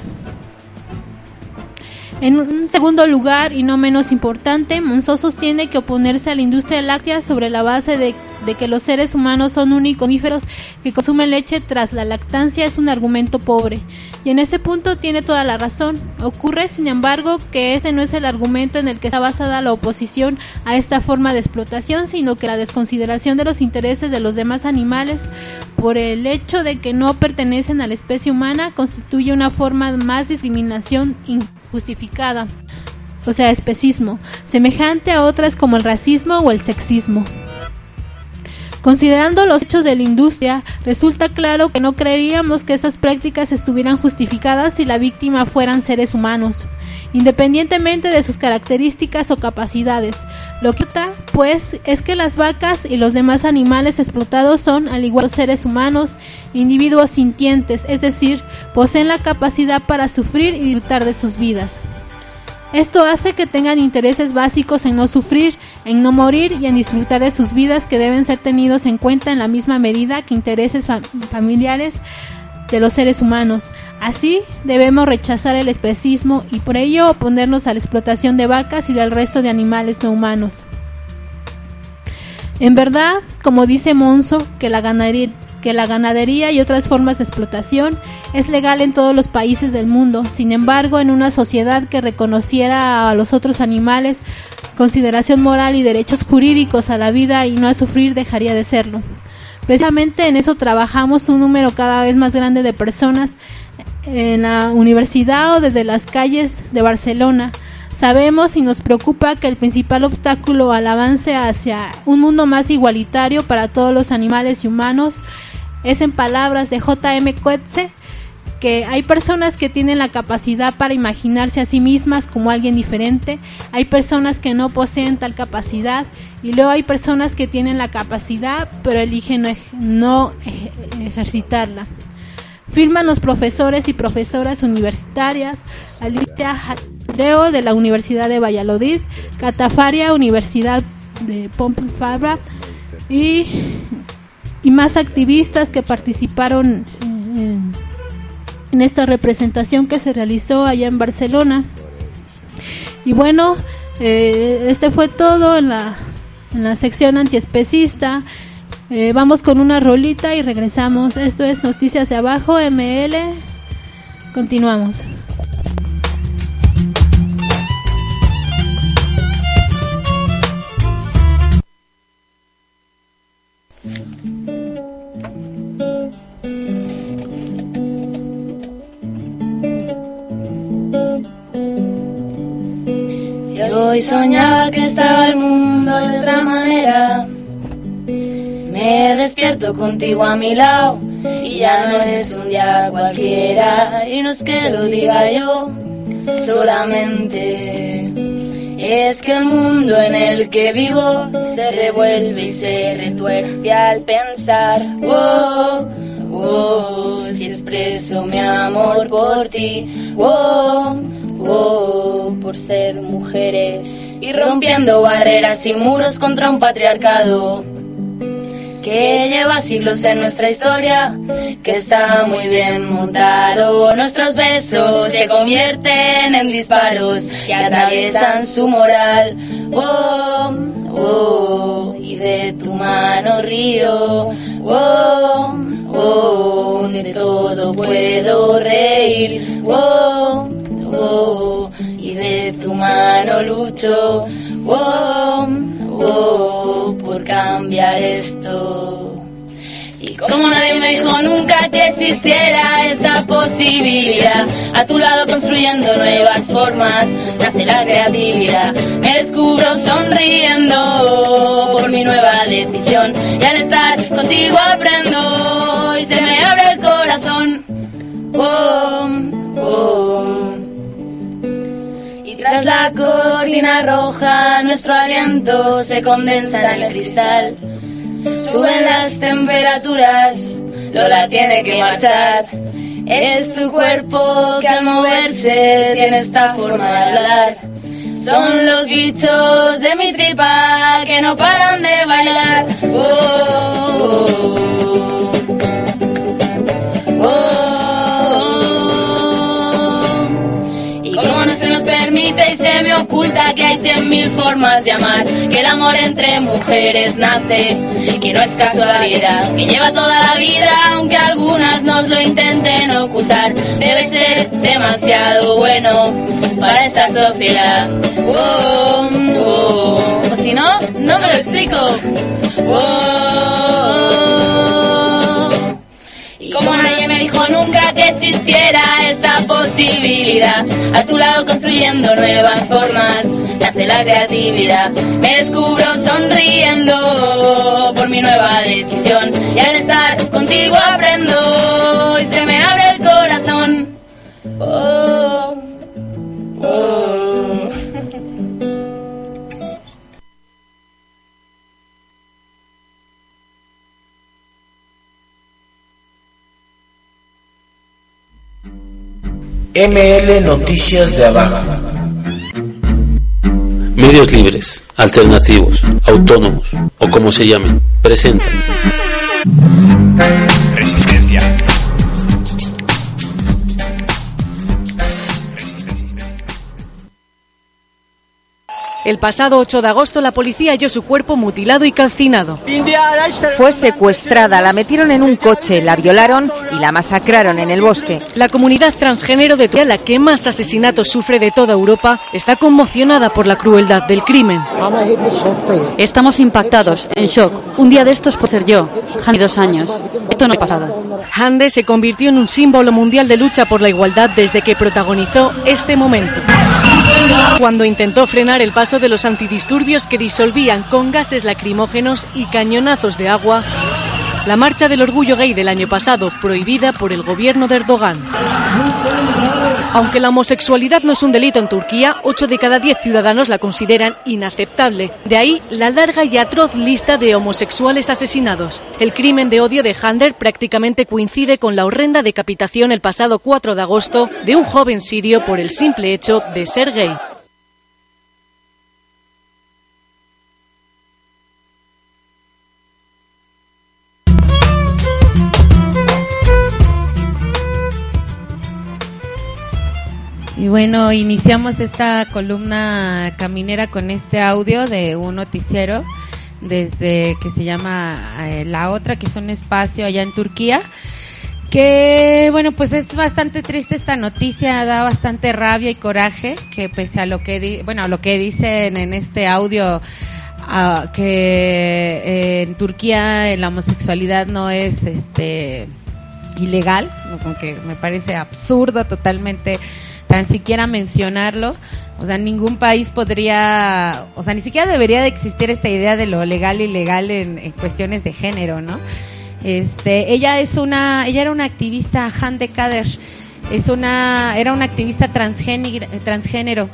[SPEAKER 7] En un segundo lugar, y no menos importante, Monzó sostiene que oponerse a la industria láctea sobre la base de, de que los seres humanos son únicos mamíferos que consumen leche tras la lactancia es un argumento pobre. Y en este punto tiene toda la razón. Ocurre, sin embargo, que este no es el argumento en el que está basada la oposición a esta forma de explotación, sino que la desconsideración de los intereses de los demás animales por el hecho de que no pertenecen a la especie humana constituye una forma más de discriminación injustificada, o sea, especismo, semejante a otras como el racismo o el sexismo. Considerando los hechos de la industria, resulta claro que no creeríamos que estas prácticas estuvieran justificadas si la víctima fueran seres humanos, independientemente de sus características o capacidades. Lo que está, pues, es que las vacas y los demás animales explotados son, al igual que los seres humanos, individuos sintientes, es decir, poseen la capacidad para sufrir y disfrutar de sus vidas. Esto hace que tengan intereses básicos en no sufrir, en no morir y en disfrutar de sus vidas, que deben ser tenidos en cuenta en la misma medida que intereses fam- familiares de los seres humanos. Así, debemos rechazar el especismo y por ello oponernos a la explotación de vacas y del resto de animales no humanos. En verdad, como dice Monzó, que la ganadería que la ganadería y otras formas de explotación es legal en todos los países del mundo. Sin embargo, en una sociedad que reconociera a los otros animales consideración moral y derechos jurídicos a la vida y no a sufrir, dejaría de serlo. Precisamente en eso trabajamos un número cada vez más grande de personas en la universidad o desde las calles de Barcelona. Sabemos y nos preocupa que el principal obstáculo al avance hacia un mundo más igualitario para todos los animales y humanos es, en palabras de J M Coetzee, que hay personas que tienen la capacidad para imaginarse a sí mismas como alguien diferente, hay personas que no poseen tal capacidad y luego hay personas que tienen la capacidad pero eligen no, ej- no ej- ejercitarla. Firman los profesores y profesoras universitarias Alicia Leo de la Universidad de Valladolid, Catafaria, Universidad de Pompeu Fabra y, y más activistas que participaron en, en esta representación que se realizó allá en Barcelona. Y bueno, eh, este fue todo en la, en la sección antiespecista. Eh, vamos con una rolita y regresamos. Esto es Noticias de Abajo M L. Continuamos.
[SPEAKER 10] Y hoy soñaba que estaba el mundo de otra manera. Me despierto contigo a mi lado y ya no es un día cualquiera. Y no es que lo diga yo solamente, es que el mundo en el que vivo se revuelve y se retuerce al pensar. Oh, oh, si expreso mi amor por ti. Oh, oh, por ser mujeres y rompiendo barreras y muros contra un patriarcado que lleva siglos en nuestra historia, que está muy bien montado. Nuestros besos se convierten en disparos que atraviesan su moral. Oh, oh, y de tu mano río. Oh, oh, de todo puedo reír. Oh, oh, y de tu mano lucho. Oh, oh, por cambiar esto. Y como nadie me dijo nunca que existiera esa posibilidad, a tu lado construyendo nuevas formas nace la creatividad. Me descubro sonriendo por mi nueva decisión y al estar contigo aprendo y se me abre el corazón. Oh, oh. Tras la cortina roja, nuestro aliento se condensa en el cristal. Suben las temperaturas, Lola tiene que marchar. Es tu cuerpo que al moverse tiene esta forma de hablar.
[SPEAKER 2] Son los bichos de mi tripa que no paran de bailar. Oh, oh, oh, oh. Y como no se nos permite y se me oculta que hay cien mil formas de amar, que el amor entre mujeres nace, que no es casualidad, que lleva toda la vida aunque algunas nos lo intenten ocultar. Debe ser demasiado bueno para esta sociedad. Oh, oh, o si no, no me lo explico. Oh, y como nadie me dijo nunca que existiera esta posibilidad, a tu lado construyendo nuevas formas nace la creatividad. Me descubro sonriendo por mi nueva decisión, y al estar contigo aprendo y se me abre el corazón. Oh, oh.
[SPEAKER 15] M L Noticias de Abajo.
[SPEAKER 12] Medios libres, alternativos, autónomos o como se llamen, presentan
[SPEAKER 18] Resistencia.
[SPEAKER 4] El pasado ocho de agosto la policía halló su cuerpo mutilado y calcinado.
[SPEAKER 8] Fue secuestrada, la metieron en un coche, la violaron y la masacraron en el bosque.
[SPEAKER 4] La comunidad transgénero de Turquía, la que más asesinatos sufre de toda Europa, está conmocionada por la crueldad del crimen.
[SPEAKER 24] Estamos impactados, en shock. Un día de estos por ser yo, Hande, dos años. Esto no ha pasado.
[SPEAKER 4] Hande se convirtió en un símbolo mundial de lucha por la igualdad desde que protagonizó este momento, cuando intentó frenar el paso de los antidisturbios que disolvían con gases lacrimógenos y cañonazos de agua la marcha del orgullo gay del año pasado, prohibida por el gobierno de Erdogan. Aunque la homosexualidad no es un delito en Turquía, ocho de cada diez ciudadanos la consideran inaceptable. De ahí la larga y atroz lista de homosexuales asesinados. El crimen de odio de Hande prácticamente coincide con la horrenda decapitación el pasado cuatro de agosto de un joven sirio por el simple hecho de ser gay.
[SPEAKER 6] Y bueno, iniciamos esta columna caminera con este audio de un noticiero desde que se llama eh, La Otra, que es un espacio allá en Turquía, que bueno, pues es bastante triste esta noticia, da bastante rabia y coraje, que pese a lo que di- bueno, a lo que dicen en este audio, uh, que eh, en Turquía la homosexualidad no es este ilegal, aunque me parece absurdo totalmente tan siquiera mencionarlo. O sea, ningún país podría, o sea, ni siquiera debería de existir esta idea de lo legal y ilegal en, en cuestiones de género, ¿no? Este, ella es una, ella era una activista, Hande Kader, es una, era una activista transgénero, transgénero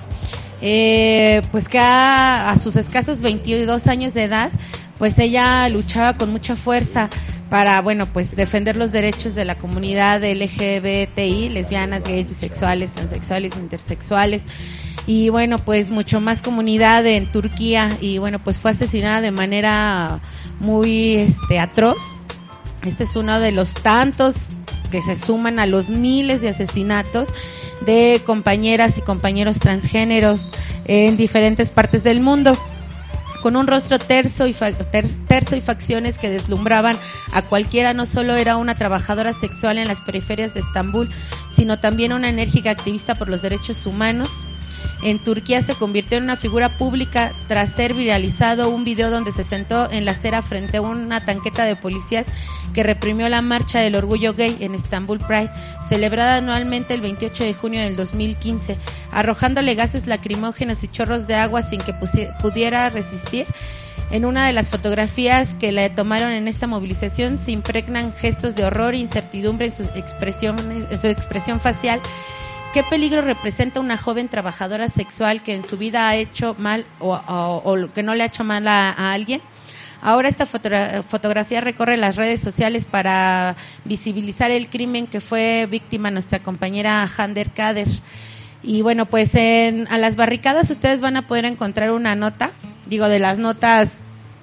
[SPEAKER 6] eh, pues que a, a sus escasos veintidós años de edad, pues ella luchaba con mucha fuerza para, bueno, pues defender los derechos de la comunidad L G B T I, lesbianas, gays, bisexuales, transexuales, intersexuales, y bueno, pues mucho más comunidad en Turquía, y bueno, pues fue asesinada de manera muy este atroz. Este es uno de los tantos que se suman a los miles de asesinatos de compañeras y compañeros transgéneros en diferentes partes del mundo, con un rostro terso y, fa- ter- terso y facciones que deslumbraban a cualquiera. No solo era una trabajadora sexual en las periferias de Estambul, sino también una enérgica activista por los derechos humanos. En Turquía se convirtió en una figura pública tras ser viralizado un video donde se sentó en la acera frente a una tanqueta de policías que reprimió la marcha del orgullo gay en Istanbul Pride, celebrada anualmente el veintiocho de junio del dos mil quince, arrojándole gases lacrimógenos y chorros de agua sin que pusi- pudiera resistir. En una de las fotografías que le tomaron en esta movilización se impregnan gestos de horror e incertidumbre en su expresión, en su expresión facial. ¿Qué peligro representa una joven trabajadora sexual que en su vida ha hecho mal o, o, o que no le ha hecho mal a, a alguien? Ahora esta fotogra- fotografía recorre las redes sociales para visibilizar el crimen que fue víctima nuestra compañera Hande Kader. Y bueno, pues en, a las barricadas ustedes van a poder encontrar una nota, digo, de las notas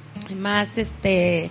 [SPEAKER 6] más, este,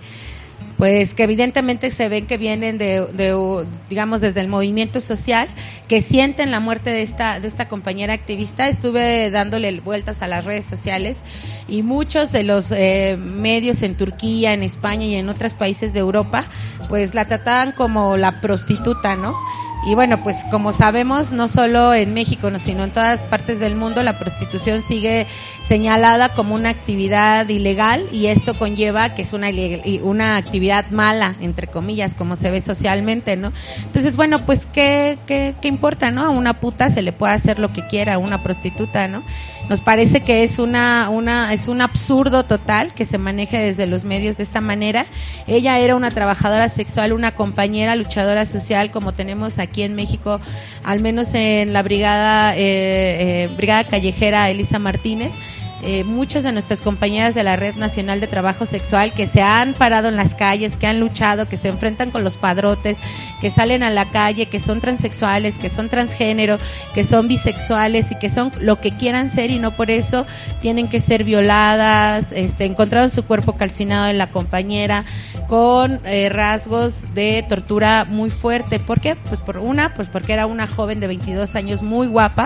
[SPEAKER 6] pues que evidentemente se ven que vienen de, de, digamos, desde el movimiento social, que sienten la muerte de esta, de esta compañera activista. Estuve dándole vueltas a las redes sociales y muchos de los eh, medios en Turquía, en España y en otros países de Europa, pues la trataban como la prostituta, ¿no? Y bueno, pues como sabemos, no solo en México, no, sino en todas partes del mundo, la prostitución sigue señalada como una actividad ilegal, y esto conlleva que es una una actividad mala, entre comillas, como se ve socialmente, ¿no? Entonces, bueno, pues ¿qué, qué, qué importa, no? A una puta se le puede hacer lo que quiera, a una prostituta, ¿no? Nos parece que es una una es un absurdo total que se maneje desde los medios de esta manera. Ella era una trabajadora sexual, una compañera luchadora social, como tenemos aquí en México, al menos en la brigada eh, eh, brigada callejera Elisa Martínez. Eh, muchas de nuestras compañeras de la Red Nacional de Trabajo Sexual que se han parado en las calles, que han luchado, que se enfrentan con los padrotes, que salen a la calle, que son transexuales, que son transgénero, que son bisexuales y que son lo que quieran ser, y no por eso tienen que ser violadas. Este, encontraron su cuerpo calcinado en la compañera con eh, rasgos de tortura muy fuerte. ¿Por qué? Pues por una, pues porque era una joven de veintidós años muy guapa,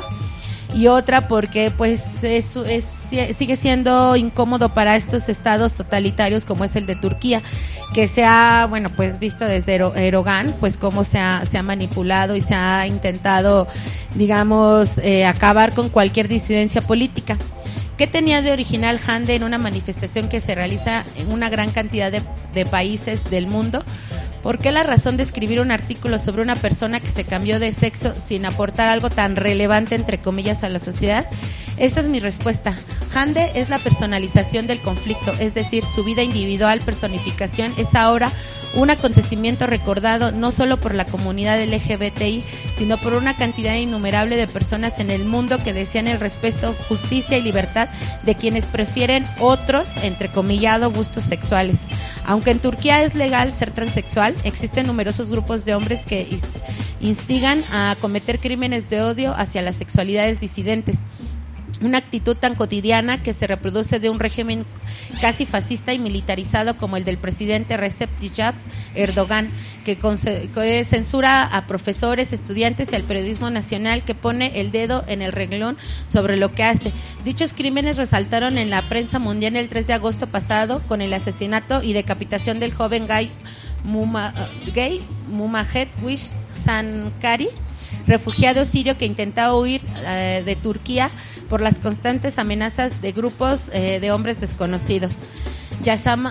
[SPEAKER 6] y otra porque pues es, es, sigue siendo incómodo para estos estados totalitarios como es el de Turquía, que se ha, bueno, pues visto desde Erdogan, pues cómo se ha, se ha manipulado y se ha intentado, digamos, eh, acabar con cualquier disidencia política. ¿Qué tenía de original Hande en una manifestación que se realiza en una gran cantidad de, de países del mundo? ¿Por qué la razón de escribir un artículo sobre una persona que se cambió de sexo sin aportar algo tan relevante, entre comillas, a la sociedad? Esta es mi respuesta. Hande es la personalización del conflicto, es decir, su vida individual, personificación, es ahora un acontecimiento recordado no solo por la comunidad L G B T I, sino por una cantidad innumerable de personas en el mundo que desean el respeto, justicia y libertad de quienes prefieren otros, entrecomillado, gustos sexuales. Aunque en Turquía es legal ser transexual, existen numerosos grupos de hombres que instigan a cometer crímenes de odio hacia las sexualidades disidentes. Una actitud tan cotidiana que se reproduce de un régimen casi fascista y militarizado como el del presidente Recep Tayyip Erdogan, que, que censura a profesores, estudiantes y al periodismo nacional, que pone el dedo en el renglón sobre lo que hace. Dichos crímenes resaltaron en la prensa mundial el tres de agosto pasado con el asesinato y decapitación del joven gay, Muma, gay Mumahed Wish Sankari, refugiado sirio que intentaba huir eh, de Turquía por las constantes amenazas de grupos eh, de hombres desconocidos. Yasam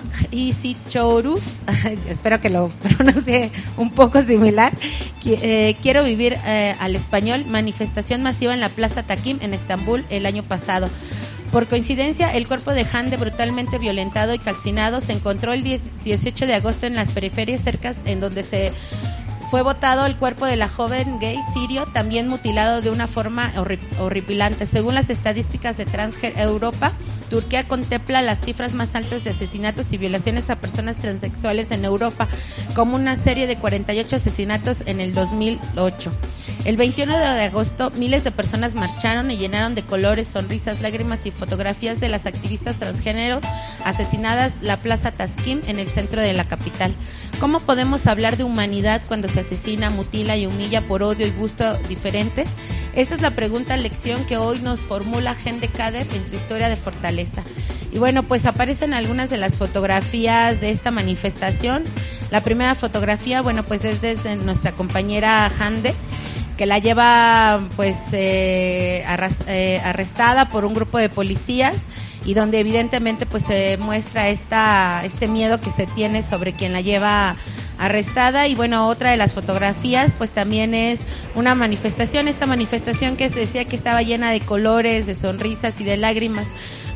[SPEAKER 6] Isichorus, espero que lo pronuncie un poco similar, Qu- eh, quiero vivir eh, al español, manifestación masiva en la Plaza Taksim en Estambul el año pasado. Por coincidencia, el cuerpo de Hande, brutalmente violentado y calcinado, se encontró el dieciocho de agosto en las periferias cercas en donde se fue botado el cuerpo de la joven gay sirio, también mutilado de una forma horri- horripilante. Según las estadísticas de Transger Europa, Turquía contempla las cifras más altas de asesinatos y violaciones a personas transexuales en Europa, como una serie de cuarenta y ocho asesinatos en el dos mil ocho. El veintiuno de agosto, miles de personas marcharon y llenaron de colores, sonrisas, lágrimas y fotografías de las activistas transgéneros asesinadas la Plaza Taksim en el centro de la capital. ¿Cómo podemos hablar de humanidad cuando se asesina, mutila y humilla por odio y gusto diferentes? Esta es la pregunta lección que hoy nos formula Hande Kader en su historia de fortaleza. Y bueno, pues aparecen algunas de las fotografías de esta manifestación. La primera fotografía, bueno, pues es desde nuestra compañera Hande, que la lleva pues eh, arras- eh, arrestada por un grupo de policías, y donde evidentemente pues se muestra esta este miedo que se tiene sobre quien la lleva arrestada. Y bueno, otra de las fotografías pues también es una manifestación, esta manifestación que decía que estaba llena de colores, de sonrisas y de lágrimas,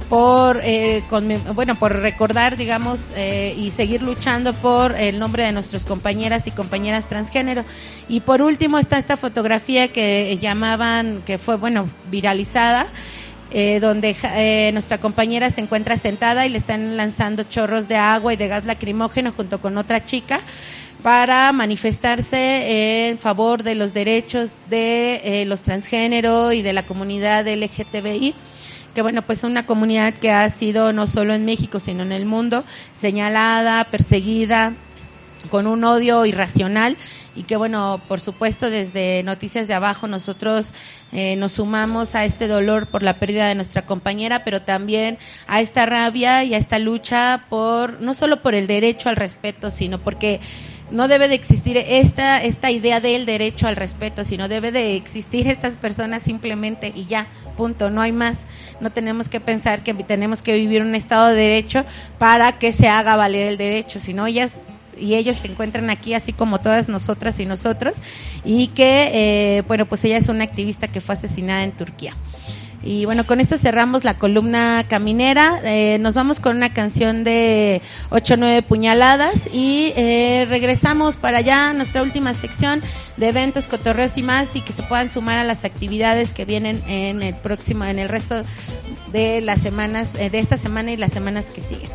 [SPEAKER 6] por eh, con, bueno por recordar, digamos, eh, y seguir luchando por el nombre de nuestras compañeras y compañeras transgénero. Y por último está esta fotografía que llamaban, que fue bueno viralizada, Eh, donde eh, nuestra compañera se encuentra sentada y le están lanzando chorros de agua y de gas lacrimógeno junto con otra chica, para manifestarse en favor de los derechos de eh, los transgénero y de la comunidad L G T B I, que bueno, pues una comunidad que ha sido no solo en México, sino en el mundo, señalada, perseguida, con un odio irracional, y que bueno, por supuesto desde Noticias de Abajo nosotros eh, nos sumamos a este dolor por la pérdida de nuestra compañera, pero también a esta rabia y a esta lucha por, no solo por el derecho al respeto, sino porque no debe de existir esta esta idea del derecho al respeto, sino debe de existir estas personas simplemente y ya, punto, no hay más. No tenemos que pensar que tenemos que vivir un estado de derecho para que se haga valer el derecho, sino ellas y ellos se encuentran aquí así como todas nosotras y nosotros, y que eh, bueno, pues ella es una activista que fue asesinada en Turquía. Y bueno, con esto cerramos la columna caminera. Eh, nos vamos con una canción de ocho nueve puñaladas y eh, regresamos para allá, nuestra última sección de eventos, cotorreos y más, y que se puedan sumar a las actividades que vienen en el próximo, en el resto de las semanas, eh, de esta semana y las semanas que siguen.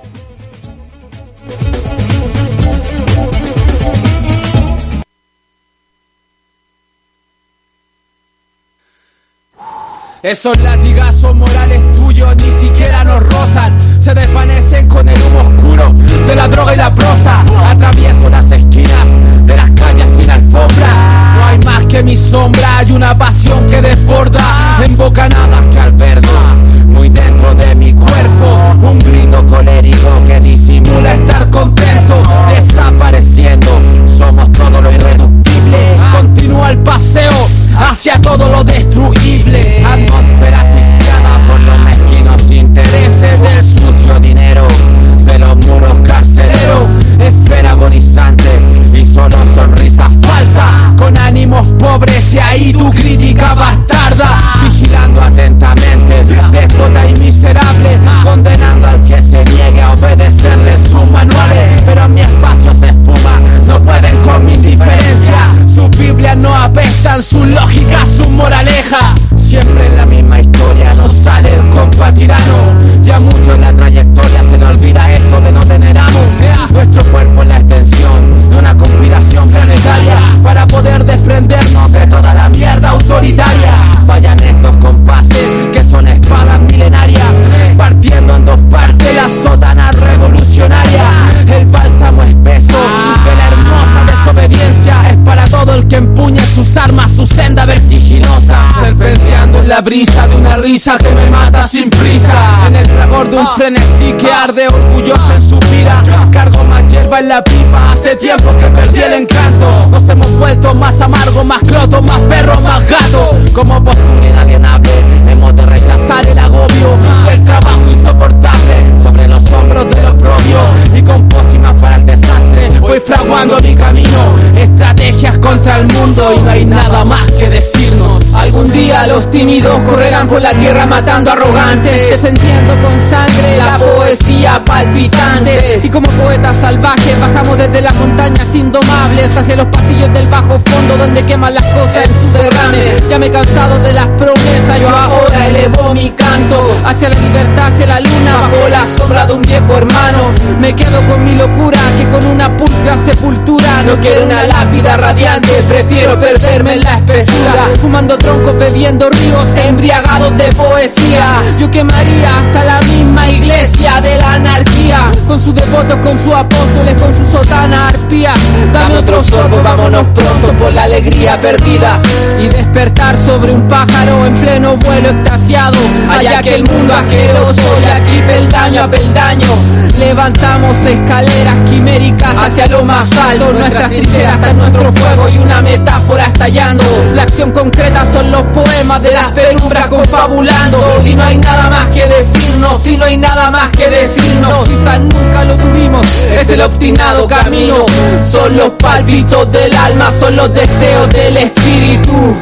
[SPEAKER 19] Esos latigazos morales tuyos ni siquiera nos rozan, se desvanecen con el humo oscuro de la droga y la prosa. Atravieso las esquinas de las calles sin alfombra, no hay más que mi sombra y una pasión que desborda en bocanadas que albergo muy dentro de mi cuerpo, un grito colérico que disimula estar contento, desapareciendo, somos todo lo irreductible, continúa el paseo hacia todo lo destruible, atmósfera asfixiada por los mezquinos intereses del sucio dinero de los muros carceleros, esfera agonizante y solo sonrisas falsas, con ánimos pobres y ahí tu crítica bastarda, vigilando atentamente, déspota y miserable, condenando al que se niegue a obedecerle sus manuales, pero mi espacio se esfuma, no pueden con mi indiferencia, sus Biblias no apestan, su lógica, su moraleja, siempre en la misma historia nos sale el compa tirano, ya mucho en la trayectoria se le olvida eso de no tener amo, nuestro cuerpo es la extensión de una conspiración planetaria, para poder desprendernos de toda la mierda autoritaria, vayan estos compases que son espadas milenarias, partiendo en dos partes la sotana revolucionaria, el bálsamo espeso de la hermosa desobediencia es para todo el que empuñe sus armas, su senda vertiginosa, serpenteando en la brisa de una risa que me mata sin prisa, en el fragor de un frenesí que arde orgulloso en su vida, cargo más hierba en la pipa, hace tiempo que perdí el encanto, nos hemos vuelto más amargos, más crotos, más perros, más gatos, como postura inalienable, hemos de rechazar el agobio del trabajo insoportable sobre los hombros del oprobio, y con pócimas para el desastre voy fraguando mi camino, estrategias contra el mundo y no hay nada más que decirnos. Algún día los tímidos correrán por la tierra matando arrogantes, defendiendo con sangre la poesía palpitante, y como poetas salvajes bajamos desde las montañas indomables hacia los pasillos del bajo fondo donde queman las cosas en su derrame, ya me he cansado de las promesas, yo ahora elevo mi canto hacia la libertad, hacia la luna, bajo la sombra de un viejo hermano, me quedo con mi locura que con una pulcra sepultura, no quiero una lápida radiante, prefiero perderme en la espesura, fumando troncos, bebiendo ríos embriagados de poesía, yo quemaría hasta la misma iglesia de la anarquía, con sus devotos, con sus apóstoles, con su sotana arpía, dame otro sorbo, vámonos pronto por la alegría perdida, y despertar sobre un pájaro en pleno vuelo extasiado, allá que el mundo asqueroso, y aquí peldaño a peldaño, levantamos escaleras quiméricas hacia lo más alto, nuestras trincheras están nuestro fuego y una metáfora estallando, la acción concreta son los poemas de las penumbras confabulando, y no hay nada más que decirnos, y no hay nada más que decirnos, quizás nunca lo tuvimos, es el obstinado camino, son los pálpitos del alma, son los deseos del espíritu,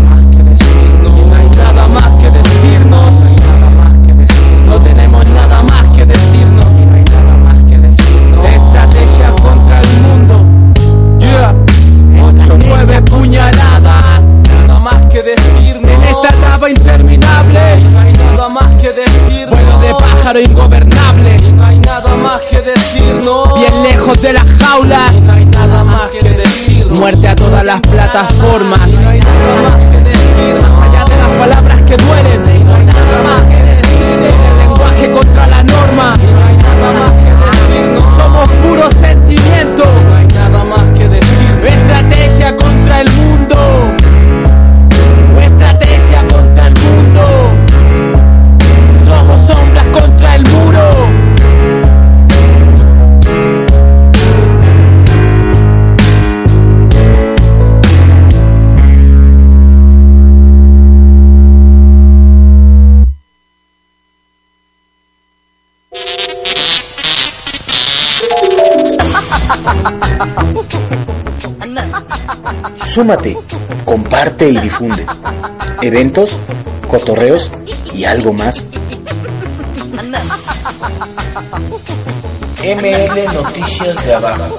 [SPEAKER 19] no hay nada más que decirnos, no tenemos nada más que decirnos, no hay nada más que decirnos, estrategia contra el mundo, yeah, ocho nueve puñaladas, nada más que decirnos, en esta etapa interminable, no hay nada más que decirnos, vuelo de pájaro ingobernable, no hay nada más que decirnos, bien lejos de las jaulas, no hay nada más que
[SPEAKER 3] Súmate, comparte y difunde. Eventos, cotorreos y algo más.
[SPEAKER 15] M L Noticias de Abajo.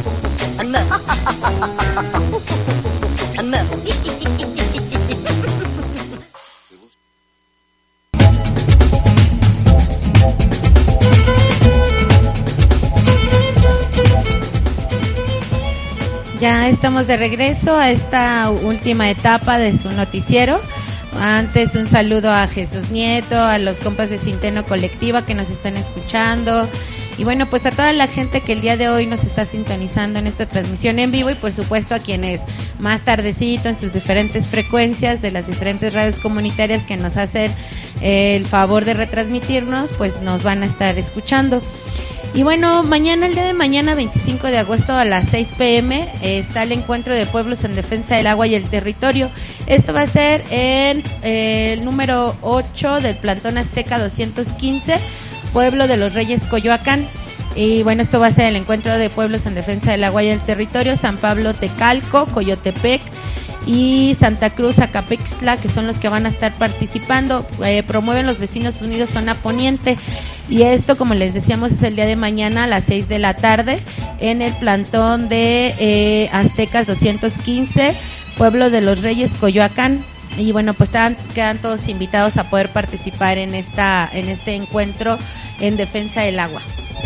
[SPEAKER 6] Ya estamos de regreso a esta última etapa de su noticiero. Antes un saludo a Jesús Nieto, a los compas de Centeno Colectiva que nos están escuchando y bueno, pues a toda la gente que el día de hoy nos está sintonizando en esta transmisión en vivo y por supuesto a quienes más tardecito en sus diferentes frecuencias de las diferentes radios comunitarias que nos hacen el favor de retransmitirnos, pues nos van a estar escuchando. Y bueno, mañana, el día de mañana, veinticinco de agosto a las seis pm, eh, está el encuentro de pueblos en defensa del agua y el territorio. Esto va a ser en eh, el número ocho del Plantón Azteca doscientos quince, Pueblo de los Reyes, Coyoacán. Y bueno, esto va a ser el encuentro de pueblos en defensa del agua y el territorio, San Pablo Tecalco, Coyotepec y Santa Cruz, Acapextla, que son los que van a estar participando. Eh, promueven los Vecinos Unidos Zona Poniente. Y esto, como les decíamos, es el día de mañana a las seis de la tarde en el plantón de eh, Aztecas doscientos quince, Pueblo de los Reyes, Coyoacán. Y bueno, pues están, quedan todos invitados a poder participar en esta en este encuentro en defensa del agua.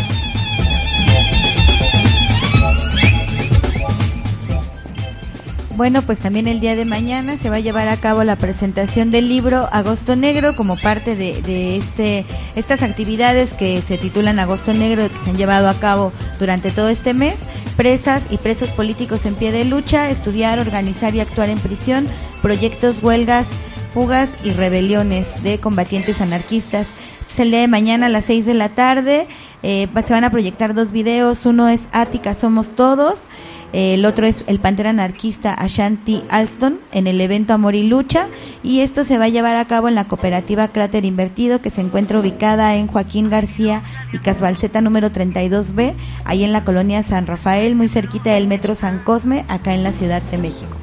[SPEAKER 5] Bueno, pues también el día de mañana se va a llevar a cabo la presentación del libro Agosto Negro como parte de, de este estas actividades que se titulan Agosto Negro, que se han llevado a cabo durante todo este mes. Presas y presos políticos en pie de lucha, estudiar, organizar y actuar en prisión, proyectos, huelgas, fugas y rebeliones de combatientes anarquistas. Este es el día de mañana a las seis de la tarde. Eh, se van a proyectar dos videos, uno es Ática Somos Todos, el otro es el Pantera Anarquista Ashanti Alston en el evento Amor y Lucha, y esto se va a llevar a cabo en la cooperativa Cráter Invertido, que se encuentra ubicada en Joaquín García y Casbalceta número treinta y dos B, ahí en la colonia San Rafael, muy cerquita del metro San Cosme, acá en la Ciudad de México.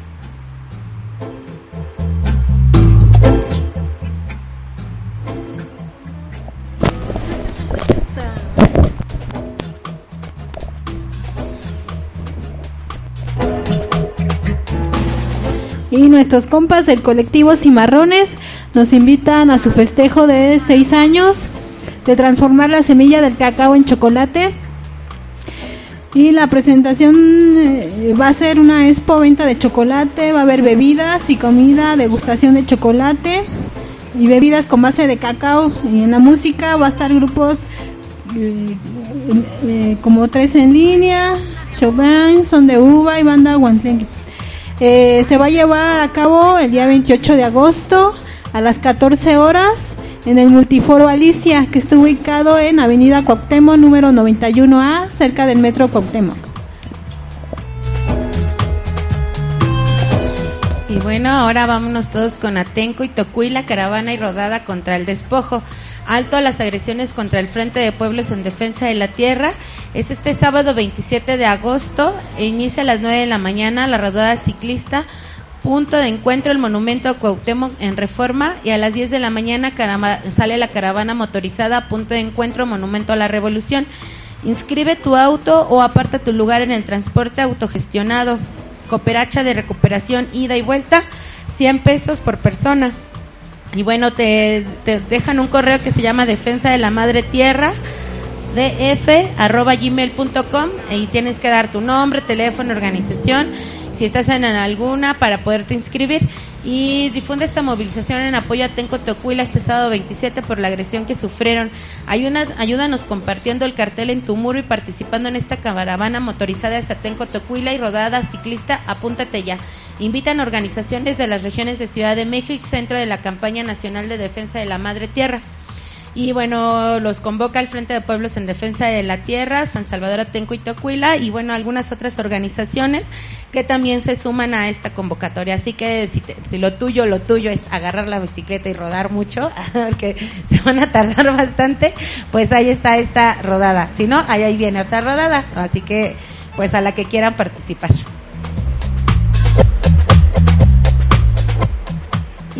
[SPEAKER 7] Y nuestros compas del colectivo Cimarrones nos invitan a su festejo de seis años de transformar la semilla del cacao en chocolate. Y la presentación eh, va a ser una expo venta de chocolate, va a haber bebidas y comida, degustación de chocolate y bebidas con base de cacao. Y en la música va a estar grupos eh, eh, como Tres en Línea, Chauvin, Son de Uva y Banda Guantlengue. Eh, se va a llevar a cabo el día veintiocho de agosto a las catorce horas en el Multiforo Alicia, que está ubicado en Avenida Cuauhtémoc número noventa y uno A, cerca del Metro Cuauhtémoc.
[SPEAKER 6] Y bueno, ahora vámonos todos con Atenco y Tocuila, caravana y rodada contra el despojo. Alto a las agresiones contra el Frente de Pueblos en Defensa de la Tierra. Es este sábado veintisiete de agosto, e inicia a las nueve de la mañana la rodada ciclista, punto de encuentro el monumento a Cuauhtémoc en Reforma, y a las diez de la mañana caramba, sale la caravana motorizada, punto de encuentro monumento a la Revolución. Inscribe tu auto o aparta tu lugar en el transporte autogestionado. Cooperacha de recuperación ida y vuelta, cien pesos por persona. Y bueno, te, te dejan un correo que se llama defensa de la madre tierra df arroba gmail punto com, y tienes que dar tu nombre, teléfono, organización, si estás en alguna, para poderte inscribir. Y difunde esta movilización en apoyo a Atenco Tocuila este sábado veintisiete por la agresión que sufrieron. Ayuna, ayúdanos compartiendo el cartel en tu muro y participando en esta caravana motorizada de Atenco Tocuila y rodada ciclista. Apúntate ya. Invitan organizaciones de las regiones de Ciudad de México y centro de la campaña nacional de defensa de la madre tierra. Y bueno, los convoca el Frente de Pueblos en Defensa de la Tierra, San Salvador, Atenco y Tocuila, y bueno, algunas otras organizaciones que también se suman a esta convocatoria. Así que si, te, si lo tuyo, lo tuyo es agarrar la bicicleta y rodar mucho, porque se van a tardar bastante, pues ahí está esta rodada. Si no, ahí, ahí viene otra rodada, así que pues a la que quieran participar.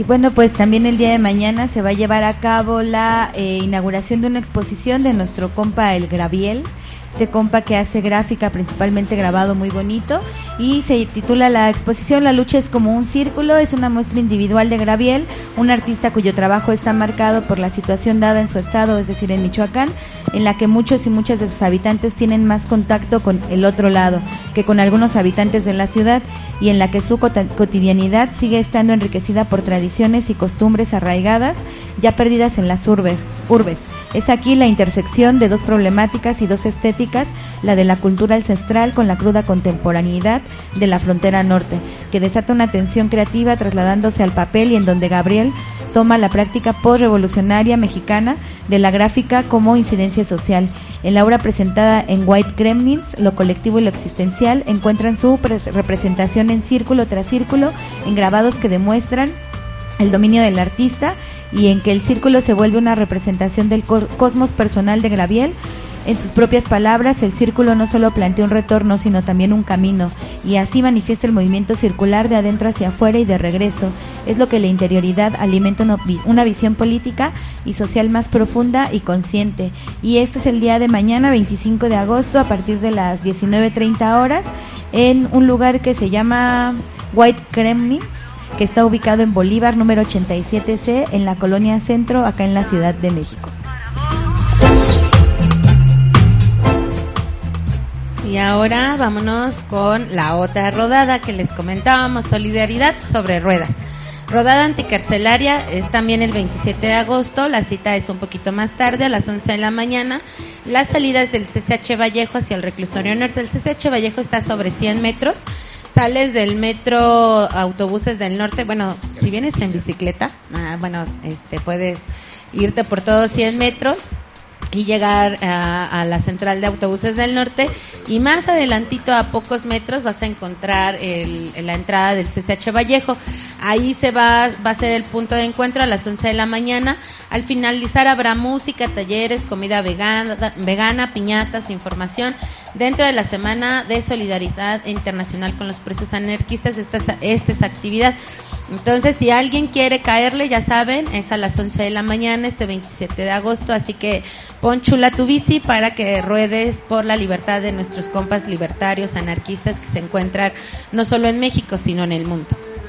[SPEAKER 5] Y bueno, pues también el día de mañana se va a llevar a cabo la eh, inauguración de una exposición de nuestro compa El Graviel, este compa que hace gráfica, principalmente grabado muy bonito, y se titula la exposición La lucha es como un círculo. Es una muestra individual de Graviel, un artista cuyo trabajo está marcado por la situación dada en su estado, es decir, en Michoacán, en la que muchos y muchas de sus habitantes tienen más contacto con el otro lado que con algunos habitantes de la ciudad, y en la que su cotidianidad sigue estando enriquecida por tradiciones y costumbres arraigadas, ya perdidas en las urbes. urbes. Es aquí la intersección de dos problemáticas y dos estéticas, la de la cultura ancestral con la cruda contemporaneidad de la frontera norte, que desata una tensión creativa trasladándose al papel, y en donde Gabriel toma la práctica post-revolucionaria mexicana de la gráfica como incidencia social. En la obra presentada en White Gremlins, lo colectivo y lo existencial encuentran su representación en círculo tras círculo, en grabados que demuestran el dominio del artista, y en que el círculo se vuelve una representación del cosmos personal de Graviel. En sus propias palabras, el círculo no solo plantea un retorno, sino también un camino, y así manifiesta el movimiento circular de adentro hacia afuera y de regreso. Es lo que la interioridad alimenta una, una visión política y social más profunda y consciente. Y este es el día de mañana, veinticinco de agosto, a partir de las diecinueve treinta horas, en un lugar que se llama White Gremlins, que está ubicado en Bolívar número ochenta y siete C, en la Colonia Centro, acá en la Ciudad de México.
[SPEAKER 6] Y ahora vámonos con la otra rodada que les comentábamos, Solidaridad sobre Ruedas. Rodada anticarcelaria es también el veintisiete de agosto, la cita es un poquito más tarde, a las once de la mañana. Las salidas del C C H Vallejo hacia el reclusorio norte. El C C H Vallejo está sobre cien metros. Sales del metro Autobuses del Norte, bueno, si vienes en bicicleta, ah, bueno, este puedes irte por todos cien metros y llegar a, a la central de Autobuses del Norte, y más adelantito, a pocos metros, vas a encontrar el, la entrada del C C H Vallejo. Ahí se va, va a ser el punto de encuentro a las once de la mañana. Al finalizar habrá música, talleres, comida vegana, vegana, piñatas, información dentro de la Semana de Solidaridad Internacional con los Presos Anarquistas. Esta es, esta es actividad. Entonces, si alguien quiere caerle, ya saben, es a las once de la mañana, este veintisiete de agosto, así que pon chula tu bici para que ruedes por la libertad de nuestros compas libertarios, anarquistas, que se encuentran no solo en México, sino en el mundo.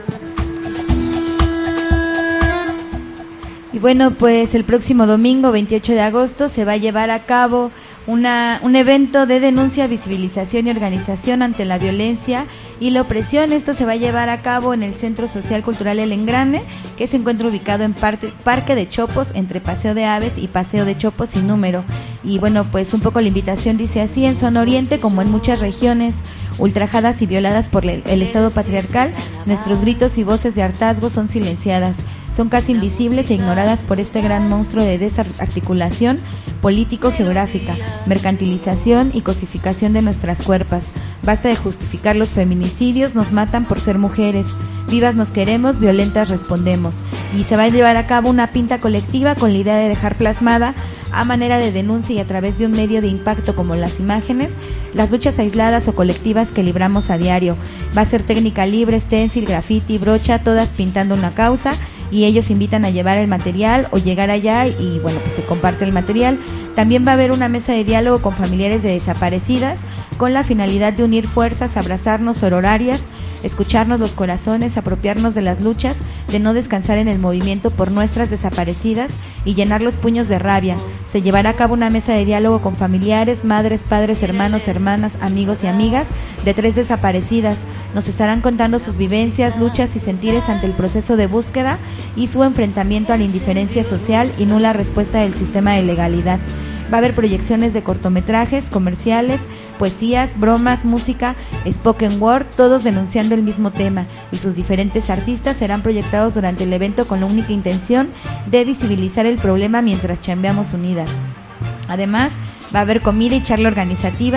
[SPEAKER 5] Y bueno, pues el próximo domingo, veintiocho de agosto, se va a llevar a cabo Una, un evento de denuncia, visibilización y organización ante la violencia y la opresión. Esto se va a llevar a cabo en el Centro Social Cultural El Engrane, que se encuentra ubicado en parte, Parque de Chopos, entre Paseo de Aves y Paseo de Chopos sin número. Y bueno, pues un poco la invitación dice así: en Zona Oriente, como en muchas regiones ultrajadas y violadas por el, el Estado patriarcal, nuestros gritos y voces de hartazgo son silenciadas. Son casi invisibles e ignoradas por este gran monstruo de desarticulación político-geográfica, mercantilización y cosificación de nuestras cuerpos. Basta de justificar los feminicidios, nos matan por ser mujeres. Vivas nos queremos, violentas respondemos. Y se va a llevar a cabo una pinta colectiva con la idea de dejar plasmada, a manera de denuncia y a través de un medio de impacto como las imágenes, las luchas aisladas o colectivas que libramos a diario. Va a ser técnica libre, stencil, graffiti, brocha, todas pintando una causa, y ellos invitan a llevar el material o llegar allá y bueno, pues se comparte el material. También va a haber una mesa de diálogo con familiares de desaparecidas, con la finalidad de unir fuerzas, abrazarnos sororarias, escucharnos los corazones, apropiarnos de las luchas, de no descansar en el movimiento por nuestras desaparecidas y llenar los puños de rabia. Se llevará a cabo una mesa de diálogo con familiares, madres, padres, hermanos, hermanas, amigos y amigas de tres desaparecidas. Nos estarán contando sus vivencias, luchas y sentires ante el proceso de búsqueda y su enfrentamiento a la indiferencia social y nula respuesta del sistema de legalidad. Va a haber proyecciones de cortometrajes, comerciales, poesías, bromas, música, spoken word, todos denunciando el mismo tema, y sus diferentes artistas serán proyectados durante el evento con la única intención de visibilizar el problema mientras chambeamos unidas. Además, va a haber comida y charla organizativa,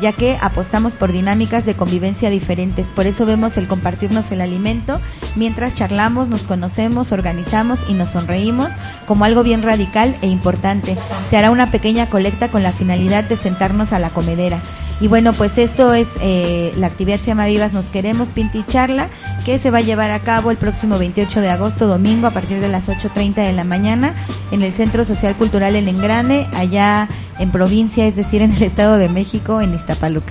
[SPEAKER 5] ya que apostamos por dinámicas de convivencia diferentes. Por eso vemos el compartirnos el alimento mientras charlamos, nos conocemos, organizamos y nos sonreímos como algo bien radical e importante. Se hará una pequeña colecta con la finalidad de sentarnos a la comedera. Y bueno, pues esto es, eh, la actividad se llama Vivas Nos Queremos, Pinta y Charla, que se va a llevar a cabo el próximo veintiocho de agosto, domingo, a partir de las ocho treinta de la mañana, en el Centro Social Cultural El Engrane, allá en provincia, es decir, en el Estado de México, en Iztapaluca.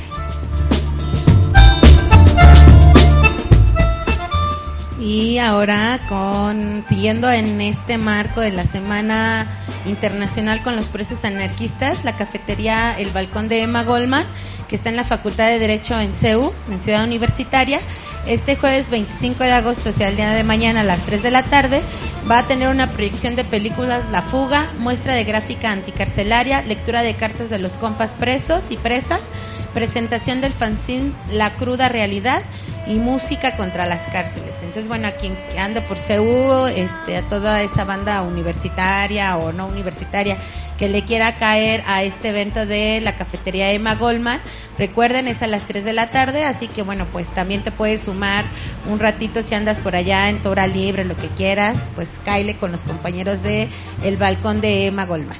[SPEAKER 6] Y ahora, con, siguiendo en este marco de la Semana Internacional con los Presos Anarquistas, la cafetería El Balcón de Emma Goldman, que está en la Facultad de Derecho en C E U, en Ciudad Universitaria, este jueves veinticinco de agosto, o sea, el día de mañana a las tres de la tarde, va a tener una proyección de películas La Fuga, muestra de gráfica anticarcelaria, lectura de cartas de los compas presos y presas, presentación del fanzine La Cruda Realidad y música contra las cárceles. Entonces, bueno, a quien ande por C E U, este, a toda esa banda universitaria o no universitaria que le quiera caer a este evento de la cafetería Emma Goldman, recuerden, es a las tres de la tarde, así que bueno, pues también te puedes sumar un ratito si andas por allá en tu hora libre, lo que quieras, pues cáele con los compañeros de El Balcón de Emma Goldman.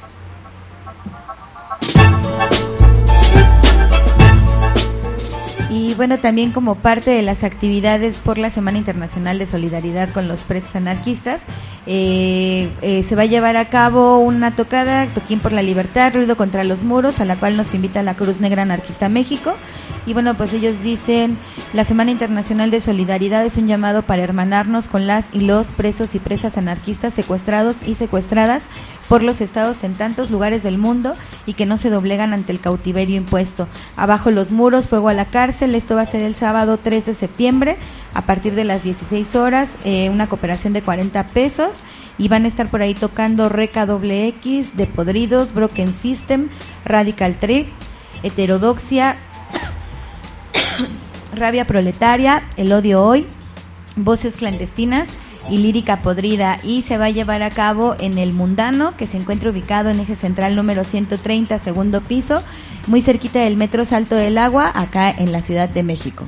[SPEAKER 5] Y bueno, también como parte de las actividades por la Semana Internacional de Solidaridad con los Presos Anarquistas, eh, eh, se va a llevar a cabo una tocada, Toquín por la Libertad, Ruido contra los Muros, a la cual nos invita la Cruz Negra Anarquista México. Y bueno, pues ellos dicen, la Semana Internacional de Solidaridad es un llamado para hermanarnos con las y los presos y presas anarquistas secuestrados y secuestradas por los estados en tantos lugares del mundo y que no se doblegan ante el cautiverio impuesto. Abajo los muros, fuego a la cárcel. Esto va a ser el sábado tres de septiembre a partir de las dieciséis horas, eh, una cooperación de cuarenta pesos, y van a estar por ahí tocando Reca Doble X, De Podridos, Broken System, Radical Trip, Heterodoxia, Rabia Proletaria, El Odio Hoy, Voces Clandestinas y Lírica Podrida. Y se va a llevar a cabo en El Mundano, que se encuentra ubicado en Eje Central número ciento treinta, segundo piso, muy cerquita del Metro Salto del Agua, acá en la Ciudad de México.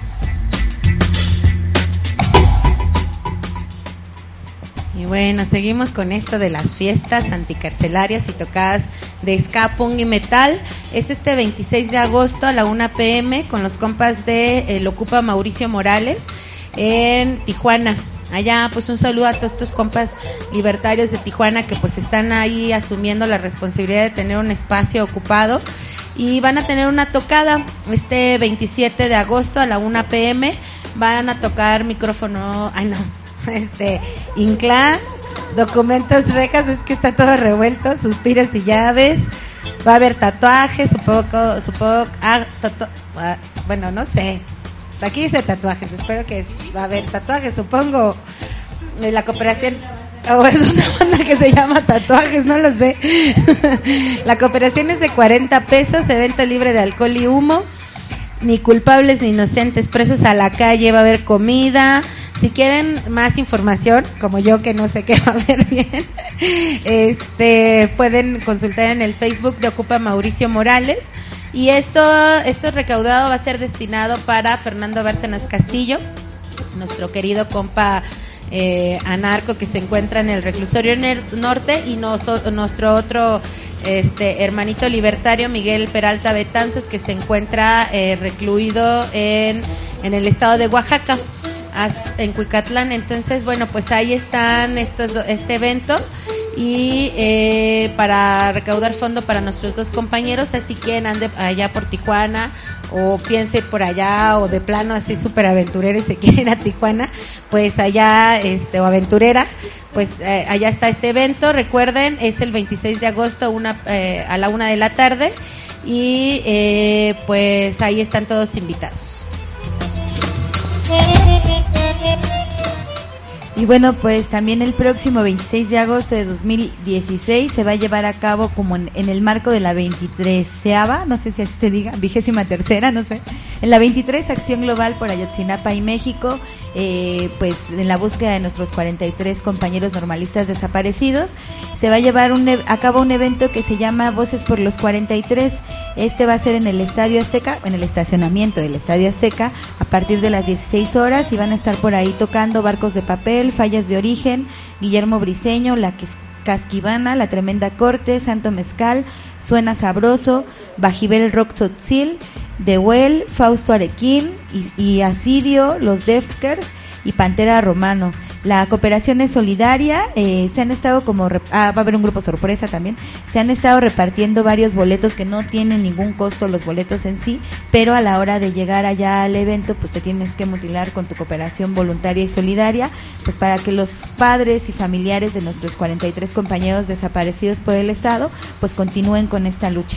[SPEAKER 6] Y bueno, seguimos con esto de las fiestas anticarcelarias y tocadas de ska, punk y metal. Es este veintiséis de agosto a la una pe eme con los compas de eh, Lo Ocupa Mauricio Morales en Tijuana. Allá, pues un saludo a todos estos compas libertarios de Tijuana que pues están ahí asumiendo la responsabilidad de tener un espacio ocupado. Y van a tener una tocada este veintisiete de agosto a la una pe eme. Van a tocar micrófono, ay no, este, Inclán, Documentos Rejas, es que está todo revuelto, Suspiros y Llaves. Va a haber tatuajes, supongo, supongo, ah, tatu, ah, bueno, no sé. Aquí dice tatuajes, espero que va a haber tatuajes, supongo. La cooperación, o oh, es una banda que se llama Tatuajes, no lo sé. La cooperación es de cuarenta pesos, evento libre de alcohol y humo. Ni culpables ni inocentes, presos a la calle, va a haber comida. Si quieren más información, como yo que no sé qué va a haber bien, este, pueden consultar en el Facebook de Ocupa Mauricio Morales. Y esto, esto recaudado va a ser destinado para Fernando Bárcenas Castillo, nuestro querido compa eh, anarco que se encuentra en el reclusorio norte, y no, nuestro otro este hermanito libertario Miguel Peralta Betanzas, que se encuentra eh, recluido en, en el estado de Oaxaca, en Cuicatlán. Entonces, bueno, pues ahí están estos, este evento. Y eh, para recaudar fondo para nuestros dos compañeros, así que ande allá por Tijuana o piense ir por allá, o de plano así súper aventurero y se quiere ir a Tijuana, pues allá, este, o aventurera, pues eh, allá está este evento. Recuerden, es el veintiséis de agosto una, eh, a la una de la tarde, y eh, pues ahí están todos invitados.
[SPEAKER 5] Y bueno, pues también el próximo veintiséis de agosto de dos mil dieciséis se va a llevar a cabo como en, en el marco de la veintitreseava, no sé si así se diga, vigésima tercera, no sé, en la veintitrés Acción Global por Ayotzinapa y México, eh, pues en la búsqueda de nuestros cuarenta y tres compañeros normalistas desaparecidos. Se va a llevar un, a cabo un evento que se llama Voces por los cuarenta y tres. Este va a ser en el Estadio Azteca, en el estacionamiento del Estadio Azteca, a partir de las dieciséis horas, y van a estar por ahí tocando Barcos de Papel, Fallas de Origen, Guillermo Briseño, La Casquivana, La Tremenda Corte, Santo Mezcal, Suena Sabroso, Bajibel Rock Tzotzil, The Well, Fausto Arequín y, y Asidio, Los Defkers y Pantera Romano. La cooperación es solidaria, eh, se han estado como, rep- ah, va a haber un grupo sorpresa también, se han estado repartiendo varios boletos que no tienen ningún costo los boletos en sí, pero a la hora de llegar allá al evento, pues te tienes que mutilar con tu cooperación voluntaria y solidaria, pues para que los padres y familiares de nuestros cuarenta y tres compañeros desaparecidos por el Estado, pues continúen con esta lucha.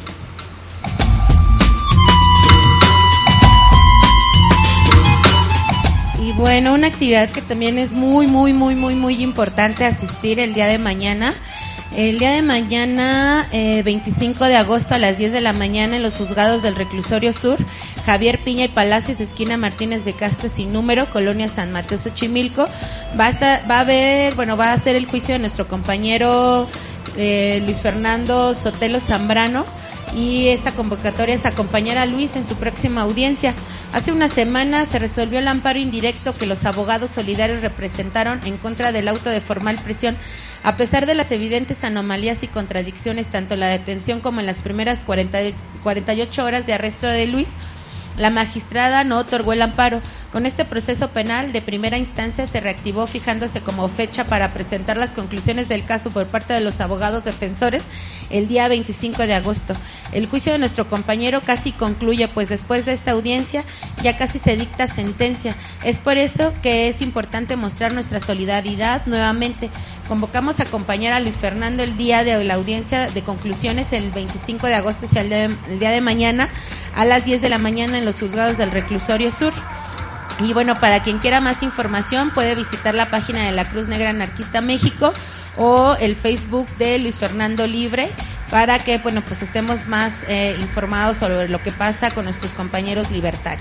[SPEAKER 6] Y bueno, una actividad que también es muy, muy, muy, muy, muy importante asistir el día de mañana. El día de mañana, eh, veinticinco de agosto a las diez de la mañana en los juzgados del Reclusorio Sur, Javier Piña y Palacios, esquina Martínez de Castro sin número, Colonia San Mateo Xochimilco. Va a estar, va a haber, bueno, va a ser el juicio de nuestro compañero eh, Luis Fernando Sotelo Zambrano. Y esta convocatoria es acompañar a Luis en su próxima audiencia. Hace una semana se resolvió el amparo indirecto que los abogados solidarios representaron en contra del auto de formal prisión. A pesar de las evidentes anomalías y contradicciones, tanto en la detención como en las primeras cuarenta, cuarenta y ocho horas de arresto de Luis, la magistrada no otorgó el amparo. Con este proceso penal de primera instancia se reactivó, fijándose como fecha para presentar las conclusiones del caso por parte de los abogados defensores el día veinticinco de agosto. El juicio de nuestro compañero casi concluye, pues después de esta audiencia ya casi se dicta sentencia. Es por eso que es importante mostrar nuestra solidaridad nuevamente. Convocamos a acompañar a Luis Fernando el día de la audiencia de conclusiones el veinticinco de agosto, o sea, el, de, el día de mañana a las diez de la mañana en los juzgados del Reclusorio Sur. Y bueno, para quien quiera más información puede visitar la página de la Cruz Negra Anarquista México o el Facebook de Luis Fernando Libre, para que, bueno, pues estemos más eh, informados sobre lo que pasa con nuestros compañeros libertarios.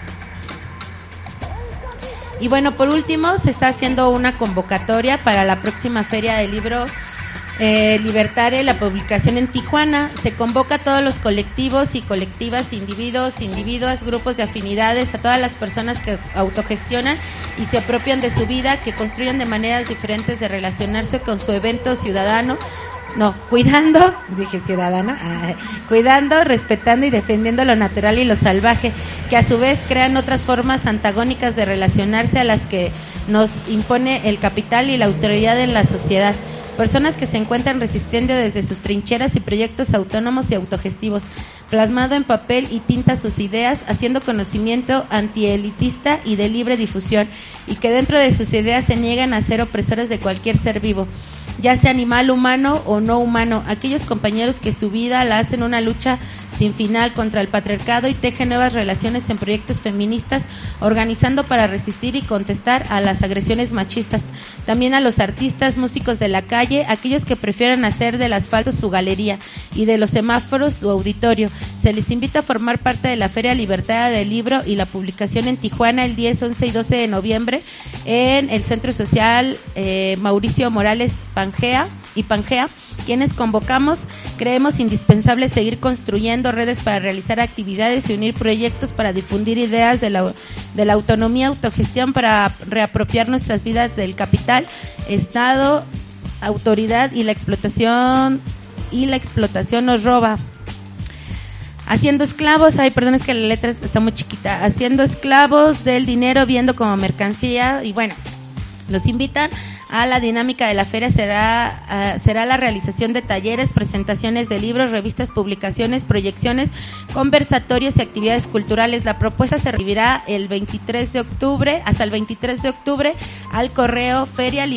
[SPEAKER 6] Y bueno, por último, se está haciendo una convocatoria para la próxima Feria del Libro Eh, Libertaria, la publicación en Tijuana. Se convoca a todos los colectivos y colectivas, individuos, individuas, grupos de afinidades, a todas las personas que autogestionan y se apropian de su vida, que construyen de maneras diferentes de relacionarse con su evento ciudadano. No, cuidando, dije ciudadana, ah, cuidando, respetando y defendiendo lo natural y lo salvaje, que a su vez crean otras formas antagónicas de relacionarse a las que nos impone el capital y la autoridad en la sociedad. Personas que se encuentran resistiendo desde sus trincheras y proyectos autónomos y autogestivos, plasmado en papel y tinta sus ideas, haciendo conocimiento antielitista y de libre difusión, y que dentro de sus ideas se niegan a ser opresores de cualquier ser vivo, ya sea animal, humano o no humano. Aquellos compañeros que su vida la hacen una lucha sin final contra el patriarcado y tejen nuevas relaciones en proyectos feministas, organizando para resistir y contestar a las agresiones machistas. También a los artistas, músicos de la calle, aquellos que prefieren hacer del asfalto su galería y de los semáforos su auditorio. Se les invita a formar parte de la Feria Libertaria del Libro y la publicación en Tijuana el diez, once y doce de noviembre en el Centro Social eh, Mauricio Morales Pangea y Pangea, quienes convocamos. Creemos indispensable seguir construyendo redes para realizar actividades y unir proyectos para difundir ideas de la, de la autonomía, autogestión, para reapropiar nuestras vidas del capital, Estado, autoridad y la explotación y la explotación nos roba. Haciendo esclavos, ay, perdón, es que la letra está muy chiquita. Haciendo esclavos del dinero, viendo como mercancía. Y bueno, los invitan a la dinámica de la feria. Será, uh, será la realización de talleres, presentaciones de libros, revistas, publicaciones, proyecciones, conversatorios y actividades culturales. La propuesta se recibirá el veintitrés de octubre, hasta el veintitrés de octubre, al correo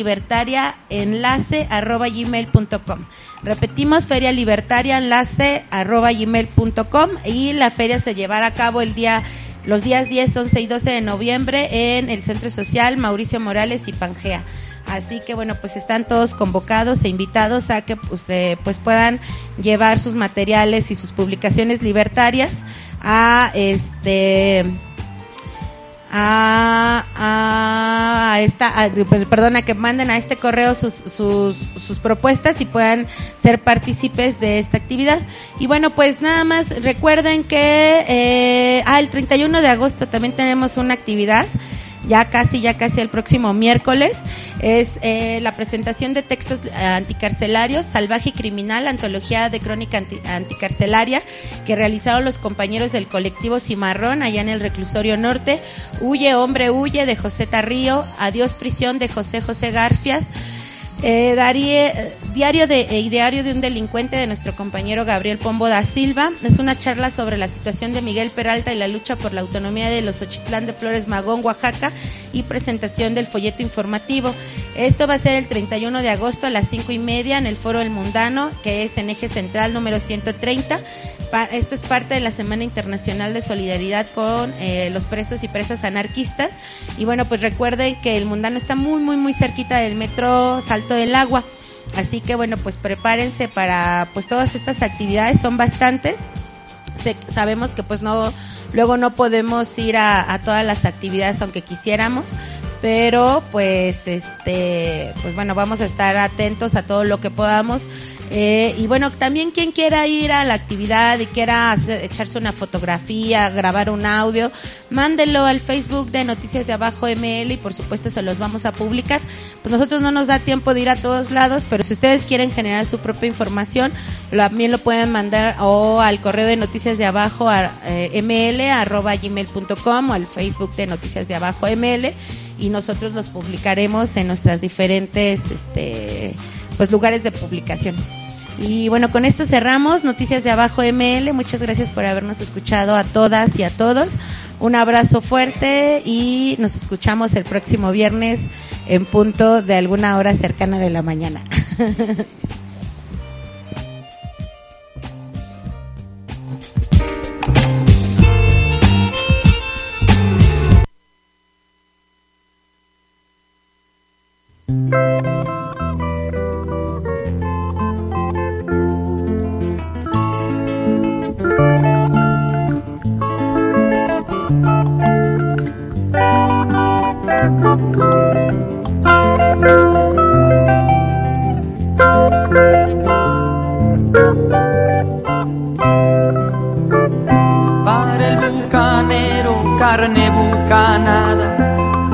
[SPEAKER 6] ferialibertariaenlace arroba gmail punto com. Repetimos, ferialibertariaenlace arroba gmail punto com, y la feria se llevará a cabo el día los días diez, once y doce de noviembre en el Centro Social Mauricio Morales y Pangea. Así que bueno, pues están todos convocados e invitados a que pues, eh, pues puedan llevar sus materiales y sus publicaciones libertarias a este a, a, a esta, a, perdón, a que manden a este correo sus, sus, sus propuestas y puedan ser partícipes de esta actividad. Y bueno, pues nada más recuerden que eh, ah, el treinta y uno de agosto también tenemos una actividad. Ya casi, ya casi el próximo miércoles, es eh, la presentación de textos anticarcelarios, Salvaje y Criminal, antología de crónica anti, anticarcelaria, que realizaron los compañeros del colectivo Cimarrón, allá en el Reclusorio Norte. Huye, hombre, huye, de José Tarrío. Adiós, prisión, de José José Garfias. Eh, Darie, diario de eh, Diario de un delincuente, de nuestro compañero Gabriel Pombo da Silva. Es una charla sobre la situación de Miguel Peralta y la lucha por la autonomía de los Ochitlán de Flores Magón, Oaxaca, y presentación del folleto informativo. Esto va a ser el treinta y uno de agosto a las cinco y media en el Foro El Mundano, que es en Eje Central número ciento treinta. Esto es parte de la Semana Internacional de Solidaridad con eh, los presos y presas anarquistas. Y bueno, pues recuerden que el Mundano está muy, muy, muy cerquita del metro Salto del Agua. Así que bueno, pues prepárense para pues todas estas actividades, son bastantes. Se, sabemos que pues no, luego no podemos ir a, a todas las actividades aunque quisiéramos, pero pues este, pues bueno, vamos a estar atentos a todo lo que podamos. Eh, y bueno, también quien quiera ir a la actividad y quiera hacer, echarse una fotografía, grabar un audio, mándelo al Facebook de Noticias de Abajo M L y por supuesto se los vamos a publicar. Pues nosotros no nos da tiempo de ir a todos lados, pero si ustedes quieren generar su propia información, también lo pueden mandar o al correo de Noticias de Abajo a, eh, ml arroba gmail punto com o al Facebook de Noticias de Abajo M L, y nosotros los publicaremos en nuestras diferentes este pues lugares de publicación. Y bueno, con esto cerramos Noticias de Abajo M L. Muchas gracias por habernos escuchado a todas y a todos. Un abrazo fuerte y nos escuchamos el próximo viernes en punto de alguna hora cercana de la mañana.
[SPEAKER 9] Para el bucanero, carne bucanada,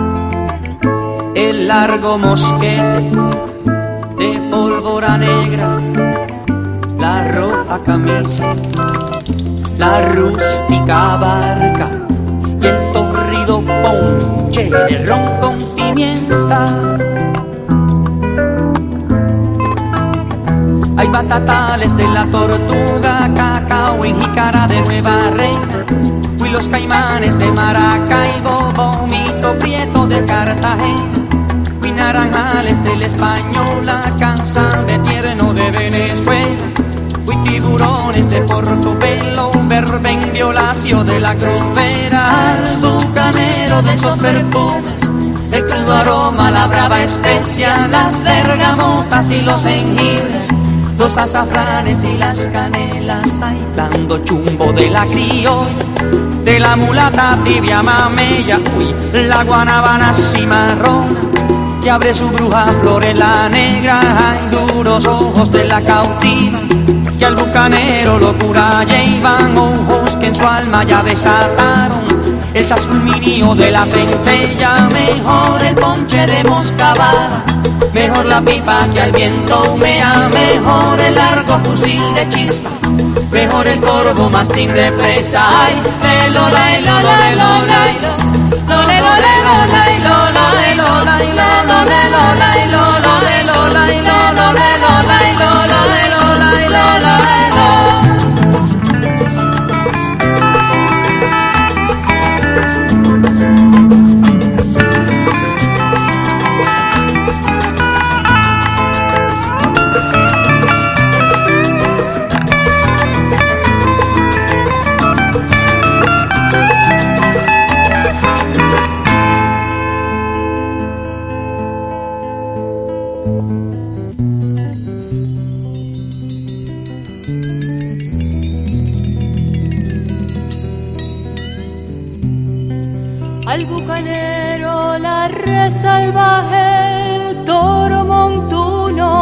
[SPEAKER 9] el largo mosquete de pólvora negra, la roja camisa, la rústica barca y el torrido ponche de ron con pimienta. Hay batatales de la tortuga, cacao y jícara de Nueva Reina, y los caimanes de Maracaibo, vómito prieto de Cartagena, y naranjales del Española, casa de tierno de Venezuela, y tiburones de Portobelo, verben violacio de la Cruzfera. Al bucanero de esos perfumes, el crudo aroma, la brava especia, las bergamotas y los jengibres, los azafranes y las canelas, ay, dando chumbo de la criolla, de la mulata tibia mamella, uy, la guanabana cimarrona, que abre su bruja florela negra, ay, duros ojos de la cautiva, que al bucanero locura llevan, ojos que en su alma ya desataron el fulminio de la centella. Mejor el ponche de moscabada, mejor la pipa que al viento humea, mejor el largo fusil de chispa, mejor el corvo mastín de presa. Ay, le lola, lola, lola, lola, lola, lola, lola, lola,
[SPEAKER 10] compañero.